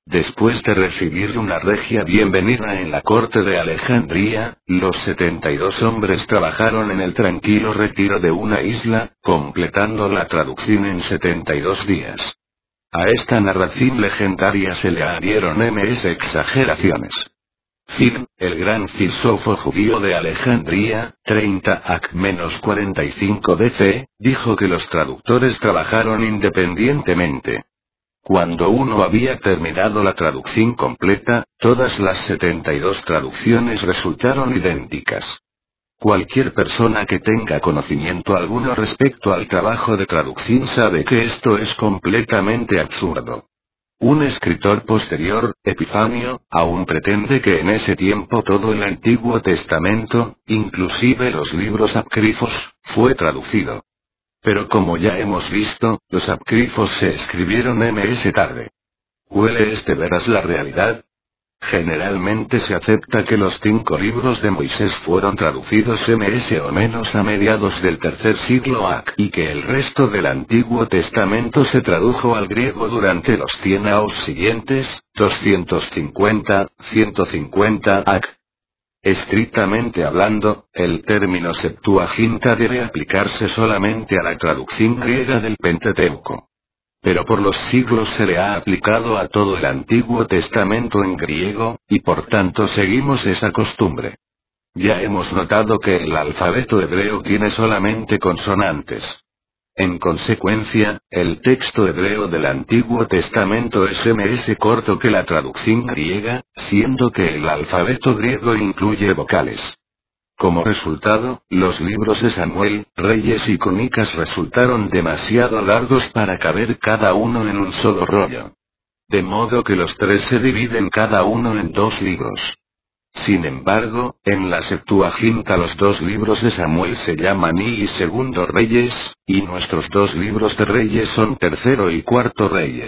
Después de recibir una regia bienvenida en la corte de Alejandría, los setenta y dos hombres trabajaron en el tranquilo retiro de una isla, completando la traducción en setenta y dos días. A esta narración legendaria se le añadieron ms exageraciones. Cid, el gran filósofo judío de Alejandría, treinta A C cuarenta y cinco D C, dijo que los traductores trabajaron independientemente. Cuando uno había terminado la traducción completa, todas las setenta y dos traducciones resultaron idénticas. Cualquier persona que tenga conocimiento alguno respecto al trabajo de traducción sabe que esto es completamente absurdo. Un escritor posterior, Epifanio, aún pretende que en ese tiempo todo el Antiguo Testamento, inclusive los libros apócrifos, fue traducido. Pero como ya hemos visto, los apócrifos se escribieron ms tarde. ¿Huele este veras la realidad? Generalmente se acepta que los cinco libros de Moisés fueron traducidos ms o menos a mediados del tercer siglo A C y que el resto del Antiguo Testamento se tradujo al griego durante los cien años siguientes, doscientos cincuenta, ciento cincuenta A C. Estrictamente hablando, el término Septuaginta debe aplicarse solamente a la traducción griega del Pentateuco. Pero por los siglos se le ha aplicado a todo el Antiguo Testamento en griego, y por tanto seguimos esa costumbre. Ya hemos notado que el alfabeto hebreo tiene solamente consonantes. En consecuencia, el texto hebreo del Antiguo Testamento es más corto que la traducción griega, siendo que el alfabeto griego incluye vocales. Como resultado, los libros de Samuel, Reyes y Crónicas resultaron demasiado largos para caber cada uno en un solo rollo. De modo que los tres se dividen cada uno en dos libros. Sin embargo, en la Septuaginta los dos libros de Samuel se llaman I y Segundo Reyes, y nuestros dos libros de Reyes son Tercero y Cuarto Reyes.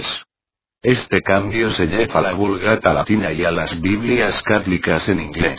Este cambio se lleva a la Vulgata latina y a las Biblias católicas en inglés.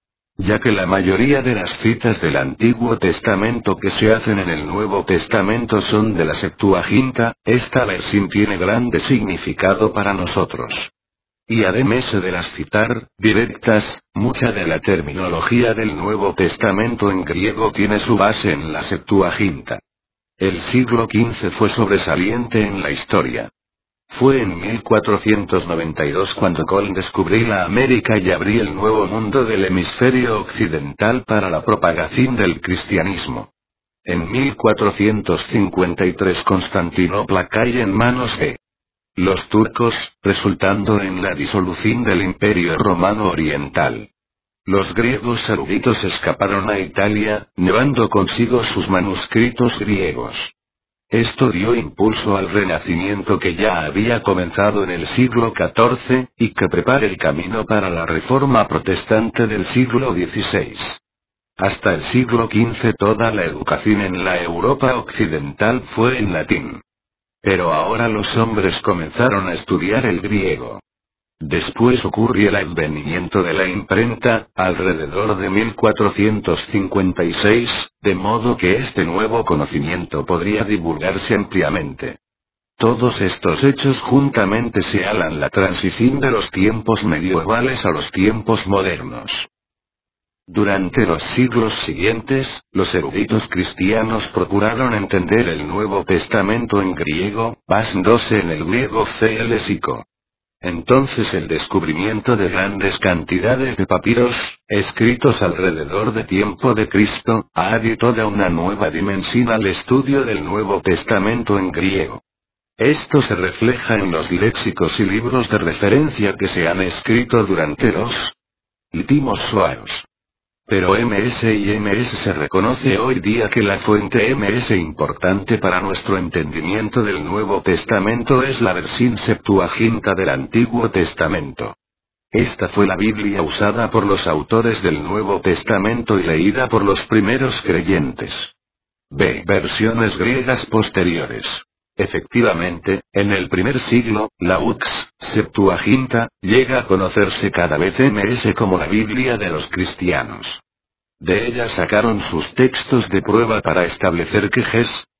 Ya que la mayoría de las citas del Antiguo Testamento que se hacen en el Nuevo Testamento son de la Septuaginta, esta versión tiene grande significado para nosotros. Y además de las citar, directas, mucha de la terminología del Nuevo Testamento en griego tiene su base en la Septuaginta. El siglo quince fue sobresaliente en la historia. Fue en mil cuatrocientos noventa y dos cuando Colón descubrió la América y abrió el nuevo mundo del hemisferio occidental para la propagación del cristianismo. En mil cuatrocientos cincuenta y tres Constantinopla cae en manos de los turcos, resultando en la disolución del Imperio Romano Oriental. Los griegos eruditos escaparon a Italia, llevando consigo sus manuscritos griegos. Esto dio impulso al Renacimiento que ya había comenzado en el siglo catorce, y que prepara el camino para la Reforma Protestante del siglo dieciséis. Hasta el siglo quince toda la educación en la Europa occidental fue en latín. Pero ahora los hombres comenzaron a estudiar el griego. Después ocurrió el advenimiento de la imprenta, alrededor de mil cuatrocientos cincuenta y seis, de modo que este nuevo conocimiento podría divulgarse ampliamente. Todos estos hechos juntamente señalan la transición de los tiempos medievales a los tiempos modernos. Durante los siglos siguientes, los eruditos cristianos procuraron entender el Nuevo Testamento en griego, basándose en el griego clásico. Entonces el descubrimiento de grandes cantidades de papiros, escritos alrededor de tiempo de Cristo, ha dado toda una nueva dimensión al estudio del Nuevo Testamento en griego. Esto se refleja en los léxicos y libros de referencia que se han escrito durante los últimos siglos. Pero ms y ms se reconoce hoy día que la fuente ms importante para nuestro entendimiento del Nuevo Testamento es la versión Septuaginta del Antiguo Testamento. Esta fue la Biblia usada por los autores del Nuevo Testamento y leída por los primeros creyentes. B. Versiones griegas posteriores. Efectivamente, en el primer siglo, la U X, Septuaginta, llega a conocerse cada vez ms como la Biblia de los cristianos. De ella sacaron sus textos de prueba para establecer que Jes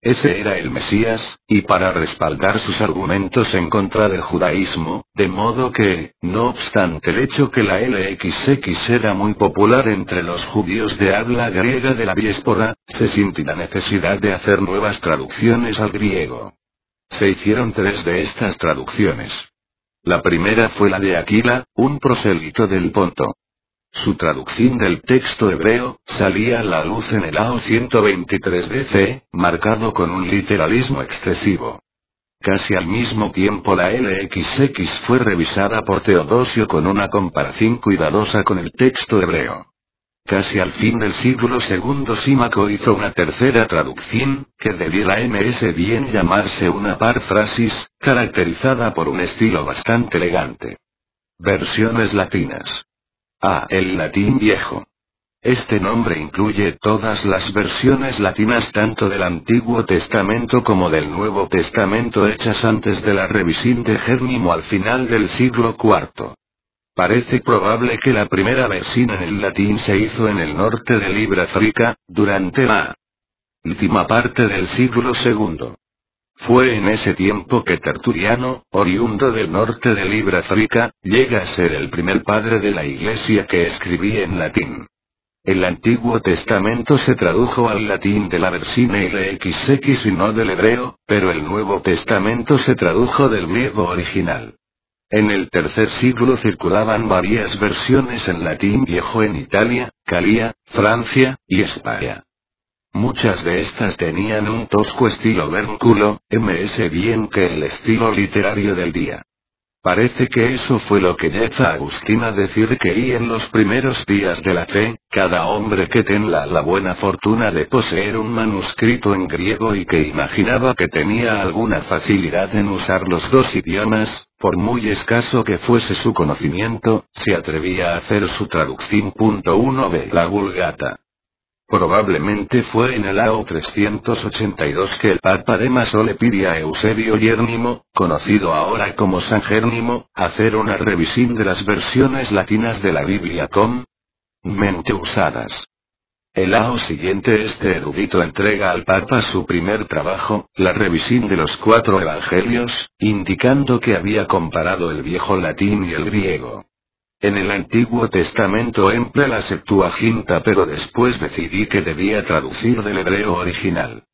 Ese era el Mesías, y para respaldar sus argumentos en contra del judaísmo, de modo que, no obstante el hecho que la L X X era muy popular entre los judíos de habla griega de la diáspora, se sintió la necesidad de hacer nuevas traducciones al griego. Se hicieron tres de estas traducciones. La primera fue la de Aquila, un prosélito del Ponto. Su traducción del texto hebreo salía a la luz en el A O ciento veintitrés D C, marcado con un literalismo excesivo. Casi al mismo tiempo la L X X fue revisada por Teodosio con una comparación cuidadosa con el texto hebreo. Casi al fin del siglo segundo Símaco hizo una tercera traducción, que debiera más bien llamarse una parfrasis, caracterizada por un estilo bastante elegante. Versiones latinas. A. El latín viejo. Este nombre incluye todas las versiones latinas tanto del Antiguo Testamento como del Nuevo Testamento hechas antes de la revisión de Jerónimo al final del siglo cuarto. Parece probable que la primera versión en el latín se hizo en el norte de Libra-África, durante la última parte del siglo segundo. Fue en ese tiempo que Tertuliano, oriundo del norte de Libra-África, llega a ser el primer padre de la Iglesia que escribía en latín. El Antiguo Testamento se tradujo al latín de la versión L X X y no del hebreo, pero el Nuevo Testamento se tradujo del griego original. En el tercer siglo circulaban varias versiones en latín viejo en Italia, Galia, Francia, y España. Muchas de estas tenían un tosco estilo vernculo, más bien que el estilo literario del día. Parece que eso fue lo que lleva a Agustín a decir que y en los primeros días de la fe, cada hombre que tenga la buena fortuna de poseer un manuscrito en griego y que imaginaba que tenía alguna facilidad en usar los dos idiomas, por muy escaso que fuese su conocimiento, se atrevía a hacer su traducción. uno B. La Vulgata. Probablemente fue en el A O trescientos ochenta y dos que el Papa Damaso le pidió a Eusebio Jerónimo, conocido ahora como San Jerónimo, hacer una revisión de las versiones latinas de la Biblia comúnmente usadas. El A O siguiente este erudito entrega al Papa su primer trabajo, la revisión de los cuatro evangelios, indicando que había comparado el viejo latín y el griego. En el Antiguo Testamento emplea la Septuaginta, pero después decidí que debía traducir del hebreo original.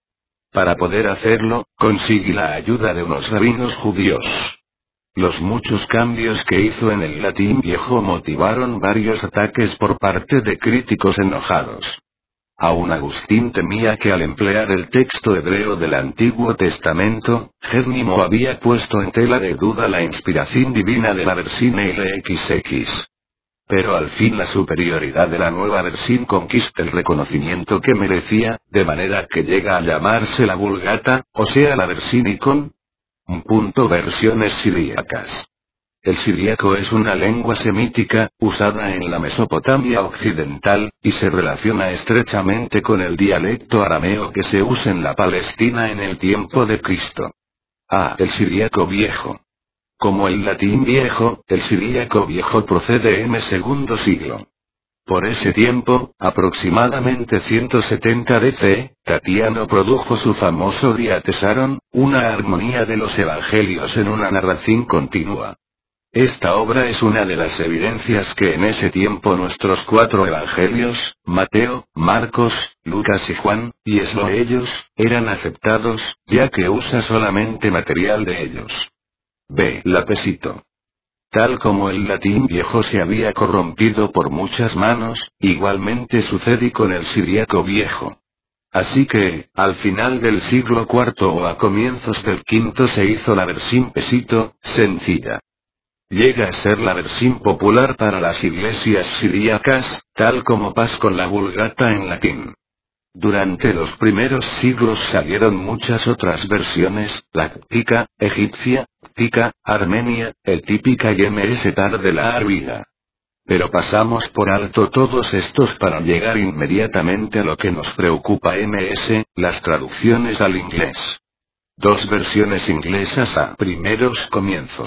Para poder hacerlo, conseguí la ayuda de unos rabinos judíos. Los muchos cambios que hizo en el latín viejo motivaron varios ataques por parte de críticos enojados. Aún Agustín temía que al emplear el texto hebreo del Antiguo Testamento, Jerónimo había puesto en tela de duda la inspiración divina de la versión L X X. Pero al fin la superioridad de la nueva versión conquista el reconocimiento que merecía, de manera que llega a llamarse la Vulgata, o sea la versión icon. Punto versiones siríacas. El siríaco es una lengua semítica, usada en la Mesopotamia occidental, y se relaciona estrechamente con el dialecto arameo que se usa en la Palestina en el tiempo de Cristo. A. El siríaco viejo. Como el latín viejo, el siríaco viejo procede en el segundo siglo. Por ese tiempo, aproximadamente ciento setenta D C, Tatiano produjo su famoso Diatesaron, una armonía de los evangelios en una narración continua. Esta obra es una de las evidencias que en ese tiempo nuestros cuatro evangelios, Mateo, Marcos, Lucas y Juan, y es lo ellos, eran aceptados, ya que usa solamente material de ellos. B. Lapesito. Tal como el latín viejo se había corrompido por muchas manos, igualmente sucede con el siríaco viejo. Así que, al final del siglo cuarto o a comienzos del quinto se hizo la versión pesito, sencilla. Llega a ser la versión popular para las iglesias siríacas, tal como pasa con la Vulgata en latín. Durante los primeros siglos salieron muchas otras versiones, la coptica, egipcia, coptica, armenia, etípica y más tarde la árabe. Pero pasamos por alto todos estos para llegar inmediatamente a lo que nos preocupa más, las traducciones al inglés. Dos versiones inglesas a primeros comienzos.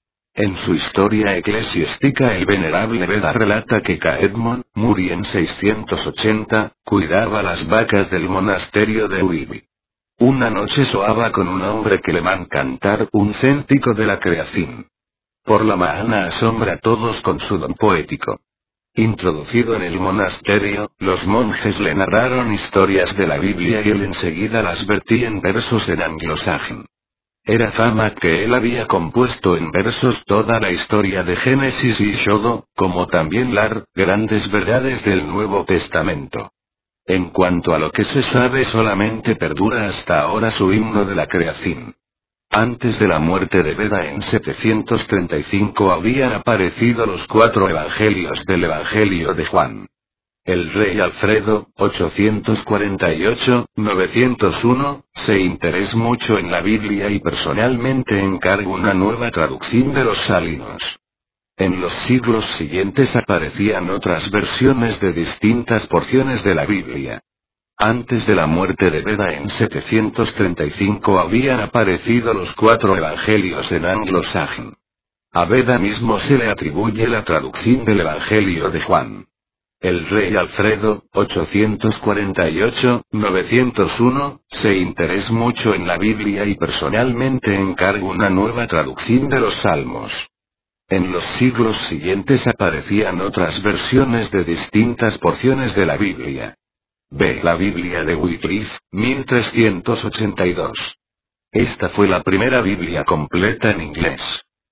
En su historia eclesiástica el venerable Beda relata que Caedmon, murió en seiscientos ochenta, cuidaba las vacas del monasterio de Uribe. Una noche soaba con un hombre que le man cantar un céntico de la creación. Por la mañana asombra a todos con su don poético. Introducido en el monasterio, los monjes le narraron historias de la Biblia y él enseguida las vertía en versos en anglosajón. Era fama que él había compuesto en versos toda la historia de Génesis y Éxodo, como también las grandes verdades del Nuevo Testamento. En cuanto a lo que se sabe, solamente perdura hasta ahora su himno de la creación. Antes de la muerte de Beda en setecientos treinta y cinco habían aparecido los cuatro evangelios del Evangelio de Juan. El rey Alfredo, ochocientos cuarenta y ocho a novecientos uno, se interesa mucho en la Biblia y personalmente encargó una nueva traducción de los Salinos. En los siglos siguientes aparecían otras versiones de distintas porciones de la Biblia. Antes de la muerte de Beda en setecientos treinta y cinco habían aparecido los cuatro evangelios en anglosajón. A Beda mismo se le atribuye la traducción del Evangelio de Juan. El rey Alfredo, ochocientos cuarenta y ocho a novecientos uno, se interesa mucho en la Biblia y personalmente encargó una nueva traducción de los Salmos. En los siglos siguientes aparecían otras versiones de distintas porciones de la Biblia. B. La Biblia de Wycliffe, mil trescientos ochenta y dos. Esta fue la primera Biblia completa en inglés.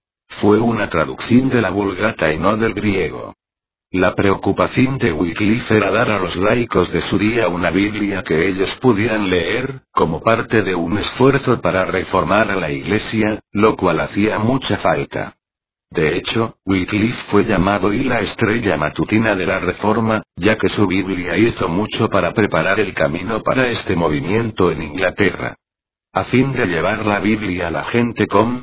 Fue una traducción de la Vulgata y no del griego. La preocupación de Wycliffe era dar a los laicos de su día una Biblia que ellos pudieran leer, como parte de un esfuerzo para reformar a la Iglesia, lo cual hacía mucha falta. De hecho, Wycliffe fue llamado y la estrella matutina de la Reforma, ya que su Biblia hizo mucho para preparar el camino para este movimiento en Inglaterra. A fin de llevar la Biblia a la gente con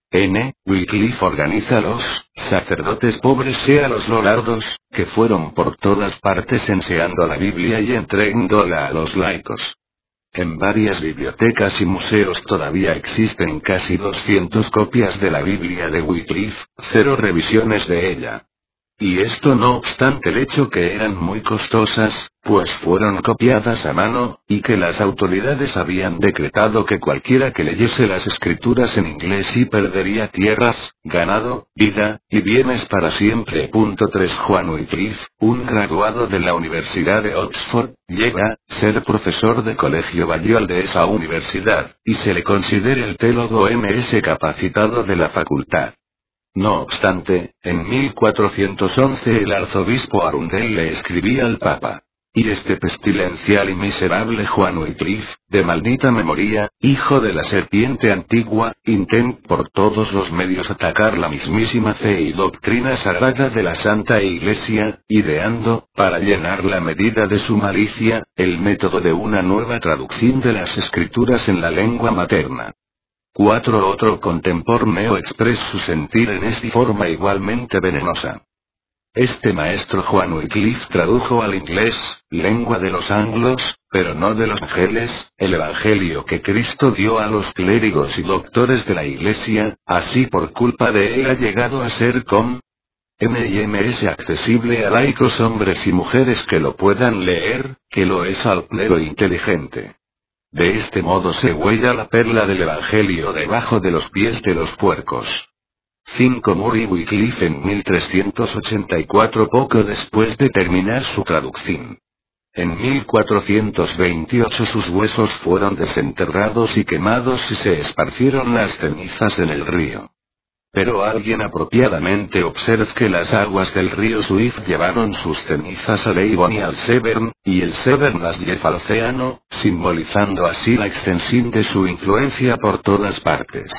N. Wycliffe organiza a los sacerdotes pobres sea los lorardos, que fueron por todas partes enseñando la Biblia y entregándola a los laicos. En varias bibliotecas y museos todavía existen casi doscientas copias de la Biblia de Wycliffe, cero revisiones de ella. Y esto no obstante el hecho que eran muy costosas, pues fueron copiadas a mano, y que las autoridades habían decretado que cualquiera que leyese las escrituras en inglés y perdería tierras, ganado, vida, y bienes para siempre. tres Juan Wycliffe, un graduado de la Universidad de Oxford, llega a ser profesor de colegio Balliol de esa universidad, y se le considera el teólogo más capacitado de la facultad. No obstante, en mil cuatrocientos once el arzobispo Arundel le escribía al Papa: y este pestilencial y miserable Juan Wycliffe, de maldita memoria, hijo de la serpiente antigua, intenta por todos los medios atacar la mismísima fe y doctrina sagrada de la Santa Iglesia, ideando, para llenar la medida de su malicia, el método de una nueva traducción de las Escrituras en la lengua materna. Cuatro Otro contemporáneo expresa su sentir en esta forma igualmente venenosa. Este maestro Juan Wycliffe tradujo al inglés, lengua de los anglos, pero no de los ángeles, el evangelio que Cristo dio a los clérigos y doctores de la Iglesia, así por culpa de él ha llegado a ser con M y M S accesible a laicos hombres y mujeres que lo puedan leer, que lo es al clero inteligente. De este modo se huella la perla del Evangelio debajo de los pies de los puercos. cinco Murray Wycliffe en mil trescientos ochenta y cuatro, poco después de terminar su traducción. En mil cuatrocientos veintiocho sus huesos fueron desenterrados y quemados y se esparcieron las cenizas en el río. Pero alguien apropiadamente observa que las aguas del río Swift llevaron sus cenizas al Avon y al Severn, y el Severn las lleva al océano, simbolizando así la extensión de su influencia por todas partes.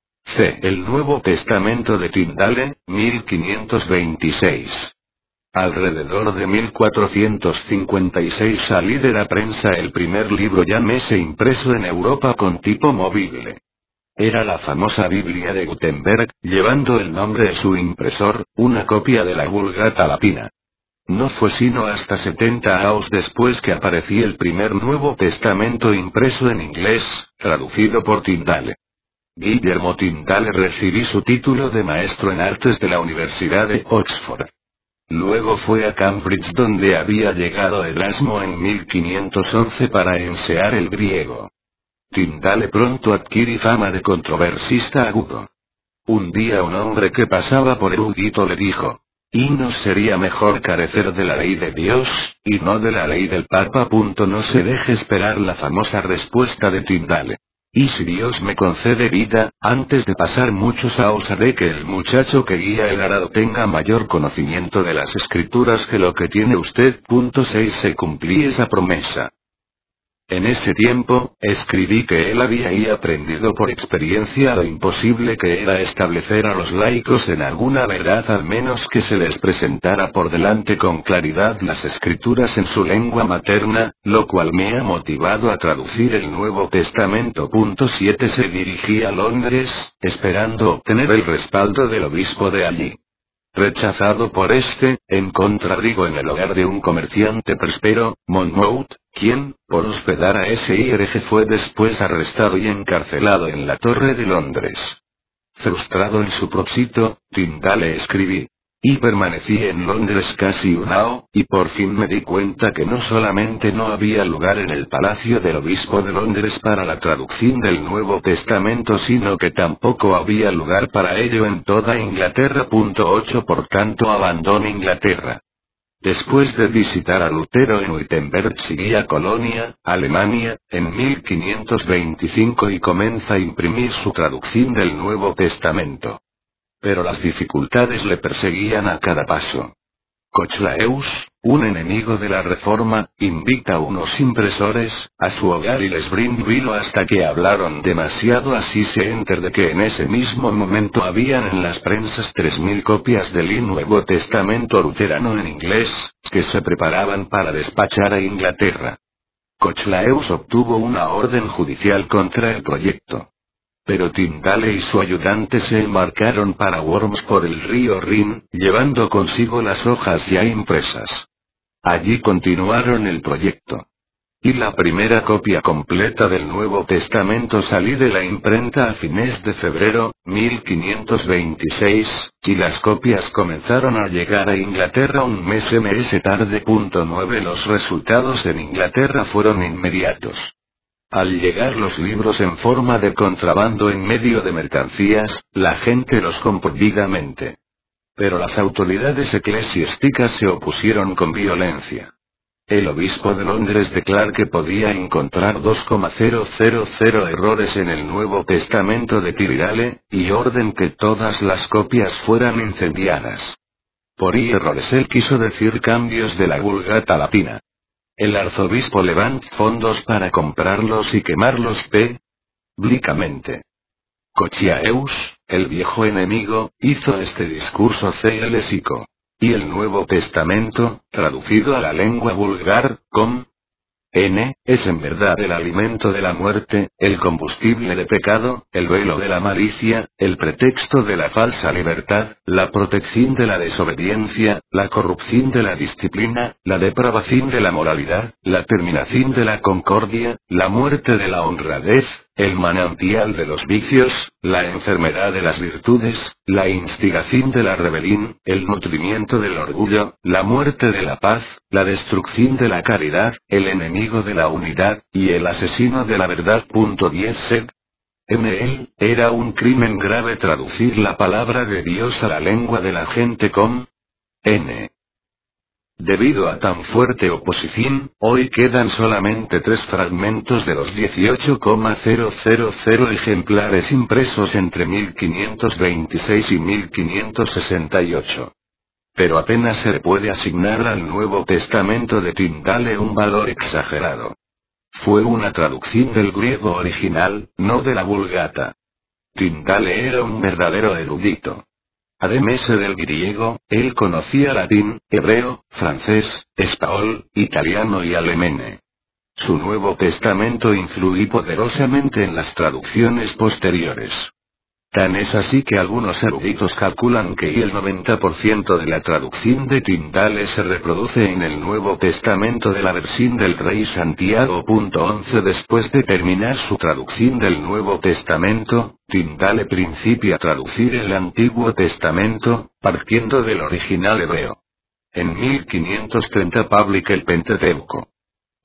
C. El Nuevo Testamento de Tyndale, mil quinientos veintiséis. Alrededor de mil cuatrocientos cincuenta y seis salió de la prensa el primer libro llámese impreso en Europa con tipo movible. Era la famosa Biblia de Gutenberg, llevando el nombre de su impresor, una copia de la Vulgata latina. No fue sino hasta setenta años después que apareció el primer Nuevo Testamento impreso en inglés, traducido por Tyndale. Guillermo Tyndale recibió su título de maestro en artes de la Universidad de Oxford. Luego fue a Cambridge donde había llegado Erasmo en mil quinientos once para enseñar el griego. Tyndale pronto adquirí fama de controversista agudo. Un día un hombre que pasaba por erudito le dijo: ¿y no sería mejor carecer de la ley de Dios, y no de la ley del Papa? No se deje esperar la famosa respuesta de Tyndale. Y si Dios me concede vida, antes de pasar muchos años haré que el muchacho que guía el arado tenga mayor conocimiento de las escrituras que lo que tiene usted. seis Se cumplí esa promesa. En ese tiempo, escribí que él había y aprendido por experiencia lo imposible que era establecer a los laicos en alguna verdad al menos que se les presentara por delante con claridad las escrituras en su lengua materna, lo cual me ha motivado a traducir el Nuevo Testamento. siete Se dirigía a Londres, esperando obtener el respaldo del obispo de allí. Rechazado por este, encontró en el hogar de un comerciante próspero, Monmouth, quien, por hospedar a ese hereje fue después arrestado y encarcelado en la Torre de Londres. Frustrado en su propósito, Tyndale escribí: y permanecí en Londres casi un año, y por fin me di cuenta que no solamente no había lugar en el palacio del obispo de Londres para la traducción del Nuevo Testamento, sino que tampoco había lugar para ello en toda Inglaterra. ocho Por tanto abandoné Inglaterra. Después de visitar a Lutero en Wittenberg seguí a Colonia, Alemania, en mil quinientos veinticinco y comenzó a imprimir su traducción del Nuevo Testamento. Pero las dificultades le perseguían a cada paso. Cochlaeus, un enemigo de la reforma, invita a unos impresores a su hogar y les brinda vino hasta que hablaron demasiado. Así se enter de que en ese mismo momento habían en las prensas tres mil copias del Nuevo Testamento luterano en inglés, que se preparaban para despachar a Inglaterra. Cochlaeus obtuvo una orden judicial contra el proyecto. Pero Tyndale y su ayudante se embarcaron para Worms por el río Rin, llevando consigo las hojas ya impresas. Allí continuaron el proyecto. Y la primera copia completa del Nuevo Testamento salió de la imprenta a fines de febrero, mil quinientos veintiséis, y las copias comenzaron a llegar a Inglaterra un mes más tarde. nueve Los resultados en Inglaterra fueron inmediatos. Al llegar los libros en forma de contrabando en medio de mercancías, la gente los compró vívidamente. Pero las autoridades eclesiásticas se opusieron con violencia. El obispo de Londres declaró que podía encontrar dos coma cero cero cero errores en el Nuevo Testamento de Tyndale, y orden que todas las copias fueran incendiadas. Por errores él quiso decir cambios de la Vulgata latina. El arzobispo levantó fondos para comprarlos y quemarlos públicamente. Cochlaeus, el viejo enemigo, hizo este discurso célebre. Y el Nuevo Testamento, traducido a la lengua vulgar, com. N, es en verdad el alimento de la muerte, el combustible de pecado, el velo de la malicia, el pretexto de la falsa libertad, la protección de la desobediencia, la corrupción de la disciplina, la depravación de la moralidad, la terminación de la concordia, la muerte de la honradez, el manantial de los vicios, la enfermedad de las virtudes, la instigación de la rebelión, el nutrimiento del orgullo, la muerte de la paz, la destrucción de la caridad, el enemigo de la unidad, y el asesino de la verdad. diez Sed. En él, era un crimen grave traducir la palabra de Dios a la lengua de la gente com. N. Debido a tan fuerte oposición, hoy quedan solamente tres fragmentos de los dieciocho coma cero cero cero ejemplares impresos entre mil quinientos veintiséis y mil quinientos sesenta y ocho. Pero apenas se puede asignar al Nuevo Testamento de Tyndale un valor exagerado. Fue una traducción del griego original, no de la Vulgata. Tyndale era un verdadero erudito. Además del griego, él conocía latín, hebreo, francés, español, italiano y alemán. Su Nuevo Testamento influyó poderosamente en las traducciones posteriores. Tan es así que algunos eruditos calculan que el noventa por ciento de la traducción de Tyndale se reproduce en el Nuevo Testamento de la versión del Rey Santiago. once Después de terminar su traducción del Nuevo Testamento, Tyndale principia a traducir el Antiguo Testamento, partiendo del original hebreo. En mil quinientos treinta publica el Pentateuco.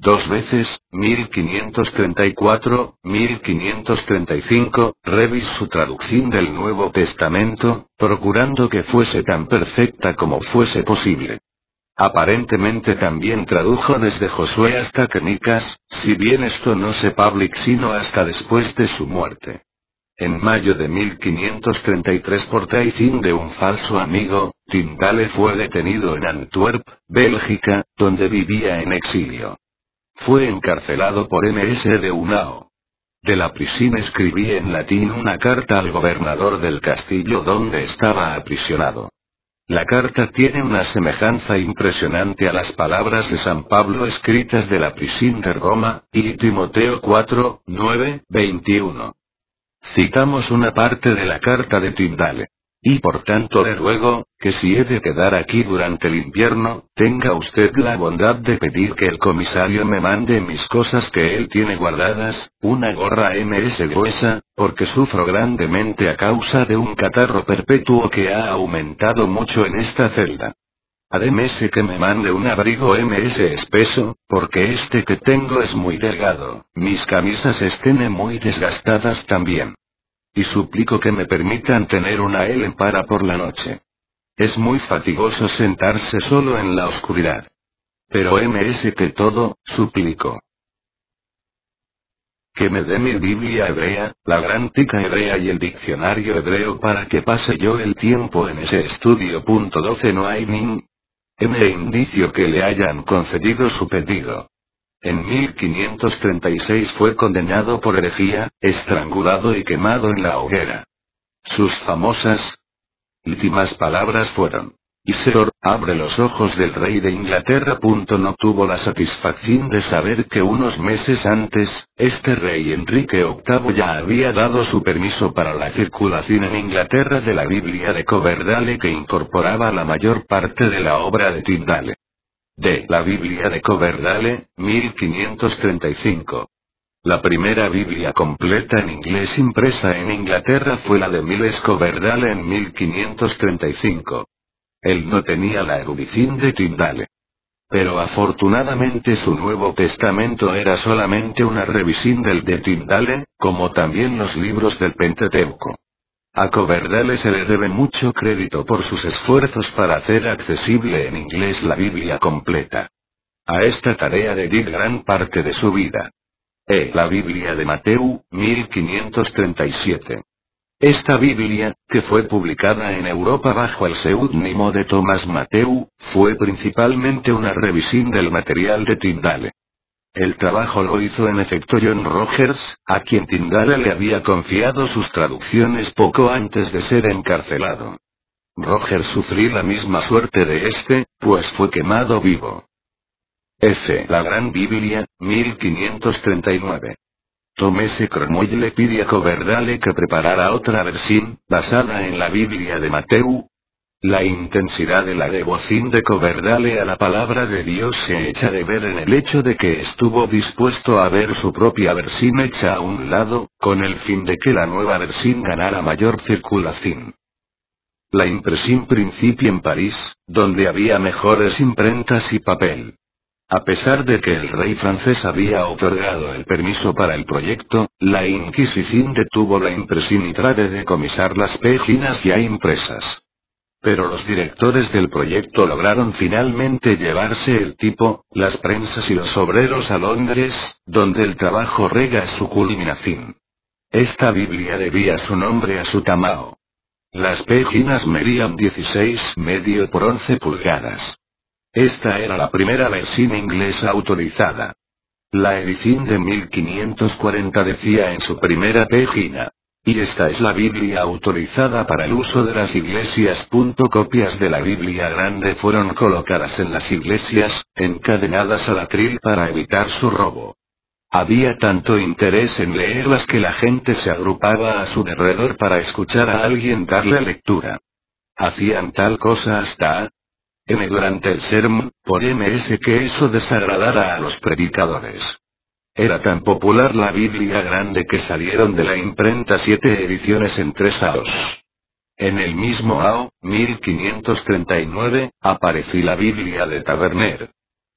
dos veces, mil quinientos treinta y cuatro, mil quinientos treinta y cinco, revis su traducción del Nuevo Testamento, procurando que fuese tan perfecta como fuese posible. Aparentemente también tradujo desde Josué hasta Quenicas, si bien esto no se publicó sino hasta después de su muerte. En mayo de mil quinientos treinta y tres por traición de un falso amigo, Tyndale fue detenido en Antwerp, Bélgica, donde vivía en exilio. Fue encarcelado por M S de Unao. De la prisión escribí en latín una carta al gobernador del castillo donde estaba aprisionado. La carta tiene una semejanza impresionante a las palabras de San Pablo escritas de la prisión de Roma, y Timoteo cuatro, nueve, veintiuno. Citamos una parte de la carta de Tyndale. Y por tanto le ruego, que si he de quedar aquí durante el invierno, tenga usted la bondad de pedir que el comisario me mande mis cosas que él tiene guardadas, una gorra M S gruesa, porque sufro grandemente a causa de un catarro perpetuo que ha aumentado mucho en esta celda. Además que me mande un abrigo M S espeso, porque este que tengo es muy delgado, mis camisas estén muy desgastadas también. Y suplico que me permitan tener una lámpara por la noche. Es muy fatigoso sentarse solo en la oscuridad. Pero M S que todo, suplico. Que me dé mi Biblia hebrea, la Grámatica hebrea y el diccionario hebreo para que pase yo el tiempo en ese estudio. Punto doce No hay ningún indicio que le hayan concedido su pedido. En mil quinientos treinta y seis fue condenado por herejía, estrangulado y quemado en la hoguera. Sus famosas últimas palabras fueron: Isidor, abre los ojos del rey de Inglaterra. No tuvo la satisfacción de saber que unos meses antes, este rey Enrique octavo ya había dado su permiso para la circulación en Inglaterra de la Biblia de Coverdale que incorporaba la mayor parte de la obra de Tyndale. De la Biblia de Coverdale, mil quinientos treinta y cinco. La primera Biblia completa en inglés impresa en Inglaterra fue la de Miles Coverdale en mil quinientos treinta y cinco. Él no tenía la erudición de Tyndale. Pero afortunadamente su Nuevo Testamento era solamente una revisión del de Tyndale, como también los libros del Pentateuco. A Coverdale se le debe mucho crédito por sus esfuerzos para hacer accesible en inglés la Biblia completa. A esta tarea dedica gran parte de su vida. E. La Biblia de Mateo, mil quinientos treinta y siete. Esta Biblia, que fue publicada en Europa bajo el seudónimo de Thomas Matthew, fue principalmente una revisión del material de Tyndale. El trabajo lo hizo en efecto John Rogers, a quien Tyndale le había confiado sus traducciones poco antes de ser encarcelado. Rogers sufrió la misma suerte de este, pues fue quemado vivo. F. La Gran Biblia, mil quinientos treinta y nueve. Thomas Cromwell le pide a Coverdale que preparara otra versión, basada en la Biblia de Mateo. La intensidad de la devoción de Coverdale a la palabra de Dios se echa de ver en el hecho de que estuvo dispuesto a ver su propia versión hecha a un lado, con el fin de que la nueva versión ganara mayor circulación. La impresión principia en París, donde había mejores imprentas y papel. A pesar de que el rey francés había otorgado el permiso para el proyecto, la Inquisición detuvo la impresión y trató de decomisar las páginas ya impresas. Pero los directores del proyecto lograron finalmente llevarse el tipo, las prensas y los obreros a Londres, donde el trabajo llega su culminación. Esta Biblia debía su nombre a su tamaño. Las páginas medían dieciséis medio por once pulgadas. Esta era la primera versión inglesa autorizada. La edición de mil quinientos cuarenta decía en su primera página: y esta es la Biblia autorizada para el uso de las iglesias. Copias de la Biblia grande fueron colocadas en las iglesias, encadenadas al atril para evitar su robo. Había tanto interés en leerlas que la gente se agrupaba a su alrededor para escuchar a alguien darle lectura. Hacían tal cosa hasta M durante el sermón, por ms que eso desagradara a los predicadores. Era tan popular la Biblia grande que salieron de la imprenta siete ediciones en tres años. En el mismo año, mil quinientos treinta y nueve, apareció la Biblia de Taverner.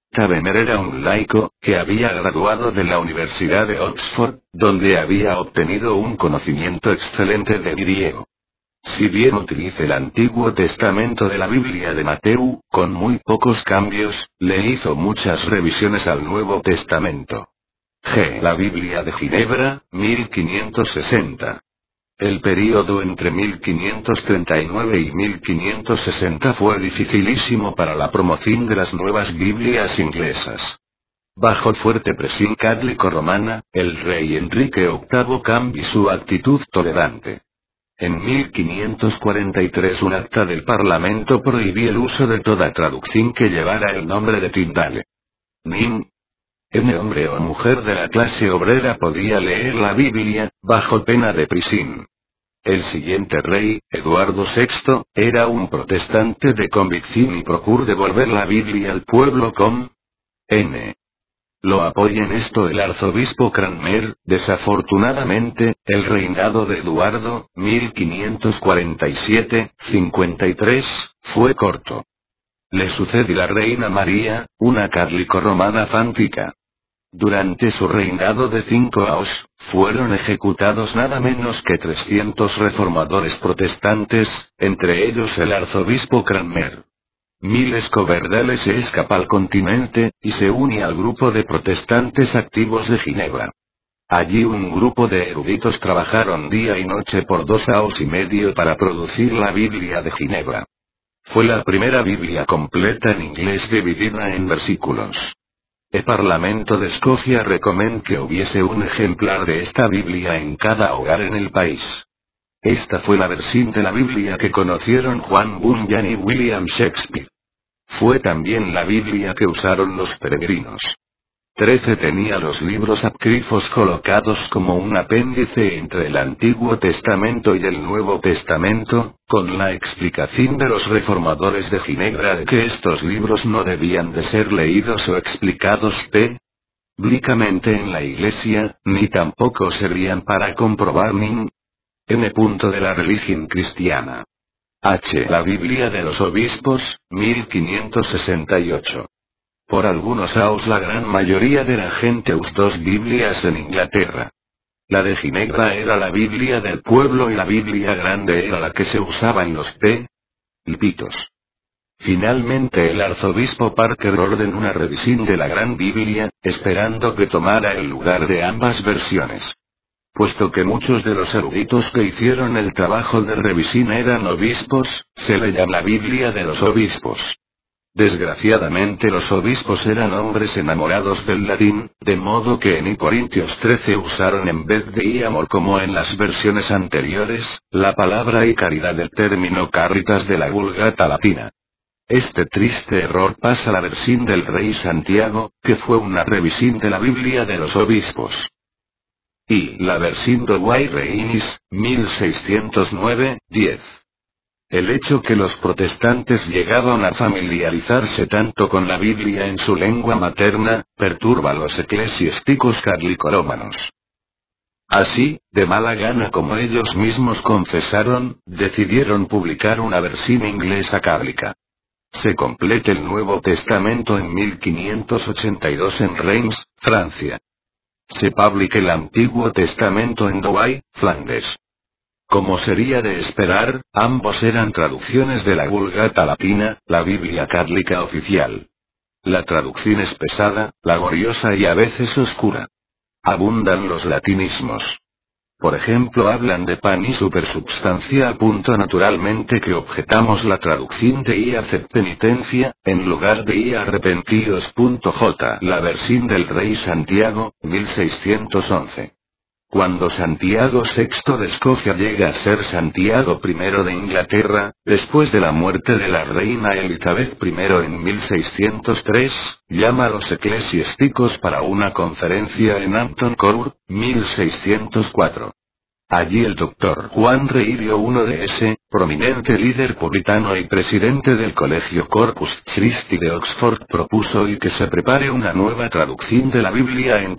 Tavener era un laico, que había graduado de la Universidad de Oxford, donde había obtenido un conocimiento excelente de griego. Si bien utiliza el Antiguo Testamento de la Biblia de Mateo, con muy pocos cambios, le hizo muchas revisiones al Nuevo Testamento. G. La Biblia de Ginebra, mil quinientos sesenta. El período entre mil quinientos treinta y nueve y mil quinientos sesenta fue dificilísimo para la promoción de las nuevas Biblias inglesas. Bajo fuerte presión católico-romana, el rey Enrique octavo cambió su actitud tolerante. En mil quinientos cuarenta y tres un acta del Parlamento prohibió el uso de toda traducción que llevara el nombre de Tyndale. Nin. N. hombre o mujer de la clase obrera podía leer la Biblia, bajo pena de prisión. El siguiente rey, Eduardo sexto, era un protestante de convicción y procuró devolver la Biblia al pueblo con N. Lo apoya en esto el arzobispo Cranmer. Desafortunadamente, el reinado de Eduardo, mil quinientos cuarenta y siete a cincuenta y tres, fue corto. Le sucede la reina María, una católico-romana fántica. Durante su reinado de cinco años, fueron ejecutados nada menos que trescientos reformadores protestantes, entre ellos el arzobispo Cranmer. Miles Coverdale se escapa al continente, y se une al grupo de protestantes activos de Ginebra. Allí un grupo de eruditos trabajaron día y noche por dos años y medio para producir la Biblia de Ginebra. Fue la primera Biblia completa en inglés dividida en versículos. El Parlamento de Escocia recomendó que hubiese un ejemplar de esta Biblia en cada hogar en el país. Esta fue la versión de la Biblia que conocieron Juan Bunyan y William Shakespeare. Fue también la Biblia que usaron los peregrinos. trece tenía los libros apócrifos colocados como un apéndice entre el Antiguo Testamento y el Nuevo Testamento, con la explicación de los reformadores de Ginebra de que estos libros no debían de ser leídos o explicados públicamente en la iglesia, ni tampoco servían para comprobar ni N. de la religión cristiana. H. La Biblia de los Obispos, mil quinientos sesenta y ocho. Por algunos años la gran mayoría de la gente usó dos Biblias en Inglaterra. La de Ginebra era la Biblia del pueblo y la Biblia grande era la que se usaba en los púlpitos. Finalmente el arzobispo Parker ordenó una revisión de la Gran Biblia, esperando que tomara el lugar de ambas versiones. Puesto que muchos de los eruditos que hicieron el trabajo de revisión eran obispos, se le llama la Biblia de los Obispos. Desgraciadamente los obispos eran hombres enamorados del latín, de modo que en Corintios trece usaron en vez de y amor como en las versiones anteriores, la palabra y caridad del término caritas de la Vulgata latina. Este triste error pasa a la versión del rey Santiago, que fue una revisión de la Biblia de los Obispos. Y la versión de Wayreinis, mil seiscientos nueve diez. El hecho que los protestantes llegaban a familiarizarse tanto con la Biblia en su lengua materna, perturba a los eclesiásticos católico-romanos. Así, de mala gana como ellos mismos confesaron, decidieron publicar una versión inglesa católica. Se completa el Nuevo Testamento en mil quinientos ochenta y dos en Reims, Francia. Se publica el Antiguo Testamento en Douai, Flandes. Como sería de esperar, ambos eran traducciones de la Vulgata latina, la Biblia católica oficial. La traducción es pesada, laboriosa y a veces oscura. Abundan los latinismos. Por ejemplo, hablan de pan y supersubstancia. Naturalmente que objetamos la traducción de y haced penitencia, en lugar de y arrepentidos. J. La versión del rey Santiago, mil seiscientos once. Cuando Santiago sexto de Escocia llega a ser Santiago primero de Inglaterra, después de la muerte de la reina Elizabeth primero en mil seiscientos tres, llama a los eclesiásticos para una conferencia en Hampton Court, mil seiscientos cuatro. Allí el doctor Juan Reirio, uno de ese, prominente líder puritano y presidente del Colegio Corpus Christi de Oxford, propuso y que se prepare una nueva traducción de la Biblia entera,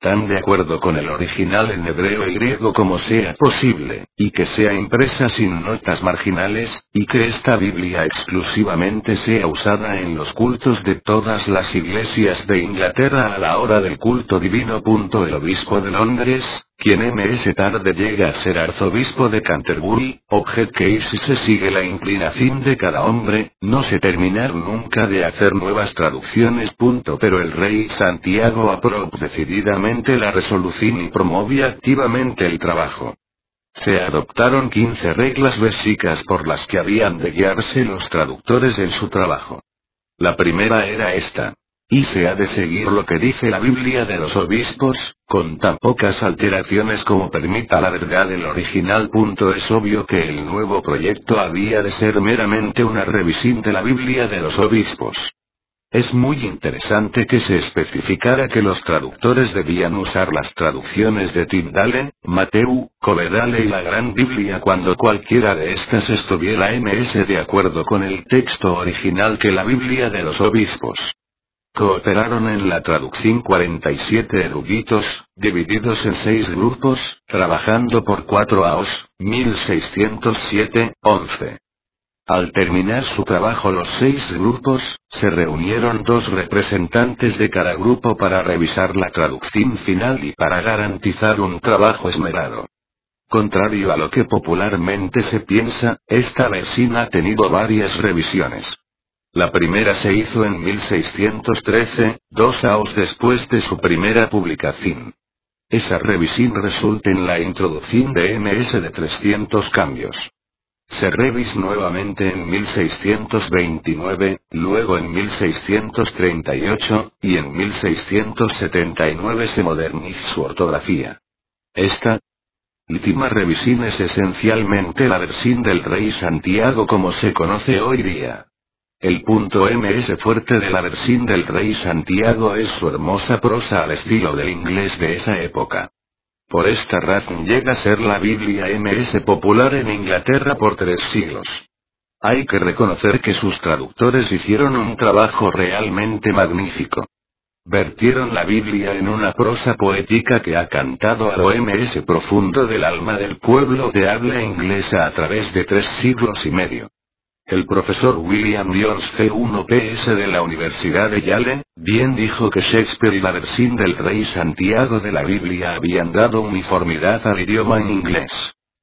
tan de acuerdo con el original en hebreo y griego como sea posible, y que sea impresa sin notas marginales, y que esta Biblia exclusivamente sea usada en los cultos de todas las iglesias de Inglaterra a la hora del culto divino. El obispo de Londres, quien más tarde llega a ser arzobispo de Canterbury, objet que si se sigue la inclinación de cada hombre, no se terminar nunca de hacer nuevas traducciones. Pero el rey Santiago aprobó decididamente la resolución y promovía activamente el trabajo. Se adoptaron quince reglas básicas por las que habían de guiarse los traductores en su trabajo. La primera era esta. Y se ha de seguir lo que dice la Biblia de los obispos, con tan pocas alteraciones como permita la verdad del original. Es obvio que el nuevo proyecto había de ser meramente una revisión de la Biblia de los obispos. Es muy interesante que se especificara que los traductores debían usar las traducciones de Tyndale, Mateu, Coverdale y la Gran Biblia cuando cualquiera de estas estuviera más de acuerdo con el texto original que la Biblia de los obispos. Cooperaron en la traducción cuarenta y siete eruditos, divididos en seis grupos, trabajando por cuatro años, mil seiscientos siete a once. Al terminar su trabajo los seis grupos, se reunieron dos representantes de cada grupo para revisar la traducción final y para garantizar un trabajo esmerado. Contrario a lo que popularmente se piensa, esta versión ha tenido varias revisiones. La primera se hizo en mil seiscientos trece, dos años después de su primera publicación. Esa revisión resulta en la introducción de más de trescientos cambios. Se revisó nuevamente en mil seiscientos veintinueve, luego en mil seiscientos treinta y ocho, y en mil seiscientos setenta y nueve se modernizó su ortografía. Esta última revisión es esencialmente la versión del Rey Santiago como se conoce hoy día. El punto más fuerte de la versión del Rey Santiago es su hermosa prosa al estilo del inglés de esa época. Por esta razón llega a ser la Biblia más popular en Inglaterra por tres siglos. Hay que reconocer que sus traductores hicieron un trabajo realmente magnífico. Vertieron la Biblia en una prosa poética que ha cantado a lo más profundo del alma del pueblo de habla inglesa a través de tres siglos y medio. El profesor William Jones C uno P S de la Universidad de Yale, bien dijo que Shakespeare y la versión del Rey Santiago de la Biblia habían dado uniformidad al idioma en inglés.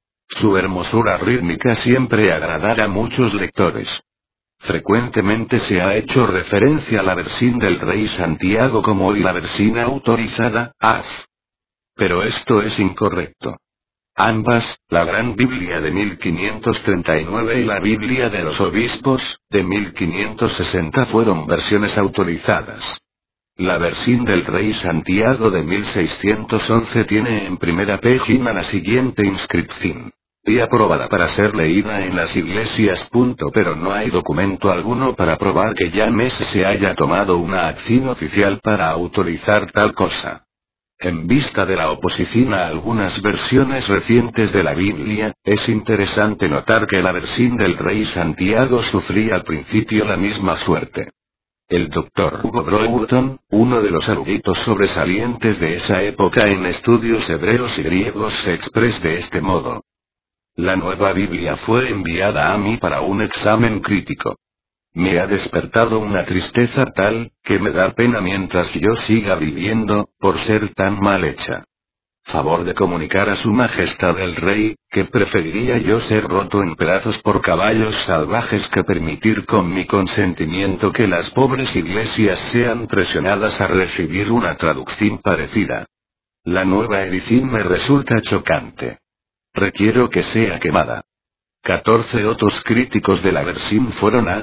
Su hermosura rítmica siempre agradará a muchos lectores. Frecuentemente se ha hecho referencia a la versión del Rey Santiago como hoy la versión autorizada, A Z. Pero esto es incorrecto. Ambas, la Gran Biblia de mil quinientos treinta y nueve y la Biblia de los Obispos, de mil quinientos sesenta fueron versiones autorizadas. La versión del Rey Santiago de mil seiscientos once tiene en primera página la siguiente inscripción. Y aprobada para ser leída en las iglesias. Pero no hay documento alguno para probar que ya meses se haya tomado una acción oficial para autorizar tal cosa. En vista de la oposición a algunas versiones recientes de la Biblia, es interesante notar que la versión del Rey Santiago sufría al principio la misma suerte. El doctor Hugo Broughton, uno de los eruditos sobresalientes de esa época en estudios hebreos y griegos, se expresa de este modo. La nueva Biblia fue enviada a mí para un examen crítico. Me ha despertado una tristeza tal, que me da pena mientras yo siga viviendo, por ser tan mal hecha. Favor de comunicar a su majestad el rey, que preferiría yo ser roto en pedazos por caballos salvajes que permitir con mi consentimiento que las pobres iglesias sean presionadas a recibir una traducción parecida. La nueva edición me resulta chocante. Requiero que sea quemada. catorce otros críticos de la versión fueron a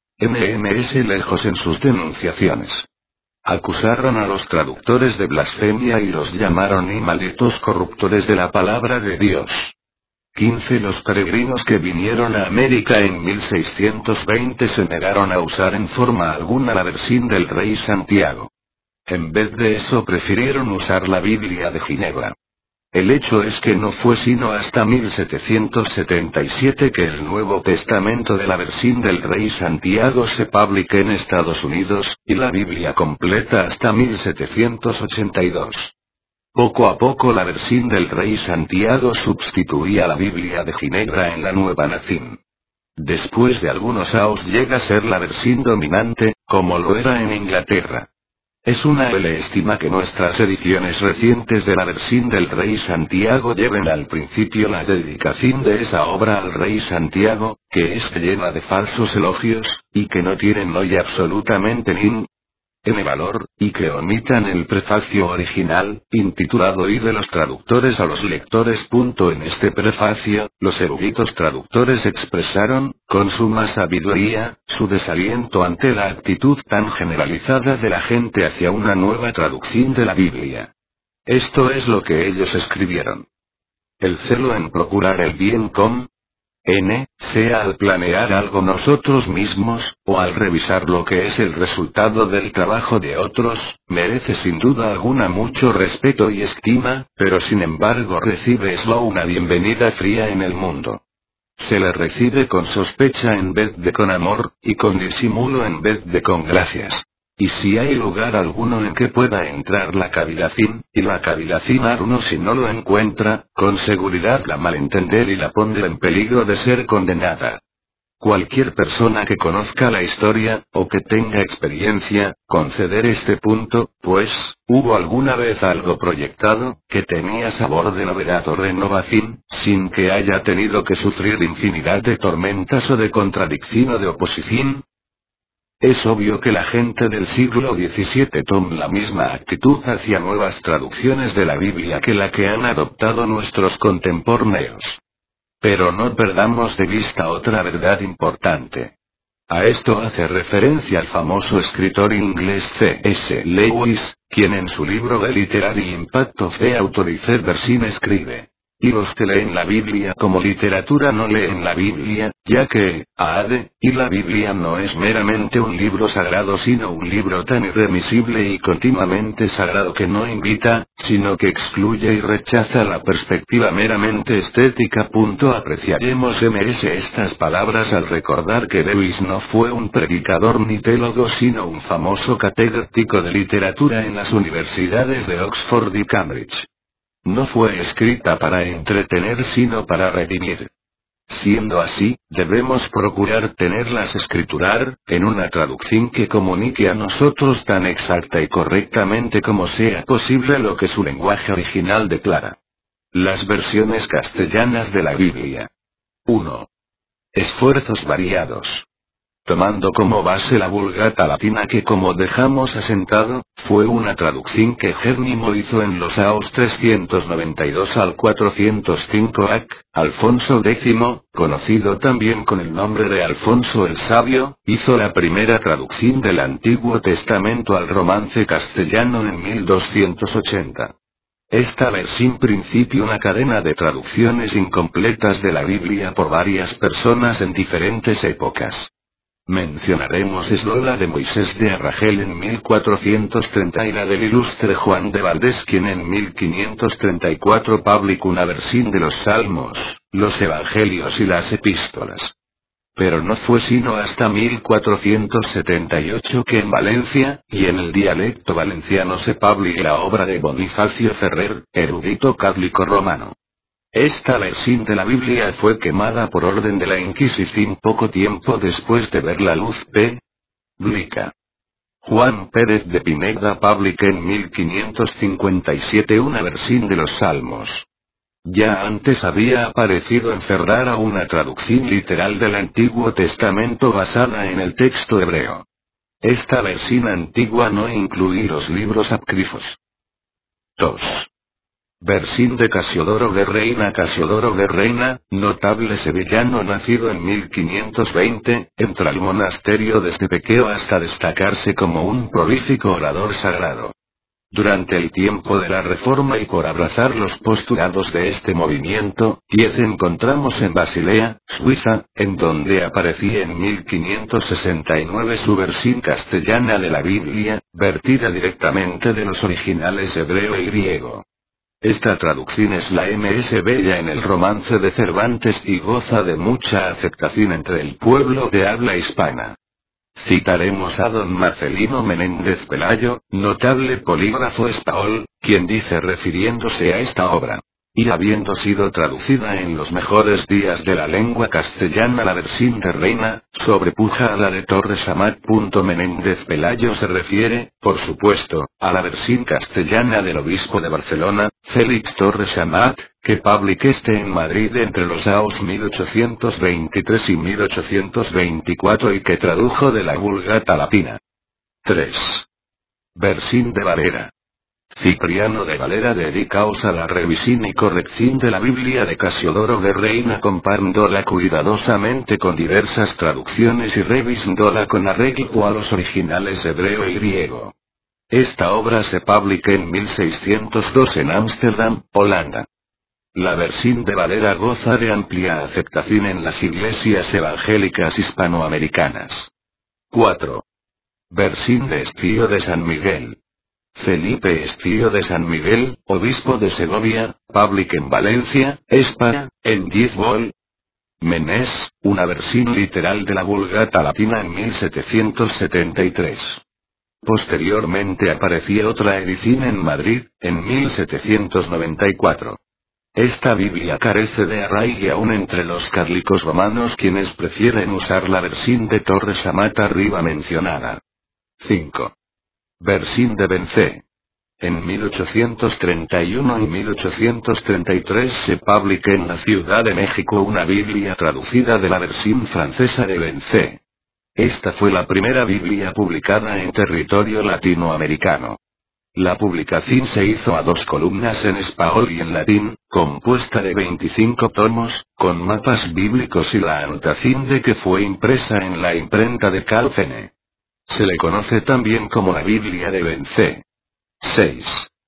M M S lejos en sus denunciaciones. Acusaron a los traductores de blasfemia y los llamaron y malditos corruptores de la palabra de Dios. quince Los peregrinos que vinieron a América en mil seiscientos veinte se negaron a usar en forma alguna la versión del Rey Santiago. En vez de eso prefirieron usar la Biblia de Ginebra. El hecho es que no fue sino hasta mil setecientos setenta y siete que el Nuevo Testamento de la versión del Rey Santiago se publicó en Estados Unidos, y la Biblia completa hasta mil setecientos ochenta y dos. Poco a poco la versión del Rey Santiago sustituía la Biblia de Ginebra en la Nueva Nación. Después de algunos años llega a ser la versión dominante, como lo era en Inglaterra. Es una lástima que nuestras ediciones recientes de la versión del Rey Santiago lleven al principio la dedicación de esa obra al Rey Santiago, que es llena de falsos elogios, y que no tienen hoy absolutamente ni en valor, y que omitan el prefacio original, intitulado Y de los traductores a los lectores. En este prefacio, los eruditos traductores expresaron, con suma sabiduría, su desaliento ante la actitud tan generalizada de la gente hacia una nueva traducción de la Biblia. Esto es lo que ellos escribieron. El celo en procurar el bien com. N, sea al planear algo nosotros mismos, o al revisar lo que es el resultado del trabajo de otros, merece sin duda alguna mucho respeto y estima, pero sin embargo recibe solo una bienvenida fría en el mundo. Se le recibe con sospecha en vez de con amor, y con disimulo en vez de con gracias. Y si hay lugar alguno en que pueda entrar la cavilación, y la cavilación a uno si no lo encuentra, con seguridad la malentender y la pondrá en peligro de ser condenada. Cualquier persona que conozca la historia, o que tenga experiencia, conceder este punto, pues, hubo alguna vez algo proyectado, que tenía sabor de novedad o renovación, sin que haya tenido que sufrir infinidad de tormentas o de contradicción o de oposición. Es obvio que la gente del siglo diecisiete toma la misma actitud hacia nuevas traducciones de la Biblia que la que han adoptado nuestros contemporáneos. Pero no perdamos de vista otra verdad importante. A esto hace referencia el famoso escritor inglés C S Lewis, quien en su libro The Literary Impact of the Authorized Version escribe: y los que leen la Biblia como literatura no leen la Biblia, ya que, ade, y la Biblia no es meramente un libro sagrado sino un libro tan irremisible y continuamente sagrado que no invita, sino que excluye y rechaza la perspectiva meramente estética. Apreciaremos ms estas palabras al recordar que Lewis no fue un predicador ni teólogo sino un famoso catedrático de literatura en las universidades de Oxford y Cambridge. No fue escrita para entretener sino para redimir. Siendo así, debemos procurar tenerlas escriturar, en una traducción que comunique a nosotros tan exacta y correctamente como sea posible lo que su lenguaje original declara. Las versiones castellanas de la Biblia. uno. Esfuerzos variados. Tomando como base la Vulgata latina que, como dejamos asentado, fue una traducción que Jerónimo hizo en los años trescientos noventa y dos al cuatrocientos cinco A C, Alfonso X, conocido también con el nombre de Alfonso el Sabio, hizo la primera traducción del Antiguo Testamento al romance castellano en mil doscientos ochenta. Esta versión principia una cadena de traducciones incompletas de la Biblia por varias personas en diferentes épocas. Mencionaremos solo la de Moisés de Arragel en mil cuatrocientos treinta y la del ilustre Juan de Valdés, quien en mil quinientos treinta y cuatro publicó una versión de los Salmos, los Evangelios y las Epístolas. Pero no fue sino hasta mil cuatrocientos setenta y ocho que en Valencia, y en el dialecto valenciano se publicó la obra de Bonifacio Ferrer, erudito católico romano. Esta versión de la Biblia fue quemada por orden de la Inquisición poco tiempo después de ver la luz pública. Juan Pérez de Pineda publicó en mil quinientos cincuenta y siete una versión de los Salmos. Ya antes había aparecido en Ferrara una traducción literal del Antiguo Testamento basada en el texto hebreo. Esta versión antigua no incluía los libros apócrifos. dos. Versión de Casiodoro de Reina. Casiodoro de Reina, notable sevillano nacido en mil quinientos veinte, entra al monasterio desde pequeño hasta destacarse como un prolífico orador sagrado. Durante el tiempo de la Reforma y por abrazar los postulados de este movimiento, diez encontramos en Basilea, Suiza, en donde aparecía en mil quinientos sesenta y nueve su versión castellana de la Biblia, vertida directamente de los originales hebreo y griego. Esta traducción es la más bella en el romance de Cervantes y goza de mucha aceptación entre el pueblo de habla hispana. Citaremos a don Marcelino Menéndez Pelayo, notable polígrafo español, quien dice refiriéndose a esta obra: y habiendo sido traducida en los mejores días de la lengua castellana la versión de Reina, sobrepuja a la de Torres Amat. Menéndez Pelayo se refiere, por supuesto, a la versión castellana del obispo de Barcelona, Félix Torres Amat, que publicaste en Madrid entre los años mil ochocientos veintitrés y mil ochocientos veinticuatro y que tradujo de la Vulgata Latina. tres. Versión de Valera. Cipriano de Valera dedicaos a la revisión y corrección de la Biblia de Casiodoro de Reina comparándola cuidadosamente con diversas traducciones y revisándola con arreglo a los originales hebreo y griego. Esta obra se publicó en mil seiscientos dos en Ámsterdam, Holanda. La versión de Valera goza de amplia aceptación en las iglesias evangélicas hispanoamericanas. cuatro. Versión de Estío de San Miguel. Felipe Estío de San Miguel, obispo de Segovia, public en Valencia, España, en diez vol. Menés, una versión literal de la Vulgata Latina en mil setecientos setenta y tres. Posteriormente apareció otra edición en Madrid, en mil setecientos noventa y cuatro. Esta Biblia carece de arraigue aún entre los católicos romanos quienes prefieren usar la versión de Torres Amat arriba mencionada. cinco. Versión de Bencé. En mil ochocientos treinta y uno y mil ochocientos treinta y tres se publicó en la Ciudad de México una Biblia traducida de la versión francesa de Bencé. Esta fue la primera Biblia publicada en territorio latinoamericano. La publicación se hizo a dos columnas en español y en latín, compuesta de veinticinco tomos, con mapas bíblicos y la anotación de que fue impresa en la imprenta de Calcene. Se le conoce también como la Biblia de Bencé. seis.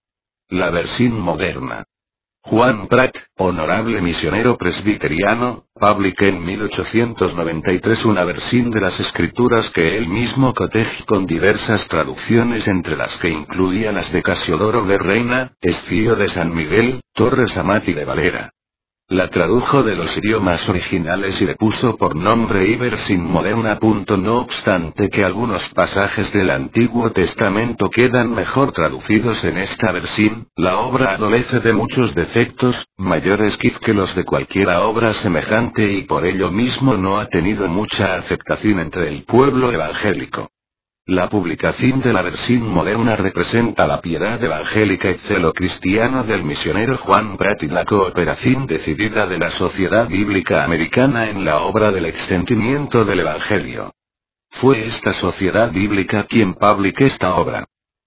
La versión moderna. Juan Prat, honorable misionero presbiteriano, publicó en mil ochocientos noventa y tres una versión de las Escrituras que él mismo cotejó con diversas traducciones entre las que incluía las de Casiodoro de Reina, Estío de San Miguel, Torres Amat y de Valera. La tradujo de los idiomas originales y le puso por nombre y versión moderna. No obstante que algunos pasajes del Antiguo Testamento quedan mejor traducidos en esta versión, la obra adolece de muchos defectos, mayores que los de cualquier obra semejante y por ello mismo no ha tenido mucha aceptación entre el pueblo evangélico. La publicación de la versión moderna representa la piedad evangélica y celo cristiano del misionero Juan Prat y la cooperación decidida de la Sociedad Bíblica Americana en la obra del extendimiento del Evangelio. Fue esta Sociedad Bíblica quien publicó esta obra.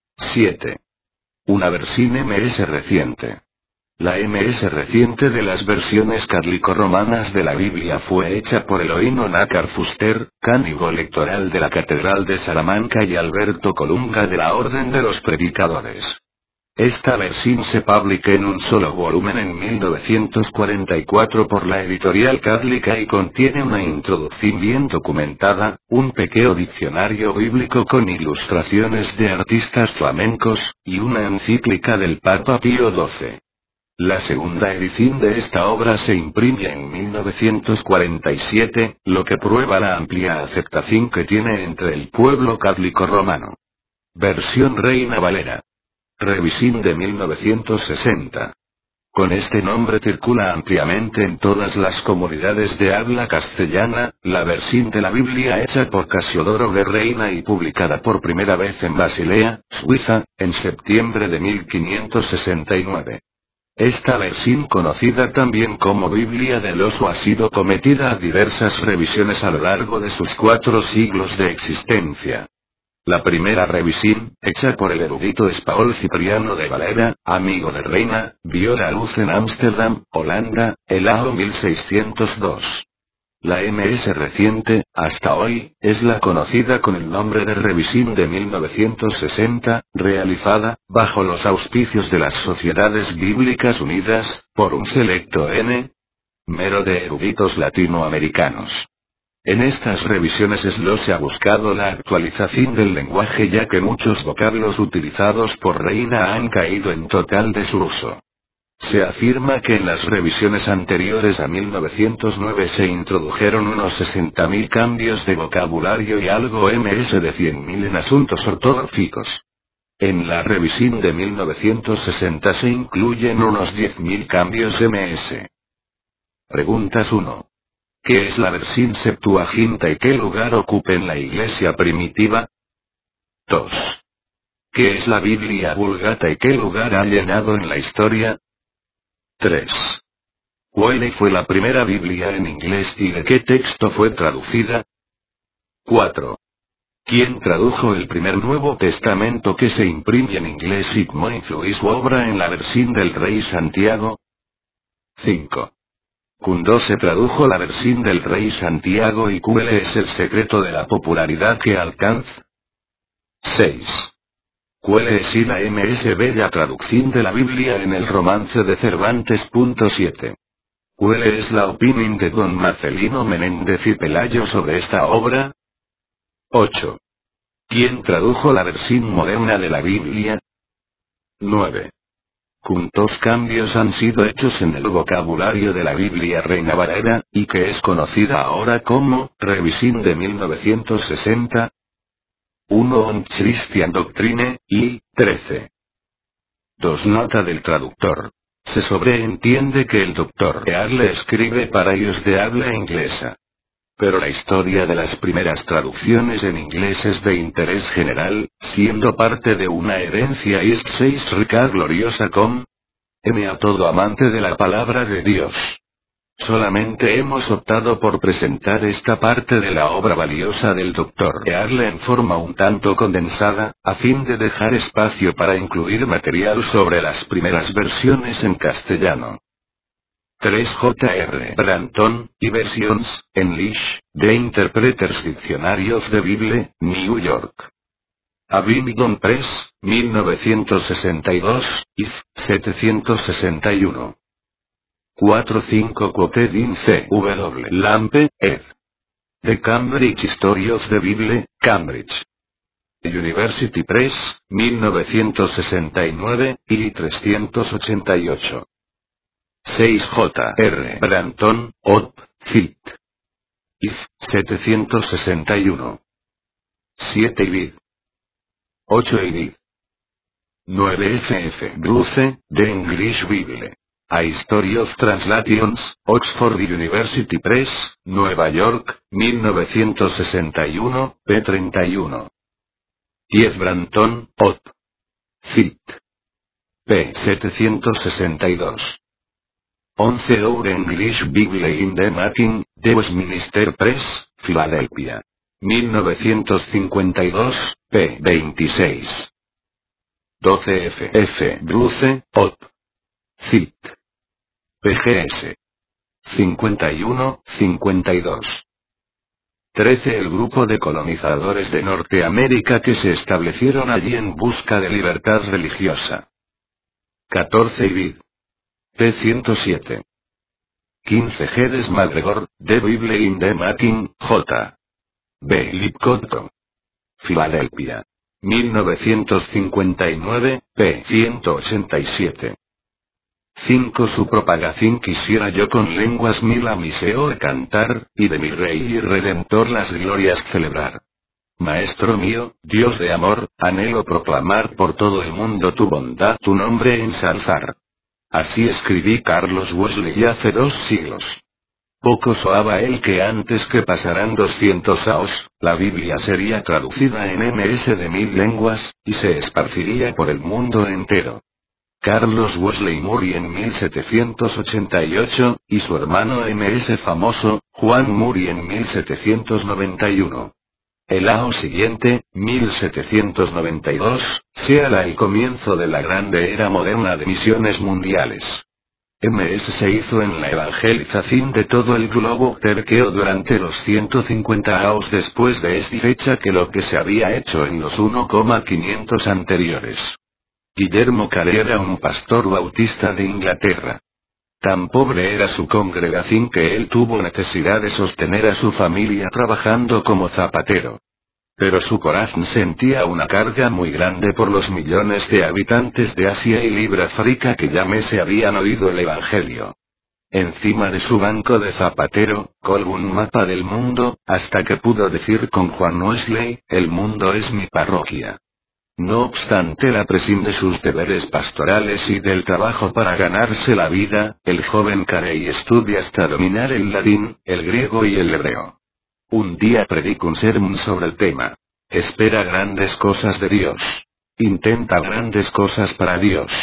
siete. Una versión M S reciente. La M S reciente de las versiones católico-romanas de la Biblia fue hecha por Elohino Nácar Fuster, cánigo electoral de la Catedral de Salamanca y Alberto Colunga de la Orden de los Predicadores. Esta versión se publicó en un solo volumen en mil novecientos cuarenta y cuatro por la editorial católica y contiene una introducción bien documentada, un pequeño diccionario bíblico con ilustraciones de artistas flamencos, y una encíclica del Papa Pío doce. La segunda edición de esta obra se imprimió en mil novecientos cuarenta y siete, lo que prueba la amplia aceptación que tiene entre el pueblo católico romano. Versión Reina Valera. Revisión de mil novecientos sesenta. Con este nombre circula ampliamente en todas las comunidades de habla castellana, la versión de la Biblia hecha por Casiodoro de Reina y publicada por primera vez en Basilea, Suiza, en septiembre de mil quinientos sesenta y nueve. Esta versión conocida también como Biblia del Oso ha sido cometida a diversas revisiones a lo largo de sus cuatro siglos de existencia. La primera revisión, hecha por el erudito español Cipriano de Valera, amigo de Reina, vio la luz en Ámsterdam, Holanda, el año mil seiscientos dos. La M S reciente, hasta hoy, es la conocida con el nombre de Revisión de mil novecientos sesenta, realizada, bajo los auspicios de las Sociedades Bíblicas Unidas, por un selecto N. mero de eruditos latinoamericanos. En estas revisiones Eslo se ha buscado la actualización del lenguaje ya que muchos vocablos utilizados por Reina han caído en total desuso. Se afirma que en las revisiones anteriores a mil novecientos nueve se introdujeron unos sesenta mil cambios de vocabulario y algo más de cien mil en asuntos ortográficos. En la revisión de mil novecientos sesenta se incluyen unos diez mil cambios más. Preguntas uno. ¿Qué es la versión Septuaginta y qué lugar ocupa en la Iglesia primitiva? dos. ¿Qué es la Biblia Vulgata y qué lugar ha llenado en la historia? tres. ¿Cuál fue la primera Biblia en inglés y de qué texto fue traducida? cuatro. ¿Quién tradujo el primer Nuevo Testamento que se imprime en inglés y cómo influyó su obra en la versión del Rey Santiago? cinco. ¿Cuándo se tradujo la versión del Rey Santiago y cuál es el secreto de la popularidad que alcanza? seis. ¿Cuál es la más bella traducción de la Biblia en el romance de Cervantes? siete. ¿Cuál es la opinión de don Marcelino Menéndez y Pelayo sobre esta obra? ocho. ¿Quién tradujo la versión moderna de la Biblia? nueve. ¿Cuántos cambios han sido hechos en el vocabulario de la Biblia Reina Valera, y que es conocida ahora como Revisión de mil novecientos sesenta? uno. On Christian Doctrine, y trece. dos. Nota del traductor. Se sobreentiende que el doctor Eagle escribe para ellos de habla inglesa. Pero la historia de las primeras traducciones en inglés es de interés general, siendo parte de una herencia East seis rica gloriosa com. M a todo amante de la palabra de Dios. Solamente hemos optado por presentar esta parte de la obra valiosa del doctor Eagle en forma un tanto condensada, a fin de dejar espacio para incluir material sobre las primeras versiones en castellano. tres. J R Branton, y Versions, English, The Interpreter's Dictionary of the Bible, New York. Abingdon Press, mil novecientos sesenta y dos, I F, setecientos sesenta y uno. cuatro. cinco. Quoted in C W Lampe, ed. The Cambridge History of the Bible, Cambridge. University Press, mil novecientos sesenta y nueve, I trescientos ochenta y ocho. seis. J R Branton, Op. Cit. I F, setecientos sesenta y uno. siete. Ibid. ocho. Ibid. nueve. F F Bruce, The English Bible. A History of Translations, Oxford University Press, Nueva York, mil novecientos sesenta y uno, p treinta y uno. diez. Branton, Op. Cit. p setecientos sesenta y dos. once. Our English Bible in the Making, The Westminster Press, Filadelfia. mil novecientos cincuenta y dos, p veintiséis. doce. F F Bruce, Op. Cit. P G S. cincuenta y uno, cincuenta y dos. trece. El grupo de colonizadores de Norteamérica que se establecieron allí en busca de libertad religiosa. catorce. Ibid. p ciento siete. quince. Geddes MacGregor, The Bible in the Making, J. B. Lipcotto. Filadelfia. mil novecientos cincuenta y nueve, p ciento ochenta y siete. cinco. Su propagación quisiera yo con lenguas mil a mi Señor cantar, y de mi Rey y Redentor las glorias celebrar. Maestro mío, Dios de amor, anhelo proclamar por todo el mundo tu bondad, tu nombre ensalzar. Así escribí Carlos Wesley hace dos siglos. Poco soaba él que antes que pasaran doscientos años, la Biblia sería traducida en más de mil lenguas, y se esparciría por el mundo entero. Carlos Wesley murió en mil setecientos ochenta y ocho, y su hermano más famoso, Juan murió en mil setecientos noventa y uno. El año siguiente, mil setecientos noventa y dos, sea el comienzo de la grande era moderna de misiones mundiales. Más se hizo en la evangelización de todo el globo terqueo durante los ciento cincuenta años después de esta fecha que lo que se había hecho en los quinientos anteriores. Guillermo Carey era un pastor bautista de Inglaterra. Tan pobre era su congregación que él tuvo necesidad de sostener a su familia trabajando como zapatero. Pero su corazón sentía una carga muy grande por los millones de habitantes de Asia y Libre África que ya me se habían oído el Evangelio. Encima de su banco de zapatero, colgó un mapa del mundo, hasta que pudo decir con Juan Wesley, el mundo es mi parroquia. No obstante la presión de sus deberes pastorales y del trabajo para ganarse la vida, el joven Carey estudia hasta dominar el latín, el griego y el hebreo. Un día predicó un sermón sobre el tema. Espera grandes cosas de Dios. Intenta grandes cosas para Dios.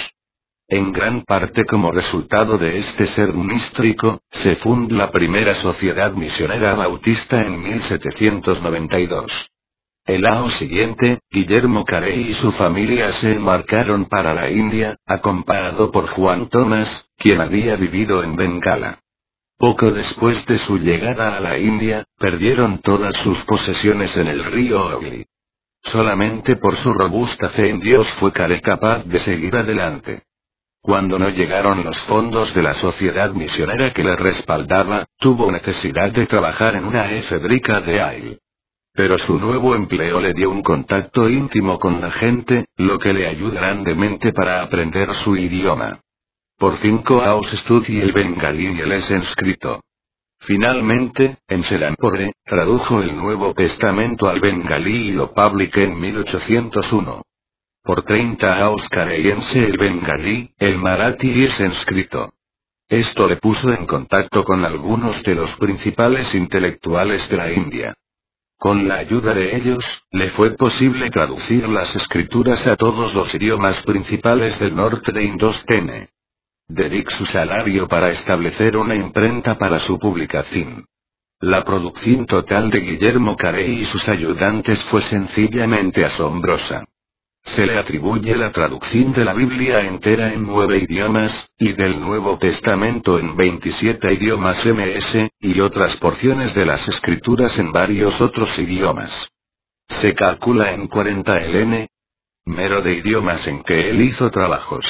En gran parte como resultado de este sermón histórico, se fundó la primera sociedad misionera bautista en mil setecientos noventa y dos. El año siguiente, Guillermo Carey y su familia se embarcaron para la India, acompañado por Juan Thomas, quien había vivido en Bengala. Poco después de su llegada a la India, perdieron todas sus posesiones en el río Hooghly. Solamente por su robusta fe en Dios fue Carey capaz de seguir adelante. Cuando no llegaron los fondos de la sociedad misionera que le respaldaba, tuvo necesidad de trabajar en una fábrica de aire. Pero su nuevo empleo le dio un contacto íntimo con la gente, lo que le ayudó grandemente para aprender su idioma. Por cinco años estudió el bengalí y el sánscrito. Finalmente, en Serampore, tradujo el Nuevo Testamento al bengalí y lo publicó en mil ochocientos uno. Por treinta años Carey enseñó el bengalí, el marathi y el sánscrito. Esto le puso en contacto con algunos de los principales intelectuales de la India. Con la ayuda de ellos, le fue posible traducir las escrituras a todos los idiomas principales del norte de Indostene. Dedicó su salario para establecer una imprenta para su publicación. La producción total de Guillermo Carey y sus ayudantes fue sencillamente asombrosa. Se le atribuye la traducción de la Biblia entera en nueve idiomas, y del Nuevo Testamento en veintisiete idiomas más, y otras porciones de las escrituras en varios otros idiomas. Se calcula en cuarenta el número de idiomas en que él hizo trabajos.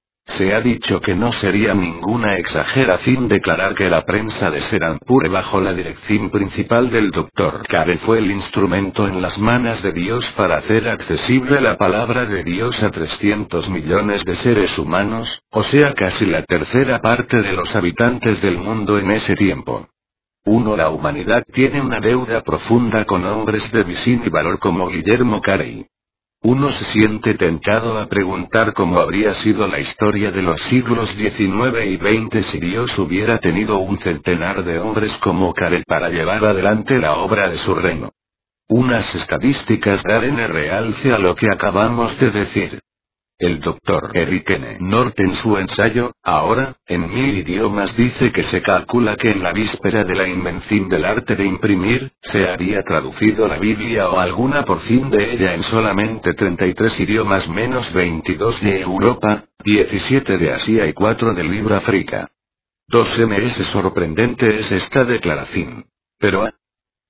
Se ha dicho que no sería ninguna exageración declarar que la prensa de Serampore bajo la dirección principal del doctor Carey fue el instrumento en las manos de Dios para hacer accesible la palabra de Dios a trescientos millones de seres humanos, o sea casi la tercera parte de los habitantes del mundo en ese tiempo. uno La humanidad tiene una deuda profunda con hombres de visión y valor como Guillermo Carey. Uno se siente tentado a preguntar cómo habría sido la historia de los siglos diecinueve y veinte si Dios hubiera tenido un centenar de hombres como Carey para llevar adelante la obra de su reino. Unas estadísticas dan realce a lo que acabamos de decir. El doctor Eric N. North en su ensayo, Ahora, en mil idiomas dice que se calcula que en la víspera de la invención del arte de imprimir, se había traducido la Biblia o alguna porción de ella en solamente treinta y tres idiomas menos veintidós de Europa, diecisiete de Asia y cuatro de Libre África. dos ms Sorprendente es esta declaración. Pero a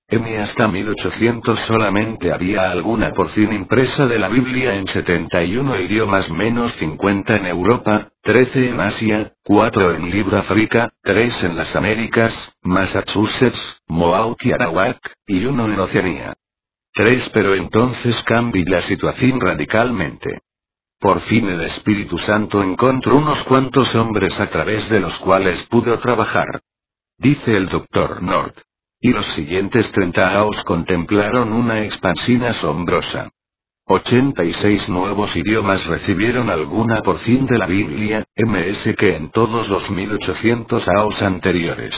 M hasta mil ochocientos solamente había alguna porción impresa de la Biblia en setenta y uno idiomas menos cincuenta en Europa, trece en Asia, cuatro en Libre África, tres en las Américas, Massachusetts, Mohawk y Arawak, y uno en Oceanía. tres Pero entonces cambió la situación radicalmente. Por fin el Espíritu Santo encontró unos cuantos hombres a través de los cuales pudo trabajar. Dice el doctor North. Y los siguientes treinta años contemplaron una expansión asombrosa. ochenta y seis nuevos idiomas recibieron alguna porción de la Biblia, más que en todos los mil ochocientos años anteriores.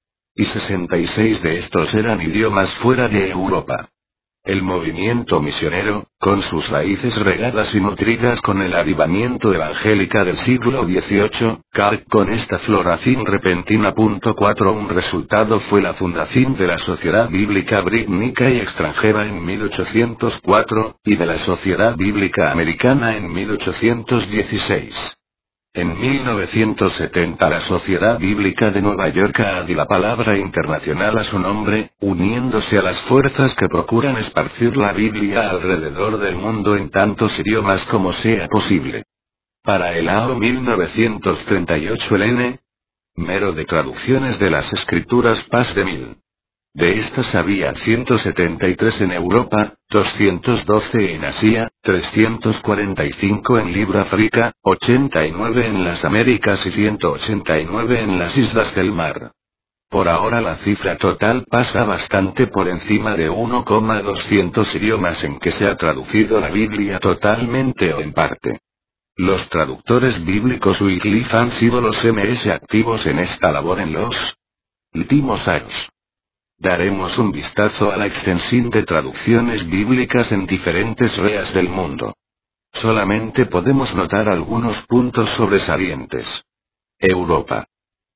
Y sesenta y seis de estos eran idiomas fuera de Europa. El movimiento misionero, con sus raíces regadas y nutridas con el avivamiento evangélico del siglo dieciocho, cargó con esta floración repentina. cuatro Un resultado fue la fundación de la Sociedad Bíblica Británica y Extranjera en mil ochocientos cuatro, y de la Sociedad Bíblica Americana en mil ochocientos dieciséis. En mil novecientos setenta la Sociedad Bíblica de Nueva York añadió la palabra internacional a su nombre, uniéndose a las fuerzas que procuran esparcir la Biblia alrededor del mundo en tantos idiomas como sea posible. Para el año mil novecientos treinta y ocho el número de traducciones de las Escrituras pasó de mil. De estas había ciento setenta y tres en Europa, doscientos doce en Asia, trescientos cuarenta y cinco en Libra-África, ochenta y nueve en las Américas y ciento ochenta y nueve en las Islas del Mar. Por ahora la cifra total pasa bastante por encima de uno coma doscientos idiomas en que se ha traducido la Biblia totalmente o en parte. Los traductores bíblicos Wycliffe han sido los más activos en esta labor en los últimos años. Daremos un vistazo a la extensión de traducciones bíblicas en diferentes reas del mundo. Solamente podemos notar algunos puntos sobresalientes. Europa.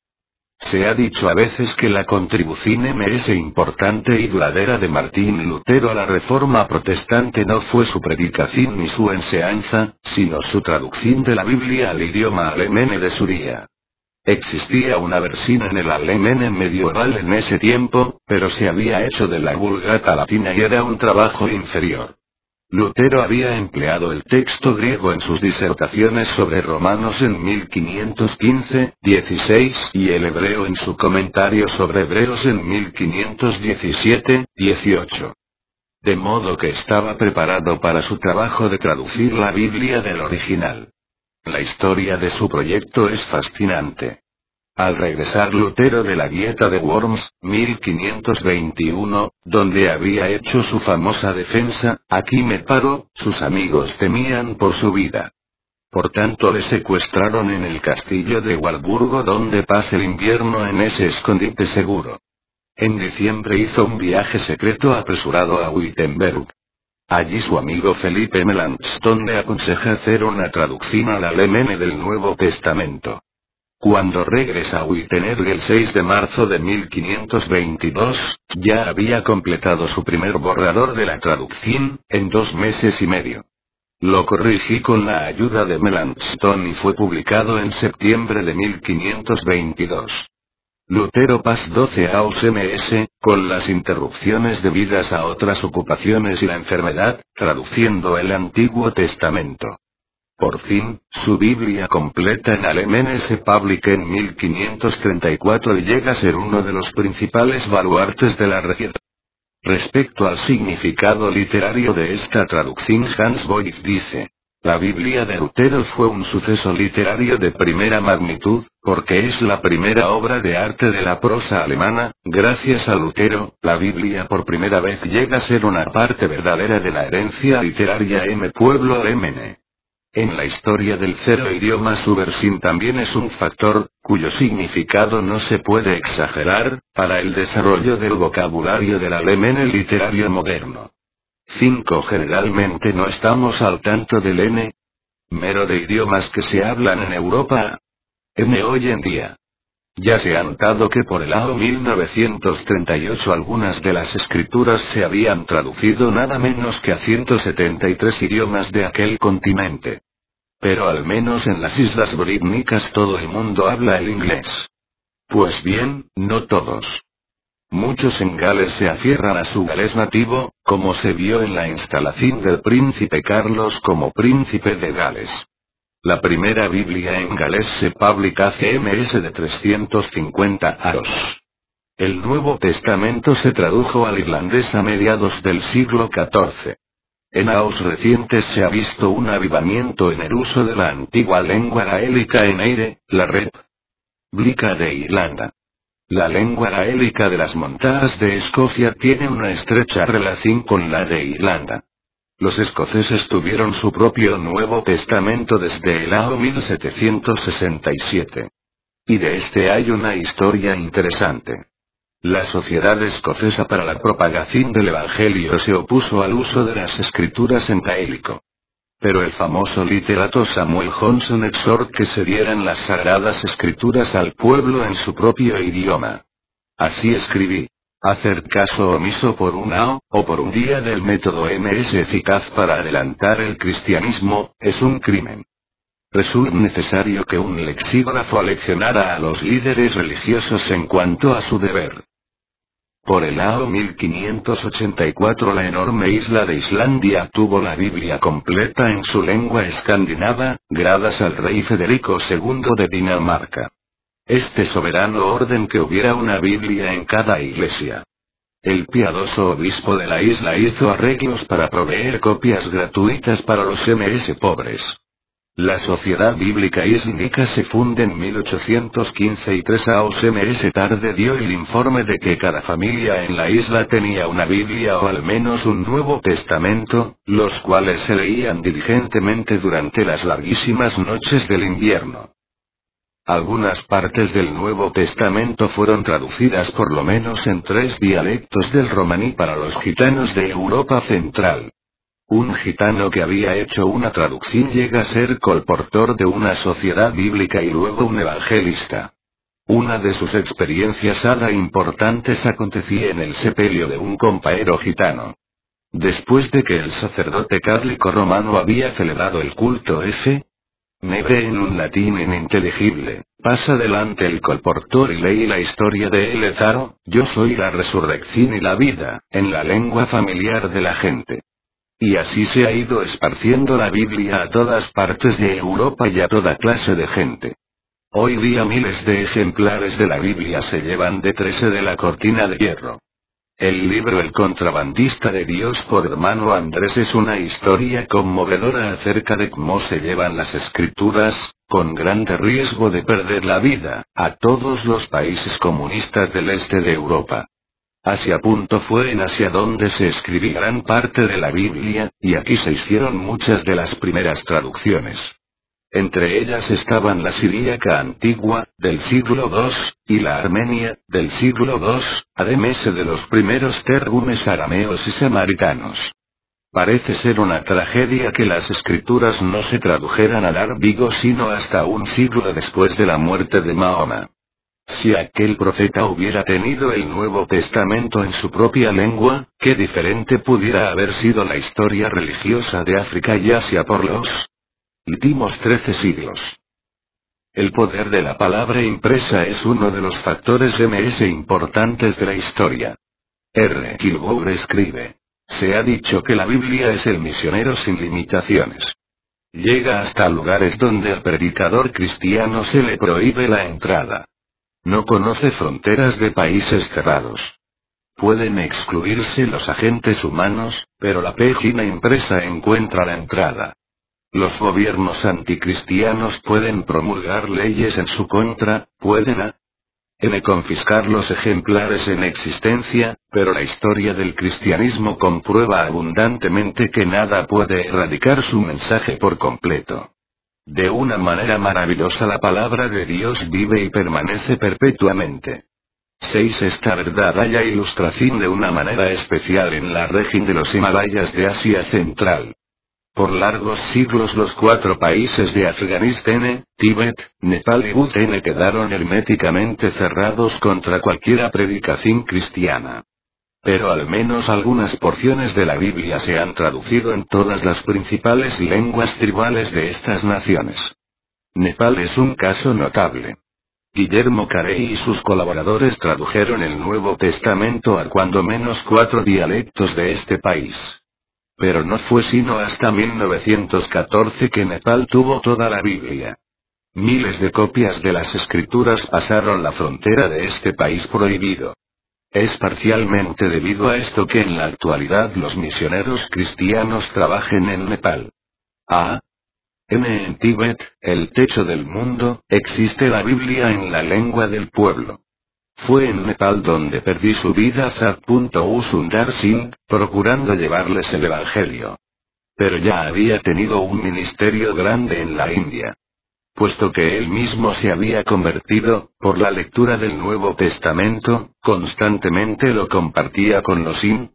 Se ha dicho a veces que la contribución más importante y duradera de Martín Lutero a la Reforma protestante no fue su predicación ni su enseñanza, sino su traducción de la Biblia al idioma alemán de su día. Existía una versión en el alemán medieval en ese tiempo, pero se había hecho de la Vulgata latina y era un trabajo inferior. Lutero había empleado el texto griego en sus disertaciones sobre Romanos en mil quinientos quince, dieciséis y el hebreo en su comentario sobre Hebreos en mil quinientos diecisiete, dieciocho. De modo que estaba preparado para su trabajo de traducir la Biblia del original. La historia de su proyecto es fascinante. Al regresar Lutero de la Dieta de Worms, mil quinientos veintiuno, donde había hecho su famosa defensa, aquí me paro, sus amigos temían por su vida. Por tanto le secuestraron en el castillo de Walburgo donde pasa el invierno en ese escondite seguro. En diciembre hizo un viaje secreto apresurado a Wittenberg. Allí su amigo Felipe Melanchthon le aconseja hacer una traducción al alemán del Nuevo Testamento. Cuando regresa a Wittenberg el seis de marzo de mil quinientos veintidós, ya había completado su primer borrador de la traducción, en dos meses y medio. Lo corrigí con la ayuda de Melanchthon y fue publicado en septiembre de mil quinientos veintidós. Lutero pas doce años más, con las interrupciones debidas a otras ocupaciones y la enfermedad, traduciendo el Antiguo Testamento. Por fin, su Biblia completa en alemán se publica en mil quinientos treinta y cuatro y llega a ser uno de los principales baluartes de la región. Respecto al significado literario de esta traducción, Hans Voigt dice: la Biblia de Lutero fue un suceso literario de primera magnitud, porque es la primera obra de arte de la prosa alemana. Gracias a Lutero, la Biblia por primera vez llega a ser una parte verdadera de la herencia literaria M. pueblo alemán. En la historia del cero idioma su versión también es un factor, cuyo significado no se puede exagerar, para el desarrollo del vocabulario del alemán literario moderno. cinco Generalmente no estamos al tanto del N. Mero de idiomas que se hablan en Europa. N hoy en día. Ya se ha notado que por el año mil novecientos treinta y ocho algunas de las escrituras se habían traducido nada menos que a ciento setenta y tres idiomas de aquel continente. Pero al menos en las Islas Británicas todo el mundo habla el inglés. Pues bien, no todos. Muchos en Gales se afierran a su galés nativo, como se vio en la instalación del príncipe Carlos como príncipe de Gales. La primera Biblia en galés se publica hace más de trescientos cincuenta años. El Nuevo Testamento se tradujo al irlandés a mediados del siglo catorce. En años recientes se ha visto un avivamiento en el uso de la antigua lengua gaélica en Eire, la República de Irlanda. La lengua gaélica de las montañas de Escocia tiene una estrecha relación con la de Irlanda. Los escoceses tuvieron su propio Nuevo Testamento desde el año mil setecientos sesenta y siete. Y de este hay una historia interesante. La Sociedad Escocesa para la Propagación del Evangelio se opuso al uso de las escrituras en gaélico. Pero el famoso literato Samuel Johnson exhortó que se dieran las sagradas escrituras al pueblo en su propio idioma. Así escribí. Hacer caso omiso por un año, o por un día del método más eficaz para adelantar el cristianismo, es un crimen. Resulta necesario que un lexígrafo leccionara a los líderes religiosos en cuanto a su deber. Por el año mil quinientos ochenta y cuatro la enorme isla de Islandia tuvo la Biblia completa en su lengua escandinava, gracias al rey Federico segundo de Dinamarca. Este soberano orden que hubiera una Biblia en cada iglesia. El piadoso obispo de la isla hizo arreglos para proveer copias gratuitas para los M S pobres. La Sociedad Bíblica Islámica se funde en mil ochocientos quince y tres años más tarde dio el informe de que cada familia en la isla tenía una Biblia o al menos un Nuevo Testamento, los cuales se leían diligentemente durante las larguísimas noches del invierno. Algunas partes del Nuevo Testamento fueron traducidas por lo menos en tres dialectos del romaní para los gitanos de Europa Central. Un gitano que había hecho una traducción llega a ser colportor de una sociedad bíblica y luego un evangelista. Una de sus experiencias ada importantes acontecía en el sepelio de un compañero gitano. Después de que el sacerdote católico romano había celebrado el culto F. Nebre en un latín ininteligible, pasa delante el colportor y lee la historia de Elezaro, yo soy la resurrección y la vida, en la lengua familiar de la gente. Y así se ha ido esparciendo la Biblia a todas partes de Europa y a toda clase de gente. Hoy día miles de ejemplares de la Biblia se llevan detrás de la cortina de hierro. El libro El contrabandista de Dios por hermano Andrés es una historia conmovedora acerca de cómo se llevan las escrituras, con grande riesgo de perder la vida, a todos los países comunistas del este de Europa. Asia. Fue en Asia donde se escribió gran parte de la Biblia, y aquí se hicieron muchas de las primeras traducciones. Entre ellas estaban la siríaca antigua, del siglo segundo, y la armenia, del siglo segundo, además de los primeros térjumes arameos y samaritanos. Parece ser una tragedia que las escrituras no se tradujeran al arábigo sino hasta un siglo después de la muerte de Mahoma. Si aquel profeta hubiera tenido el Nuevo Testamento en su propia lengua, qué diferente pudiera haber sido la historia religiosa de África y Asia por los últimos trece siglos. El poder de la palabra impresa es uno de los factores más importantes de la historia. R. Kilgore escribe: se ha dicho que la Biblia es el misionero sin limitaciones. Llega hasta lugares donde al predicador cristiano se le prohíbe la entrada. No conoce fronteras de países cerrados. Pueden excluirse los agentes humanos, pero la página impresa encuentra la entrada. Los gobiernos anticristianos pueden promulgar leyes en su contra, pueden a. n confiscar los ejemplares en existencia, pero la historia del cristianismo comprueba abundantemente que nada puede erradicar su mensaje por completo. De una manera maravillosa la palabra de Dios vive y permanece perpetuamente. seis Esta verdad haya ilustración de una manera especial en la región de los Himalayas de Asia Central. Por largos siglos los cuatro países de Afganistán, Tíbet, Nepal y Bután quedaron herméticamente cerrados contra cualquier predicación cristiana. Pero al menos algunas porciones de la Biblia se han traducido en todas las principales lenguas tribales de estas naciones. Nepal es un caso notable. Guillermo Carey y sus colaboradores tradujeron el Nuevo Testamento a cuando menos cuatro dialectos de este país. Pero no fue sino hasta mil novecientos catorce que Nepal tuvo toda la Biblia. Miles de copias de las escrituras pasaron la frontera de este país prohibido. Es parcialmente debido a esto que en la actualidad los misioneros cristianos trabajen en Nepal. A. M. En Tíbet, el techo del mundo, existe la Biblia en la lengua del pueblo. Fue en Nepal donde perdí su vida Sadh.U. Sundar Singh, procurando llevarles el Evangelio. Pero ya había tenido un ministerio grande en la India. Puesto que él mismo se había convertido, por la lectura del Nuevo Testamento, constantemente lo compartía con los indios.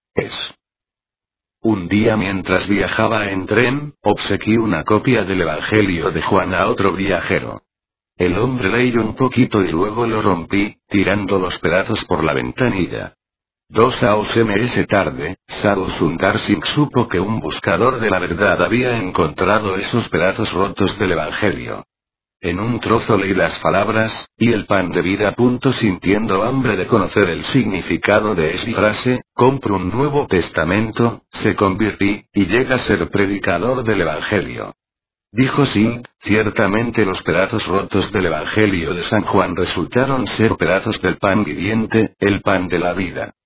Un día mientras viajaba en tren, obsequié una copia del Evangelio de Juan a otro viajero. El hombre leyó un poquito y luego lo rompí, tirando los pedazos por la ventanilla. Dos años más tarde, Sadhu Sundar Singh supo que un buscador de la verdad había encontrado esos pedazos rotos del Evangelio. En un trozo leí las palabras, y el pan de vida. Sintiendo hambre de conocer el significado de esa frase, compro un Nuevo Testamento, se convirtí, y llega a ser predicador del Evangelio. Dijo Singh, ciertamente los pedazos rotos del Evangelio de San Juan resultaron ser pedazos del pan viviente, el pan de la vida.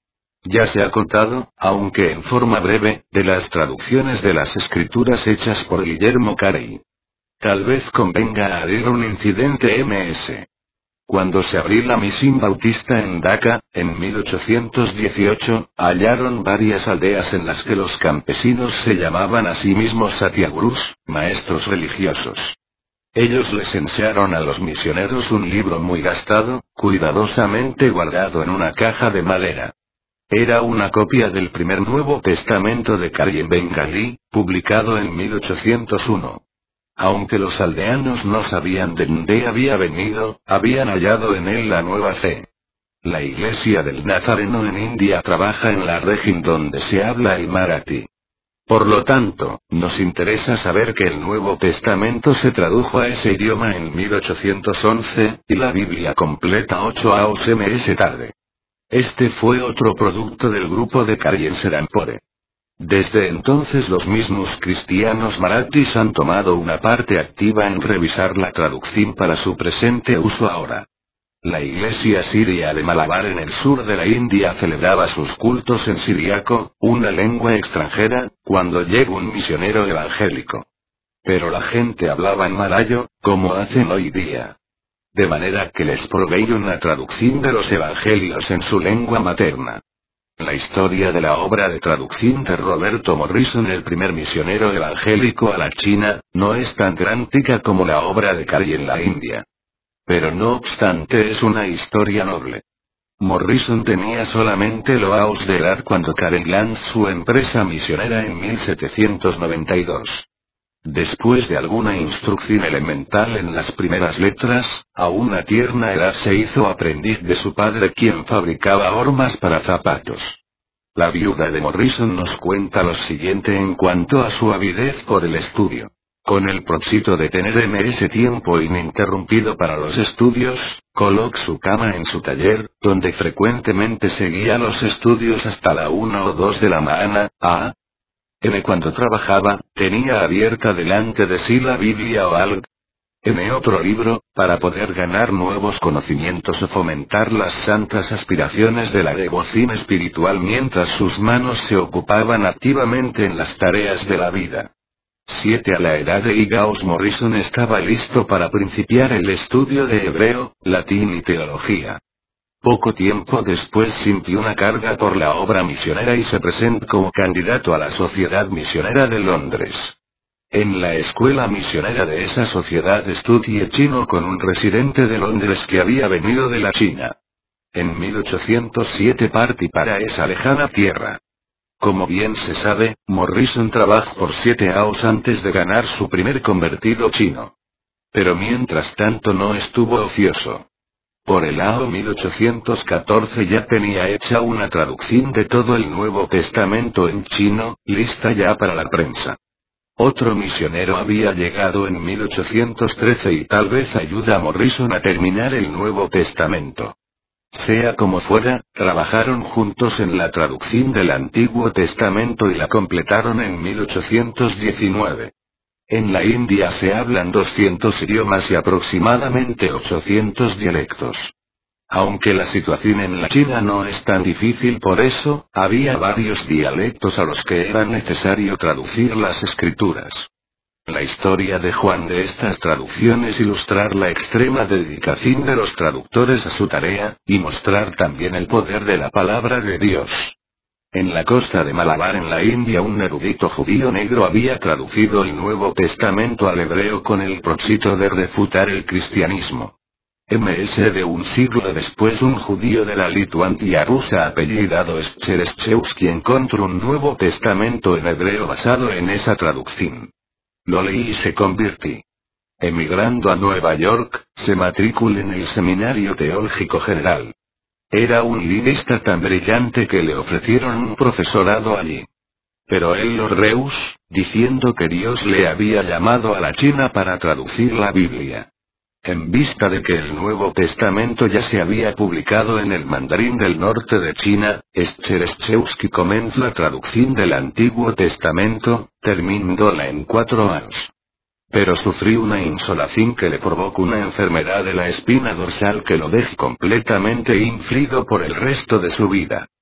Ya se ha contado, aunque en forma breve, de las traducciones de las escrituras hechas por Guillermo Carey. Tal vez convenga añadir un incidente ms. Cuando se abrió la misión bautista en Dhaka, en mil ochocientos dieciocho, hallaron varias aldeas en las que los campesinos se llamaban a sí mismos satyagurus, maestros religiosos. Ellos les enseñaron a los misioneros un libro muy gastado, cuidadosamente guardado en una caja de madera. Era una copia del primer Nuevo Testamento de Carey en bengalí, publicado en mil ochocientos uno. Aunque los aldeanos no sabían de dónde había venido, habían hallado en él la nueva fe. La Iglesia del Nazareno en India trabaja en la región donde se habla el marathi. Por lo tanto, nos interesa saber que el Nuevo Testamento se tradujo a ese idioma en mil ochocientos once, y la Biblia completa ocho años tarde. Este fue otro producto del grupo de Carey en Serampore. Desde entonces los mismos cristianos marathis han tomado una parte activa en revisar la traducción para su presente uso ahora. La iglesia siria de Malabar en el sur de la India celebraba sus cultos en siríaco, una lengua extranjera, cuando llegó un misionero evangélico. Pero la gente hablaba en malayo, como hacen hoy día. De manera que les proveí una traducción de los evangelios en su lengua materna. La historia de la obra de traducción de Roberto Morrison, el primer misionero evangélico a la China, no es tan drástica como la obra de Carey en la India. Pero no obstante es una historia noble. Morrison tenía solamente los años de edad cuando Carey lanzó su empresa misionera en mil setecientos noventa y dos. Después de alguna instrucción elemental en las primeras letras, a una tierna edad se hizo aprendiz de su padre, quien fabricaba hormas para zapatos. La viuda de Morrison nos cuenta lo siguiente en cuanto a su avidez por el estudio. Con el propósito de tener ese tiempo ininterrumpido para los estudios, colocó su cama en su taller, donde frecuentemente seguía los estudios hasta la una o dos de la mañana. A. M. Cuando trabajaba, tenía abierta delante de sí la Biblia o algo. M. Otro libro, para poder ganar nuevos conocimientos o fomentar las santas aspiraciones de la devoción espiritual mientras sus manos se ocupaban activamente en las tareas de la vida. siete A la edad de Igaos Morrison estaba listo para principiar el estudio de hebreo, latín y teología. Poco tiempo después sintió una carga por la obra misionera y se presentó como candidato a la Sociedad Misionera de Londres. En la escuela misionera de esa sociedad estudié chino con un residente de Londres que había venido de la China. En mil ochocientos siete partí para esa lejana tierra. Como bien se sabe, Morrison trabajó por siete años antes de ganar su primer convertido chino. Pero mientras tanto no estuvo ocioso. Por el año mil ochocientos catorce ya tenía hecha una traducción de todo el Nuevo Testamento en chino, lista ya para la prensa. Otro misionero había llegado en mil ochocientos trece y tal vez ayuda a Morrison a terminar el Nuevo Testamento. Sea como fuera, trabajaron juntos en la traducción del Antiguo Testamento y la completaron en mil ochocientos diecinueve. En la India se hablan doscientos idiomas y aproximadamente ochocientos dialectos. Aunque la situación en la China no es tan difícil por eso, había varios dialectos a los que era necesario traducir las escrituras. La historia de Juan de estas traducciones ilustrar la extrema dedicación de los traductores a su tarea, y mostrar también el poder de la palabra de Dios. En la costa de Malabar en la India un erudito judío negro había traducido el Nuevo Testamento al hebreo con el propósito de refutar el cristianismo. Más de un siglo después un judío de la Lituania rusa apellidado Schereshchevsky encontró un Nuevo Testamento en hebreo basado en esa traducción. Lo leí y se convirtió. Emigrando a Nueva York, se matriculó en el Seminario Teológico General. Era un lingüista tan brillante que le ofrecieron un profesorado allí. Pero él lo rehusó, diciendo que Dios le había llamado a la China para traducir la Biblia. En vista de que el Nuevo Testamento ya se había publicado en el mandarín del norte de China, Schereshchevsky comenzó la traducción del Antiguo Testamento, terminándola en cuatro años. Pero sufrió una insolación que le provocó una enfermedad de la espina dorsal que lo dejó completamente inflido por el resto de su vida.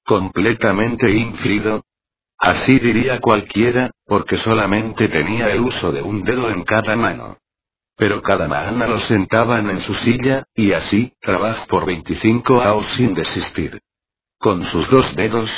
¿Completamente ínfrido? Así diría cualquiera, porque solamente tenía el uso de un dedo en cada mano. Pero cada mañana lo sentaban en su silla, y así, trabajó por veinticinco años sin desistir. Con sus dos dedos,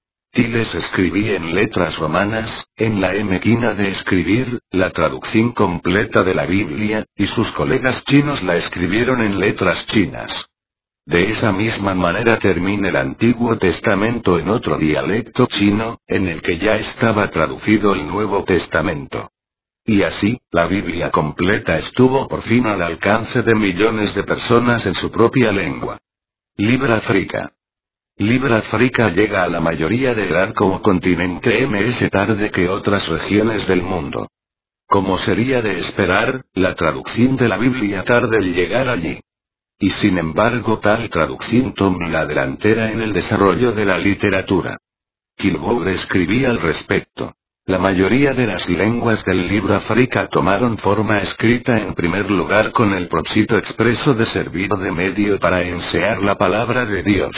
Tiles escribía en letras romanas, en la máquina de escribir, la traducción completa de la Biblia, y sus colegas chinos la escribieron en letras chinas. De esa misma manera termina el Antiguo Testamento en otro dialecto chino, en el que ya estaba traducido el Nuevo Testamento. Y así, la Biblia completa estuvo por fin al alcance de millones de personas en su propia lengua. Libra África. Libra África llega a la mayoría de edad como continente más tarde que otras regiones del mundo. Como sería de esperar, la traducción de la Biblia tarda en llegar allí. Y sin embargo tal traducción toma la delantera en el desarrollo de la literatura. Kilgore escribía al respecto. La mayoría de las lenguas del libro África tomaron forma escrita en primer lugar con el propósito expreso de servir de medio para enseñar la palabra de Dios.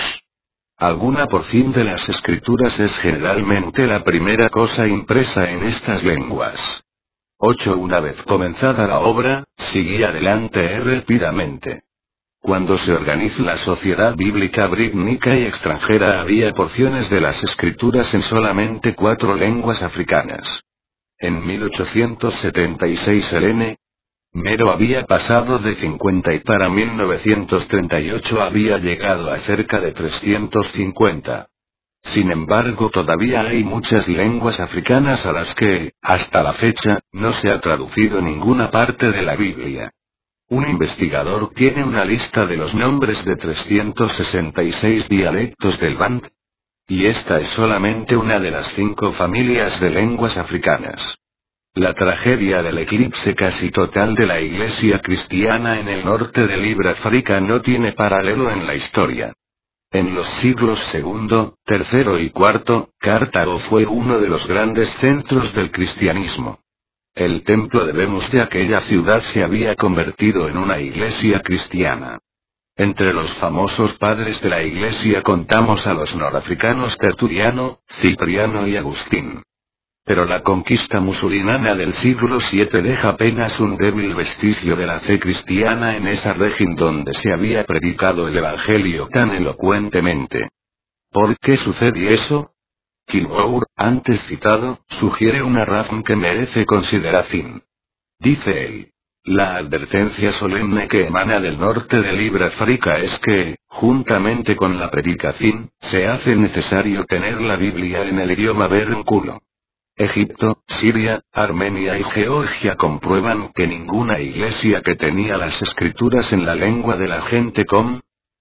Alguna porción de las escrituras es generalmente la primera cosa impresa en estas lenguas. ocho Una vez comenzada la obra, seguía adelante rápidamente. Cuando se organizó la Sociedad Bíblica Británica y extranjera había porciones de las escrituras en solamente cuatro lenguas africanas. En mil ochocientos setenta y seis el N. Mero había pasado de cincuenta y para mil novecientos treinta y ocho había llegado a cerca de trescientos cincuenta. Sin embargo todavía hay muchas lenguas africanas a las que, hasta la fecha, no se ha traducido ninguna parte de la Biblia. Un investigador tiene una lista de los nombres de trescientos sesenta y seis dialectos del Bant. Y esta es solamente una de las cinco familias de lenguas africanas. La tragedia del eclipse casi total de la Iglesia cristiana en el norte de Libra África no tiene paralelo en la historia. En los siglos segundo, tercero y cuarto, Cartago fue uno de los grandes centros del cristianismo. El templo de Venus de aquella ciudad se había convertido en una iglesia cristiana. Entre los famosos padres de la iglesia contamos a los norafricanos Tertuliano, Cipriano y Agustín. Pero la conquista musulmana del siglo siete deja apenas un débil vestigio de la fe cristiana en esa región donde se había predicado el evangelio tan elocuentemente. ¿Por qué sucede eso? Kilgore, antes citado, sugiere una razón que merece consideración. Dice él. La advertencia solemne que emana del norte de Libra África es que, juntamente con la predicación, se hace necesario tener la Biblia en el idioma vernáculo. Egipto, Siria, Armenia y Georgia comprueban que ninguna iglesia que tenía las escrituras en la lengua de la gente con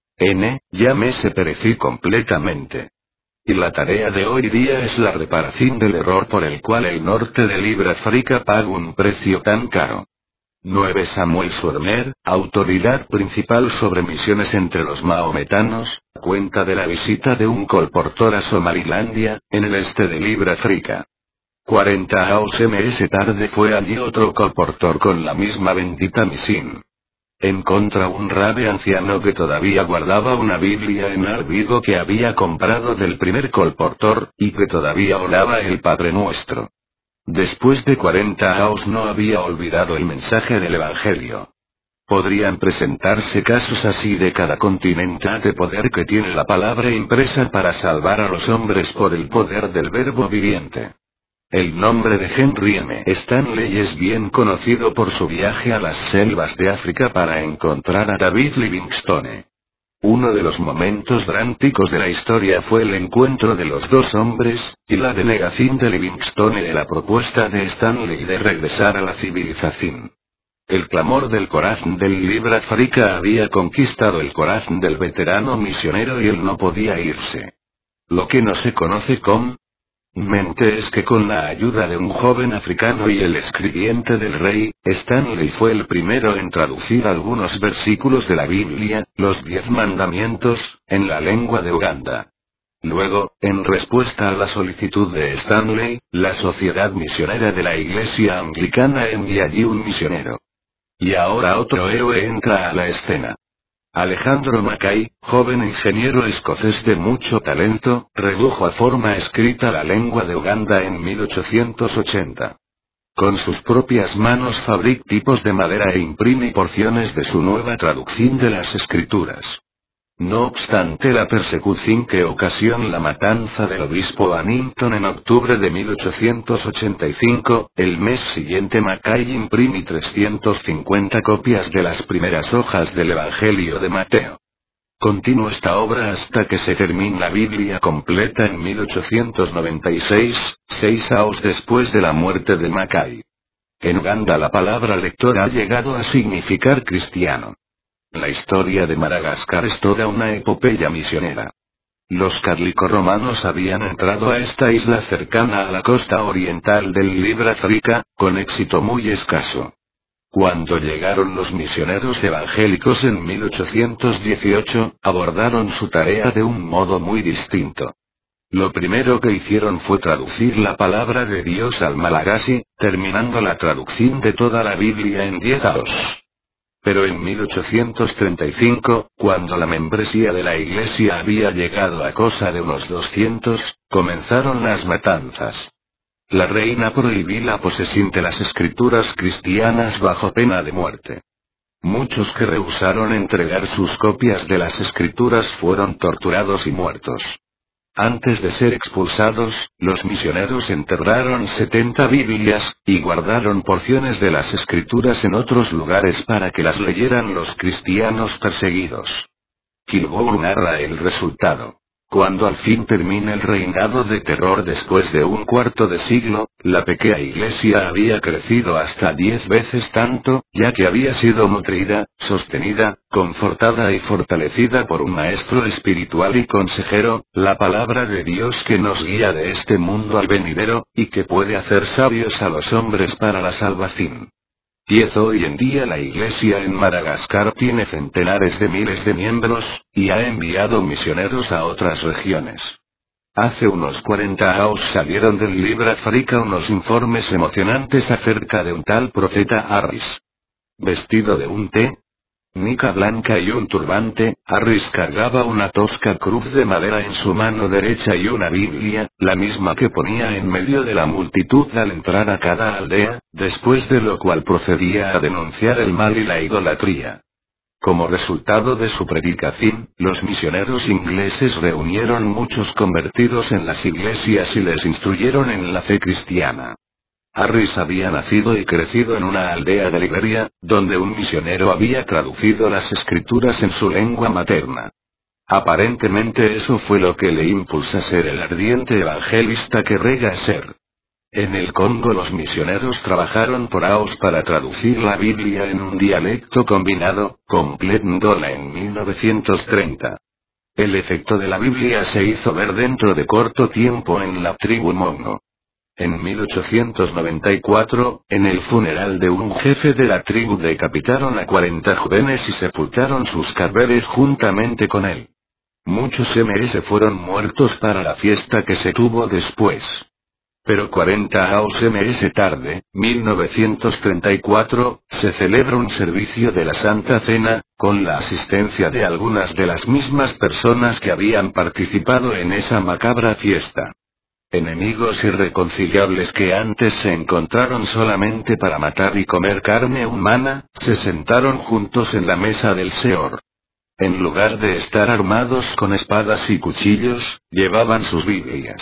N, llame se pereció completamente. Y la tarea de hoy día es la reparación del error por el cual el norte de Libra África paga un precio tan caro. nueve Samuel Surmer, autoridad principal sobre misiones entre los maometanos, cuenta de la visita de un colportor a Somalilandia, en el este de Libra África. cuarenta años más tarde fue allí otro colportor con la misma bendita misión. Encontró un rabe anciano que todavía guardaba una Biblia en albigo que había comprado del primer colportor, y que todavía oraba el Padre Nuestro. Después de cuarenta años no había olvidado el mensaje del Evangelio. Podrían presentarse casos así de cada continente de poder que tiene la palabra impresa para salvar a los hombres por el poder del Verbo viviente. El nombre de Henry M. Stanley es bien conocido por su viaje a las selvas de África para encontrar a David Livingstone. Uno de los momentos drásticos de la historia fue el encuentro de los dos hombres, y la denegación de Livingstone de la propuesta de Stanley de regresar a la civilización. El clamor del corazón del Libra África había conquistado el corazón del veterano misionero y él no podía irse. Lo que no se conoce con mente es que con la ayuda de un joven africano y el escribiente del rey, Stanley fue el primero en traducir algunos versículos de la Biblia, los Diez Mandamientos, en la lengua de Uganda. Luego, en respuesta a la solicitud de Stanley, la Sociedad Misionera de la Iglesia Anglicana envía allí un misionero. Y ahora otro héroe entra a la escena. Alejandro Mackay, joven ingeniero escocés de mucho talento, redujo a forma escrita la lengua de Uganda en mil ochocientos ochenta. Con sus propias manos fabricó tipos de madera e imprime porciones de su nueva traducción de las escrituras. No obstante la persecución que ocasionó la matanza del obispo Annington en octubre de mil ochocientos ochenta y cinco, el mes siguiente Mackay imprimió trescientas cincuenta copias de las primeras hojas del Evangelio de Mateo. Continuó esta obra hasta que se terminó la Biblia completa en mil ochocientos noventa y seis, seis años después de la muerte de Mackay. En Uganda la palabra lector ha llegado a significar cristiano. La historia de Madagascar es toda una epopeya misionera. Los carlico-romanos habían entrado a esta isla cercana a la costa oriental del Libre África, con éxito muy escaso. Cuando llegaron los misioneros evangélicos en mil ochocientos dieciocho, abordaron su tarea de un modo muy distinto. Lo primero que hicieron fue traducir la palabra de Dios al malagasy, terminando la traducción de toda la Biblia en diez años. Pero en mil ochocientos treinta y cinco, cuando la membresía de la iglesia había llegado a cosa de unos doscientos, comenzaron las matanzas. La reina prohibió la posesión de las escrituras cristianas bajo pena de muerte. Muchos que rehusaron entregar sus copias de las escrituras fueron torturados y muertos. Antes de ser expulsados, los misioneros enterraron setenta Biblias, y guardaron porciones de las escrituras en otros lugares para que las leyeran los cristianos perseguidos. Kilbourne narra el resultado. Cuando al fin termina el reinado de terror después de un cuarto de siglo, la pequeña iglesia había crecido hasta diez veces tanto, ya que había sido nutrida, sostenida, confortada y fortalecida por un maestro espiritual y consejero, la palabra de Dios que nos guía de este mundo al venidero, y que puede hacer sabios a los hombres para la salvación. diez Hoy en día la iglesia en Madagascar tiene centenares de miles de miembros, y ha enviado misioneros a otras regiones. Hace unos cuarenta años salieron del Libre África unos informes emocionantes acerca de un tal profeta Harris. Vestido de un té, nica blanca y un turbante, Harris cargaba una tosca cruz de madera en su mano derecha y una Biblia, la misma que ponía en medio de la multitud al entrar a cada aldea, después de lo cual procedía a denunciar el mal y la idolatría. Como resultado de su predicación, los misioneros ingleses reunieron muchos convertidos en las iglesias y les instruyeron en la fe cristiana. Harris había nacido y crecido en una aldea de Liberia, donde un misionero había traducido las escrituras en su lengua materna. Aparentemente eso fue lo que le impulsó a ser el ardiente evangelista que rega a ser. En el Congo los misioneros trabajaron por años para traducir la Biblia en un dialecto combinado, completándola en mil novecientos treinta. El efecto de la Biblia se hizo ver dentro de corto tiempo en la tribu Mongo. En mil ochocientos noventa y cuatro, en el funeral de un jefe de la tribu decapitaron a cuarenta jóvenes y sepultaron sus cadáveres juntamente con él. Muchos ms fueron muertos para la fiesta que se tuvo después. Pero cuarenta años ms tarde, mil novecientos treinta y cuatro, se celebra un servicio de la Santa Cena, con la asistencia de algunas de las mismas personas que habían participado en esa macabra fiesta. Enemigos irreconciliables que antes se encontraron solamente para matar y comer carne humana, se sentaron juntos en la mesa del Señor. En lugar de estar armados con espadas y cuchillos, llevaban sus Biblias.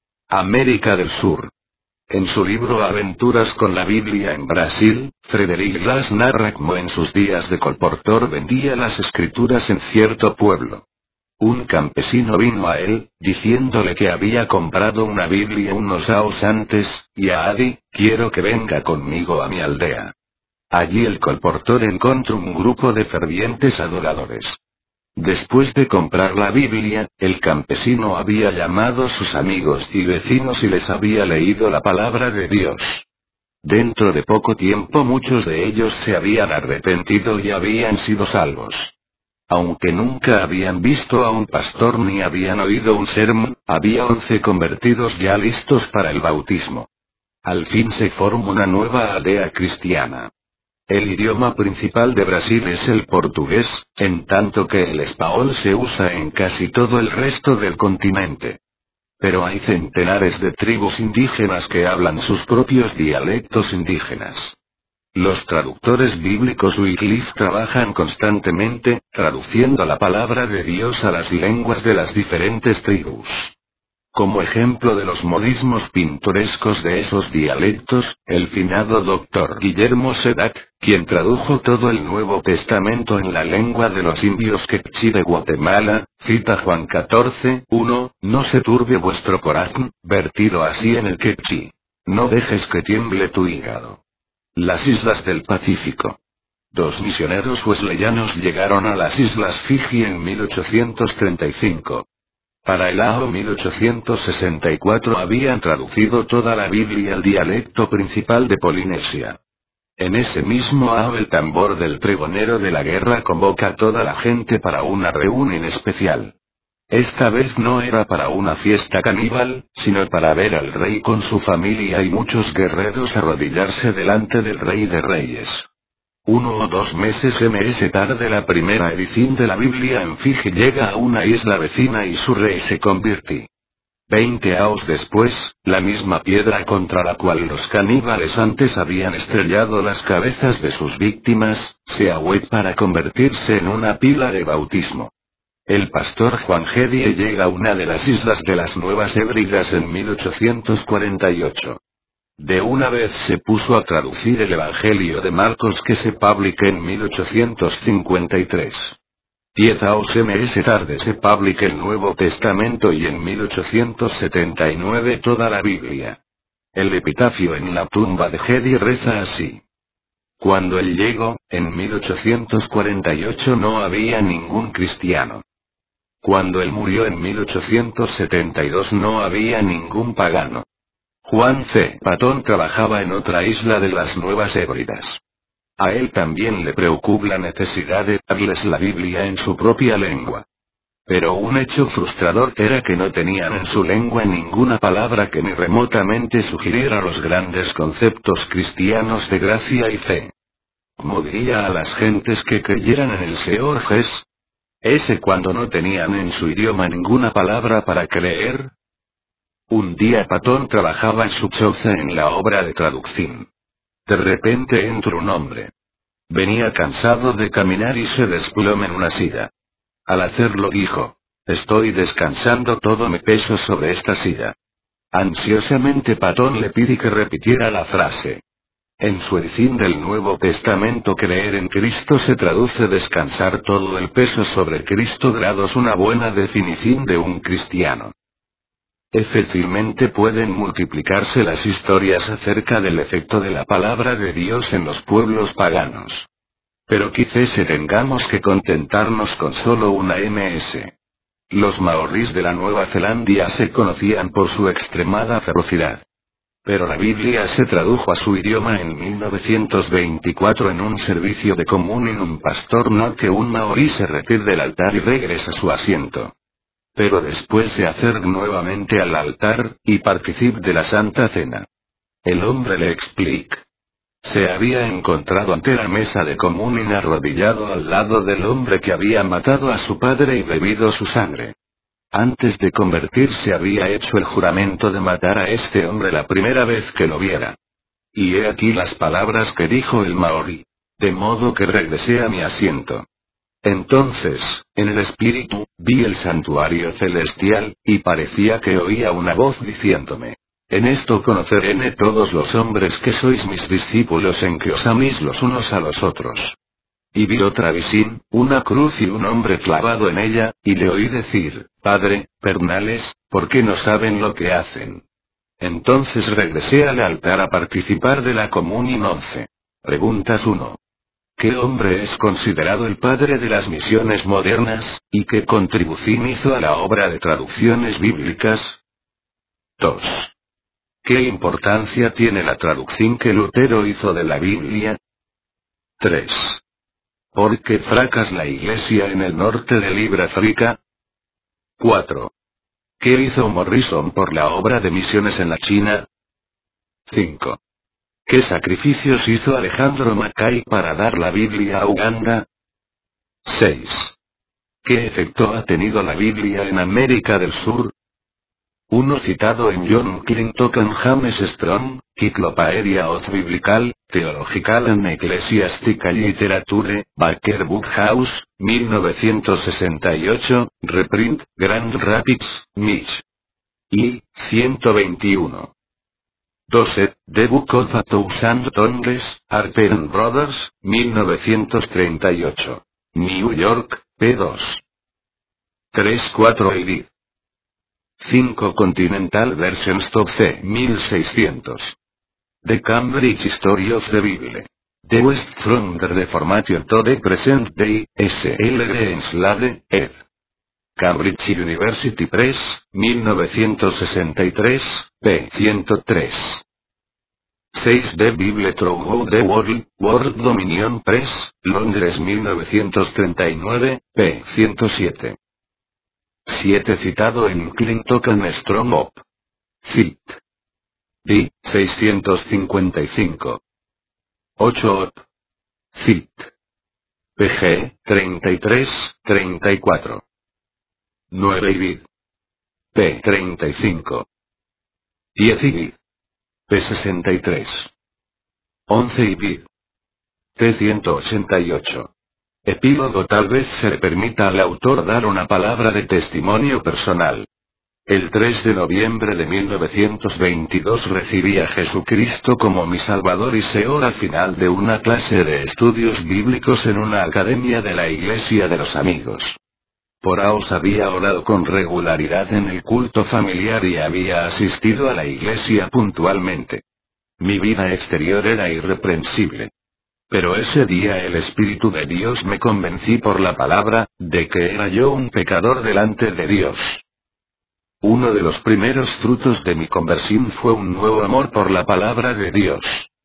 América del Sur. En su libro Aventuras con la Biblia en Brasil, Frederick Glass narra cómo en sus días de colportor vendía las escrituras en cierto pueblo. Un campesino vino a él, diciéndole que había comprado una Biblia unos años antes, y a Adi, quiero que venga conmigo a mi aldea. Allí el colportor encontró un grupo de fervientes adoradores. Después de comprar la Biblia, el campesino había llamado a sus amigos y vecinos y les había leído la palabra de Dios. Dentro de poco tiempo muchos de ellos se habían arrepentido y habían sido salvos. Aunque nunca habían visto a un pastor ni habían oído un sermón, había once convertidos ya listos para el bautismo. Al fin se formó una nueva aldea cristiana. El idioma principal de Brasil es el portugués, en tanto que el español se usa en casi todo el resto del continente. Pero hay centenares de tribus indígenas que hablan sus propios dialectos indígenas. Los traductores bíblicos Wycliffe trabajan constantemente, traduciendo la palabra de Dios a las lenguas de las diferentes tribus. Como ejemplo de los modismos pintorescos de esos dialectos, el finado doctor Guillermo Sedat, quien tradujo todo el Nuevo Testamento en la lengua de los indios quechí de Guatemala, cita Juan catorce, uno, no se turbe vuestro corazón, vertido así en el quechí. No dejes que tiemble tu hígado. Las islas del Pacífico. Dos misioneros wesleyanos llegaron a las islas Fiji en mil ochocientos treinta y cinco. Para el año mil ochocientos sesenta y cuatro habían traducido toda la Biblia al dialecto principal de Polinesia. En ese mismo año el tambor del pregonero de la guerra convoca a toda la gente para una reunión especial. Esta vez no era para una fiesta caníbal, sino para ver al rey con su familia y muchos guerreros arrodillarse delante del Rey de Reyes. Uno o dos meses más tarde la primera edición de la Biblia en Fiji llega a una isla vecina y su rey se convierte. Veinte años después, la misma piedra contra la cual los caníbales antes habían estrellado las cabezas de sus víctimas, se ahuecó para convertirse en una pila de bautismo. El pastor Juan Gedie llega a una de las islas de las Nuevas Hébridas en mil ochocientos cuarenta y ocho. De una vez se puso a traducir el Evangelio de Marcos que se publicó en mil ochocientos cincuenta y tres. Diez años más tarde se publicó el Nuevo Testamento y en mil ochocientos setenta y nueve toda la Biblia. El epitafio en la tumba de Gedie reza así. Cuando él llegó, en mil ochocientos cuarenta y ocho no había ningún cristiano. Cuando él murió en mil ochocientos setenta y dos no había ningún pagano. Juan C. Patton trabajaba en otra isla de las Nuevas Hébridas. A él también le preocupó la necesidad de darles la Biblia en su propia lengua. Pero un hecho frustrador era que no tenían en su lengua ninguna palabra que ni remotamente sugiriera los grandes conceptos cristianos de gracia y fe. ¿Cómo diría a las gentes que creyeran en el Señor Jesús? Ese cuando no tenían en su idioma ninguna palabra para creer. Un día Patton trabajaba en su choza en la obra de traducción. De repente entró un hombre. Venía cansado de caminar y se desplomó en una silla. Al hacerlo dijo, estoy descansando todo mi peso sobre esta silla. Ansiosamente Patton le pide que repitiera la frase. En su edición del Nuevo Testamento creer en Cristo se traduce descansar todo el peso sobre Cristo grados una buena definición de un cristiano. Efectivamente pueden multiplicarse las historias acerca del efecto de la palabra de Dios en los pueblos paganos. Pero quizás tengamos que contentarnos con solo una ms. Los maoríes de la Nueva Zelanda se conocían por su extremada ferocidad. Pero la Biblia se tradujo a su idioma en mil novecientos veinticuatro en un servicio de comunión. Un pastor notó que un maorí se retira del altar y regresa a su asiento. Pero después se acerca nuevamente al altar, y participa de la Santa Cena. El hombre le explica. Se había encontrado ante la mesa de comunión arrodillado al lado del hombre que había matado a su padre y bebido su sangre. Antes de convertirse había hecho el juramento de matar a este hombre la primera vez que lo viera. Y he aquí las palabras que dijo el maorí. De modo que regresé a mi asiento. Entonces, en el espíritu, vi el santuario celestial, y parecía que oía una voz diciéndome. En esto conoceré todos los hombres que sois mis discípulos en que os améis los unos a los otros. Y vi otra visión, una cruz y un hombre clavado en ella, y le oí decir, Padre, perdónales, porque no saben lo que hacen. Entonces regresé al altar a participar de la comunión once. Preguntas uno. ¿Qué hombre es considerado el padre de las misiones modernas, y qué contribución hizo a la obra de traducciones bíblicas? dos. ¿Qué importancia tiene la traducción que Lutero hizo de la Biblia? tres. ¿Por qué fracasa la Iglesia en el norte de Libra-África? cuatro. ¿Qué hizo Morrison por la obra de misiones en la China? cinco. ¿Qué sacrificios hizo Alejandro Mackay para dar la Biblia a Uganda? seis. ¿Qué efecto ha tenido la Biblia en América del Sur? Uno citado en John Clinton James Strong, Cyclopedia of Biblical, Theological and Ecclesiastical Literature, Baker Book House, mil novecientos sesenta y ocho, reprint, Grand Rapids, Mich. Y, ciento veintiuno. dos. The Book of a Thousand Tongues, Harper and Brothers, mil novecientos treinta y ocho. New York, P dos. tres cuatro edit. cinco Continental Versions of C. mil seiscientos. The Cambridge History of the Bible. The West from the Reformation to the Present Day, S L Greenslade, ed. Cambridge University Press, mil novecientos sesenta y tres, p. ciento tres. seis The Bible Throughout the World, World Dominion Press, Londres mil novecientos treinta y nueve, p. ciento siete. siete Citado en Clinton Strong Op. Cit. D. seiscientos cincuenta y cinco. ocho Op. Cit. P G, treinta y tres, treinta y cuatro. nueve Ibid. P. treinta y cinco. diez Ibid. P. sesenta y tres. once Ibid. T. ciento ochenta y ocho. Epílogo. Tal vez se le permita al autor dar una palabra de testimonio personal. El tres de noviembre de mil novecientos veintidós recibí a Jesucristo como mi Salvador y Señor al final de una clase de estudios bíblicos en una academia de la Iglesia de los Amigos. Por años había orado con regularidad en el culto familiar y había asistido a la iglesia puntualmente. Mi vida exterior era irreprensible. Pero ese día el Espíritu de Dios me convencí por la palabra, de que era yo un pecador delante de Dios. Uno de los primeros frutos de mi conversión fue un nuevo amor por la palabra de Dios.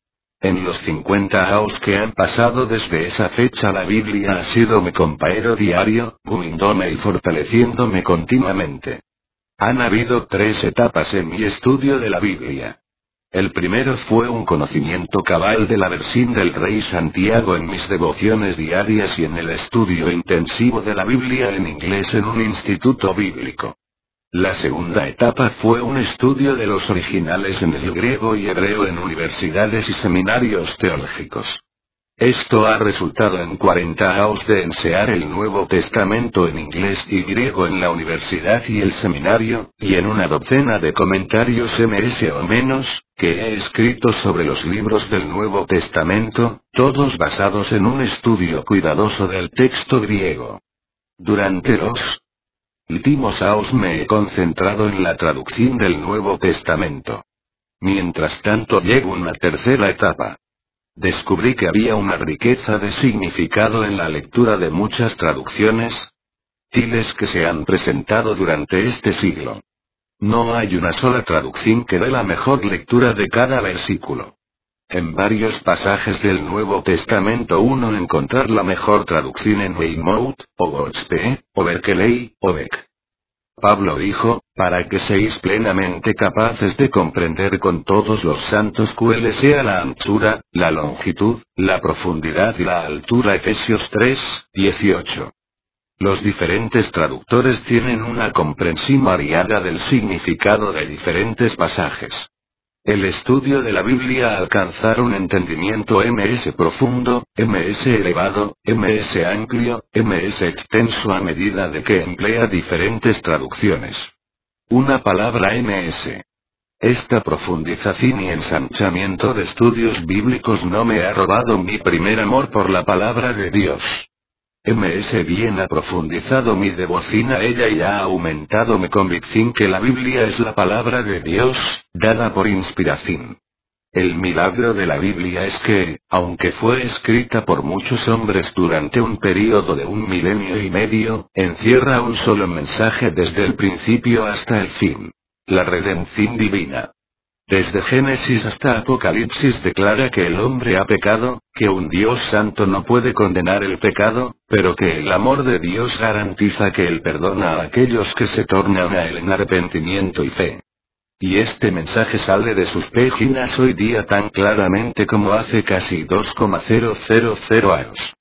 En los cincuenta años que han pasado desde esa fecha la Biblia ha sido mi compañero diario, guiándome y fortaleciéndome continuamente. Han habido tres etapas en mi estudio de la Biblia. El primero fue un conocimiento cabal de la versión del Rey Santiago en mis devociones diarias y en el estudio intensivo de la Biblia en inglés en un instituto bíblico. La segunda etapa fue un estudio de los originales en el griego y hebreo en universidades y seminarios teológicos. Esto ha resultado en cuarenta años de enseñar el Nuevo Testamento en inglés y griego en la universidad y el seminario, y en una docena de comentarios más o menos, que he escrito sobre los libros del Nuevo Testamento, todos basados en un estudio cuidadoso del texto griego. Durante los últimos años me he concentrado en la traducción del Nuevo Testamento. Mientras tanto llegó una tercera etapa. Descubrí que había una riqueza de significado en la lectura de muchas traducciones tiles que se han presentado durante este siglo. No hay una sola traducción que dé la mejor lectura de cada versículo. En varios pasajes del Nuevo Testamento uno encontrar la mejor traducción en Weymouth, o Gospel, o Berkeley, o Beck. Pablo dijo, para que seáis plenamente capaces de comprender con todos los santos cuál sea la anchura, la longitud, la profundidad y la altura. Efesios tres, dieciocho. Los diferentes traductores tienen una comprensión variada del significado de diferentes pasajes. El estudio de la Biblia alcanzar un entendimiento más profundo, más elevado, más amplio, más extenso a medida de que emplea diferentes traducciones. Una palabra más. Esta profundización y ensanchamiento de estudios bíblicos no me ha robado mi primer amor por la palabra de Dios. Más bien ha profundizado mi devoción a ella y ha aumentado mi convicción que la Biblia es la palabra de Dios, dada por inspiración. El milagro de la Biblia es que, aunque fue escrita por muchos hombres durante un período de un milenio y medio, encierra un solo mensaje desde el principio hasta el fin. La redención divina. Desde Génesis hasta Apocalipsis declara que el hombre ha pecado, que un Dios santo no puede condenar el pecado, pero que el amor de Dios garantiza que Él perdona a aquellos que se tornan a Él en arrepentimiento y fe. Y este mensaje sale de sus páginas hoy día tan claramente como hace casi dos coma cero cero cero años.